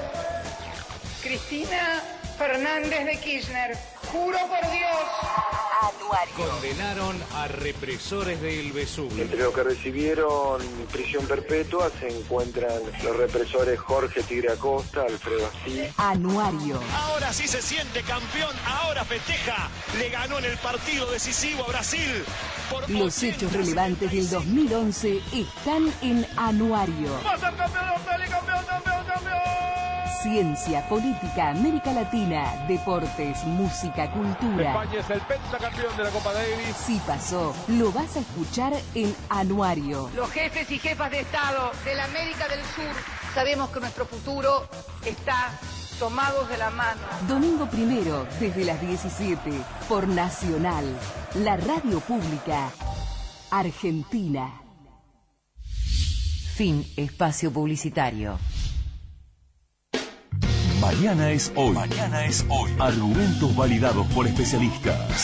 Cristina Fernández de Kirchner, juro por Dios. Anuario. Condenaron a represores del Vesubio. Entre los que recibieron prisión perpetua se encuentran los represores Jorge Tigre Acosta, Alfredo Así. Anuario. Ahora sí se siente campeón, ahora festeja. Le ganó en el partido decisivo a Brasil. Por Los hechos relevantes del dos mil once están en Anuario. Ciencia, política, América Latina, deportes, música, cultura. España es el pentacampeón de la Copa Davis. Si pasó, lo vas a escuchar en Anuario. Los jefes y jefas de Estado de la América del Sur sabemos que nuestro futuro está tomados de la mano. Domingo primero, desde las diecisiete, por Nacional, la radio pública argentina. Fin Espacio Publicitario. Mañana es hoy. Mañana es hoy. Argumentos validados por especialistas.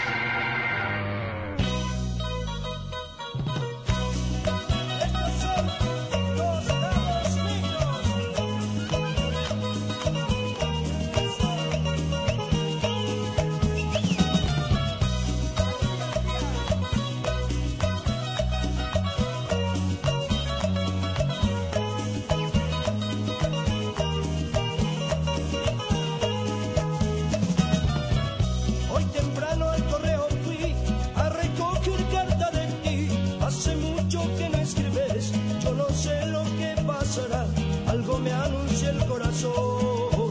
Hoy temprano al correo fui a recoger carta de ti. Hace mucho que no escribes, yo no sé lo que pasará. Algo me anuncia el corazón.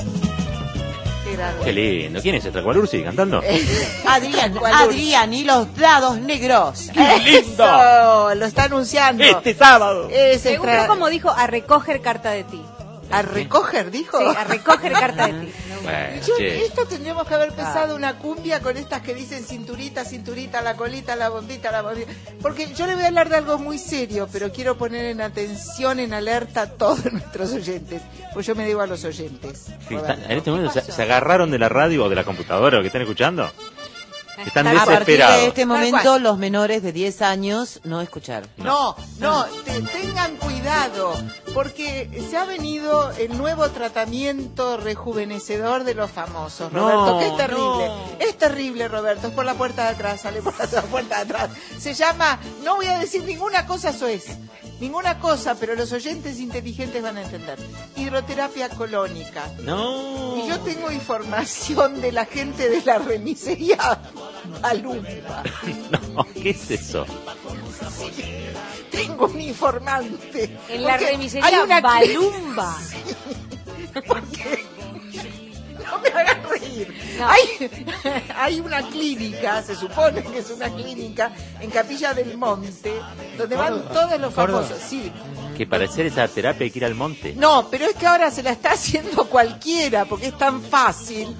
Qué lindo. ¿Quién es Estracualursi cantando? Adrián, Adrián y los dados negros. ¡Qué lindo! Eso, lo está anunciando. Este sábado. Es Me extra- gustó como dijo, a recoger carta de ti. ¿A recoger, dijo? Sí, a recoger carta de ti. Bueno, Yo- che. esto tendríamos que haber empezado una cumbia con estas que dicen cinturita, cinturita, la colita, la bombita, la bombita. Porque yo le voy a hablar de algo muy serio, pero quiero poner en atención, en alerta a todos nuestros oyentes. Pues yo me debo a los oyentes. Sí, están- en este momento se, se agarraron de la radio o de la computadora, ¿o que están escuchando? Están A partir desesperados. de este Tal momento, cual. los menores de diez años no escuchar. No, no, te- tengan cuidado, porque se ha venido el nuevo tratamiento rejuvenecedor de los famosos, No, Roberto, que es terrible. no. Es terrible, Roberto, es por la puerta de atrás, sale por la puerta de atrás. Se llama, no voy a decir ninguna cosa, eso es. Ninguna cosa, pero los oyentes inteligentes van a entender. Hidroterapia colónica. No. Y yo tengo información de la gente de la remisería Balumba. No, ¿qué es eso? Tengo un informante. En la Porque remisería hay una Balumba. Porque no me hagan reír. No. Hay, hay una clínica, se supone que es una clínica en Capilla del Monte, donde van Córdoba. todos los Córdoba. famosos. Sí. Que para hacer esa terapia hay que ir al monte. No, pero es que ahora se la está haciendo cualquiera, porque es tan fácil.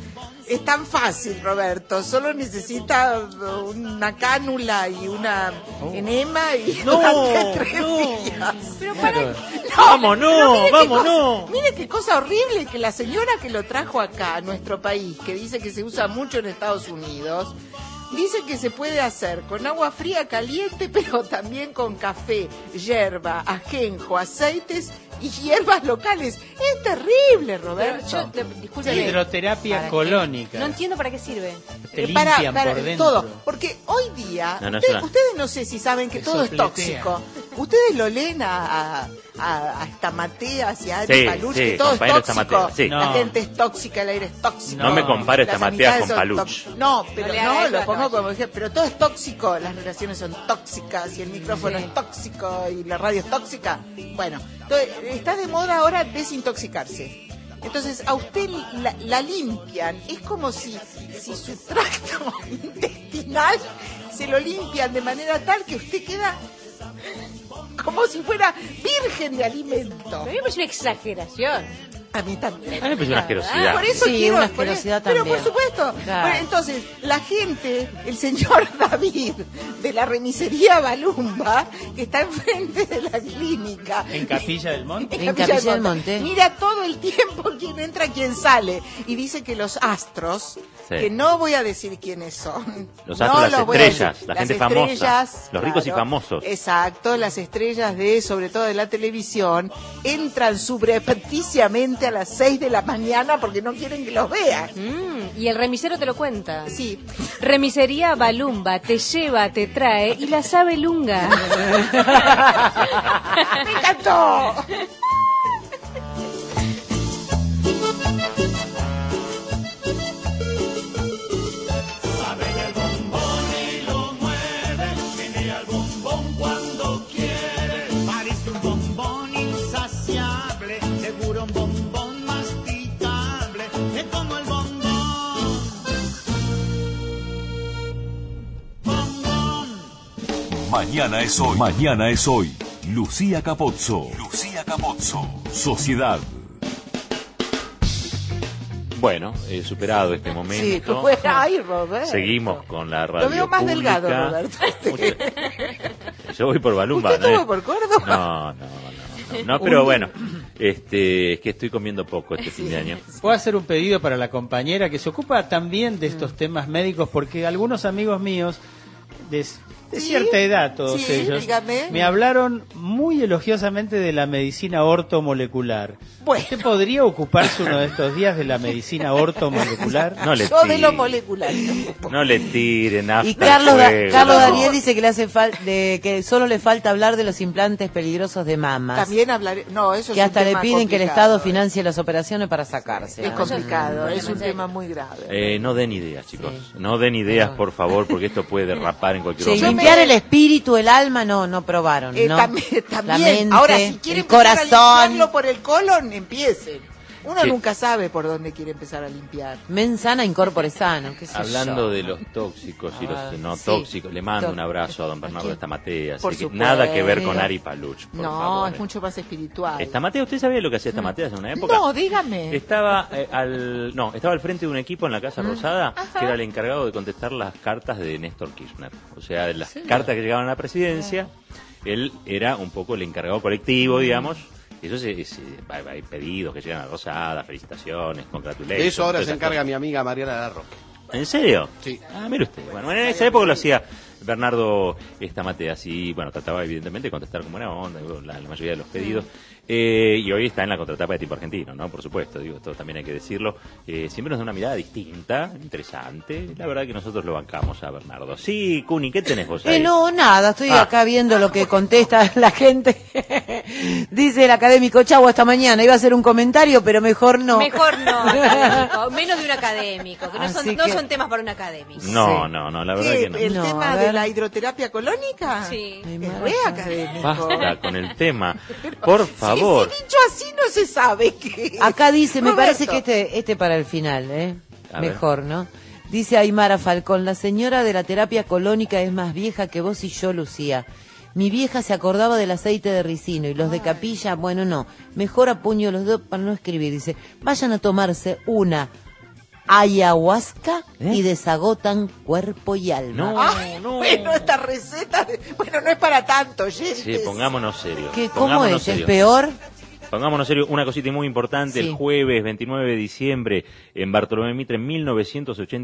Es tan fácil, Roberto. Solo necesita una cánula y una enema y No, durante tres no. días. Pero Claro. para... Vamos, pero no, mire qué vamos, cosa- no. Mire qué cosa horrible que la señora que lo trajo acá a nuestro país, que dice que se usa mucho en Estados Unidos, dice que se puede hacer con agua fría caliente, pero también con café, yerba, ajenjo, aceites y hierbas locales. Es terrible, Roberto. Pero yo, le- discúlpeme. Hidroterapia ¿Para qué? colónica. No entiendo para qué sirve. Te Eh, limpian para, por eh, dentro. todo, porque hoy día No, no es ustedes, una- ustedes no sé si saben que Te todo es sopletea. tóxico. Ustedes lo leen a, a, a, a Stamateas y a Ari Sí, Paluch, sí, que todo es compañero tóxico. Stamateas, sí. La No. gente es tóxica, el aire es tóxico. No me compare Las Stamateas amistades con son Paluch. tóxicas. No, pero No le no, haga eso lo a pongo Caballero. como ejemplo. Pero todo es tóxico, las relaciones son tóxicas y el micrófono Sí. es tóxico y la radio es tóxica. Bueno, entonces, está de moda ahora desintoxicarse. Entonces a usted la, la limpian, es como si, si su tracto intestinal se lo limpian de manera tal que usted queda como si fuera virgen de alimento. A mí me parece una exageración. A mí también. A mí me parece una asquerosidad. Por eso Sí, quiero, una por- asquerosidad pero también. por supuesto. Claro. Bueno, entonces, la gente, el señor David de la remisería Balumba, que está enfrente de la clínica, En Capilla del Monte. En Capilla del Monte. mira todo el tiempo quién entra, quién sale, y dice que los astros, Sí. que no voy a decir quiénes son, Los no astros, las los voy a estrellas, decir. la Las gente famosa, estrellas, los ricos y claro, famosos. Exacto, las estrellas de, sobre todo de la televisión, entran subrepticiamente a las seis de la mañana porque no quieren que los vean. Mm, y el remisero te lo cuenta. Sí. Remisería Balumba te lleva, te trae y la sabe lunga. ¡Me encantó! Saben el bombón y lo mueven, menea el bombón cuando quiere. Parece un bombón insaciable, seguro un bombón masticable. Me como el bombón. Bombón. Mañana es hoy. Mañana es hoy. Lucía Capozzo. Lucía Capozzo. Sociedad. Bueno, he superado este Sí, momento. pues, ay, Roberto. Seguimos con la radio Lo veo más pública. delgado, Roberto. Yo voy por Balumba, ¿Usted ¿no? estuvo por Córdoba? No, no, no, no, no, pero bueno, este, es que estoy comiendo poco este fin de año. Puedo hacer un pedido para la compañera que se ocupa también de estos temas médicos, porque algunos amigos míos de, de Sí, cierta edad, todos sí, ellos, dígame. me hablaron muy elogiosamente de la medicina ortomolecular. Bueno. ¿Usted podría ocuparse uno de estos días de la medicina ortomolecular? No le Yo de lo tire, molecular. no le tiren nafta Y al Carlos, Da- fuego. Carlos No. Daniel dice que le hace fal- de que solo le falta hablar de los implantes peligrosos de mamas. También hablaré. No, eso que es hasta un le tema piden que el complicado. Estado financie las operaciones para sacarse. Es complicado, es un Realmente. tema muy grave. Eh, no den ideas, chicos. No den ideas, por favor, porque esto puede derrapar en cualquier Sí, momento. limpiar el espíritu, el alma, no, no probaron, Eh, ¿no? también, La también. mente, Ahora, si quiere el empezar a corazón. limpiarlo por el colon, empiecen. Uno Sí. nunca sabe por dónde quiere empezar a limpiar. Men sana, incorpore sano, qué sé Hablando yo. de los tóxicos y Ah, los no sí. tóxicos, le mando Tó- un abrazo a don Bernardo quién? Estamatea. Por Así que supuesto. nada que ver con Ari Paluch, por No, favor. es mucho más espiritual. Estamatea, ¿usted sabía lo que hacía Estamatea en una época? No, dígame. Estaba eh, al no, estaba al frente de un equipo en la Mm. Casa Rosada que era el encargado de contestar las cartas de Néstor Kirchner. O sea, de las cartas que llegaban a la presidencia, él era un poco el encargado Mm. colectivo, digamos. Eso se, se- hay, hay pedidos que llegan a Rosada, felicitaciones, congratulations. De eso ahora todas se esas encarga cosas. mi amiga Mariana Larroque. ¿En serio? Sí. Ah, mire usted. Bueno, en esa época lo hacía Bernardo Estamatea, y bueno, trataba evidentemente de contestar como una onda, la, la mayoría de los pedidos. Eh, y hoy está en la contratapa de Tipo Argentino, ¿no? Por supuesto, digo, esto también hay que decirlo. Eh, siempre nos da una mirada distinta, interesante. La verdad que nosotros lo bancamos a Bernardo. Sí, Cuni, ¿qué tenés vos ahí? Eh, no, nada, estoy Ah. acá viendo lo que contesta la gente. Dice el académico Chavo esta mañana, iba a hacer un comentario, pero mejor no. Mejor no, académico, menos de un académico, que no son, Así no que- son temas para un académico. No, no, no, la verdad ¿Qué? que no. ¿El No, tema a de ver. la hidroterapia colónica? Sí. Es re académico. Basta con el tema, por Si- favor. Si, dicho así no se sabe qué. Acá dice, me Roberto. parece que este, este para el final, ¿eh? A ver. Mejor, ¿no? Dice Aymara Falcón, la señora de la terapia colónica es más vieja que vos y yo, Lucía. Mi vieja se acordaba del aceite de ricino y los de capilla, bueno, no. Mejor apuño los dos para no escribir. Dice, vayan a tomarse una ayahuasca ¿Eh? y desagotan cuerpo y alma. No, Ay, bueno, esta receta, de- bueno, no es para tanto, oyentes. Sí, pongámonos serios. ¿Qué, ¿Cómo Pongámonos es? ¿Es serios. peor? Pongámonos serio, una cosita muy importante, Sí. el jueves veintinueve de diciembre en Bartolomé Mitre en mil novecientos ochenta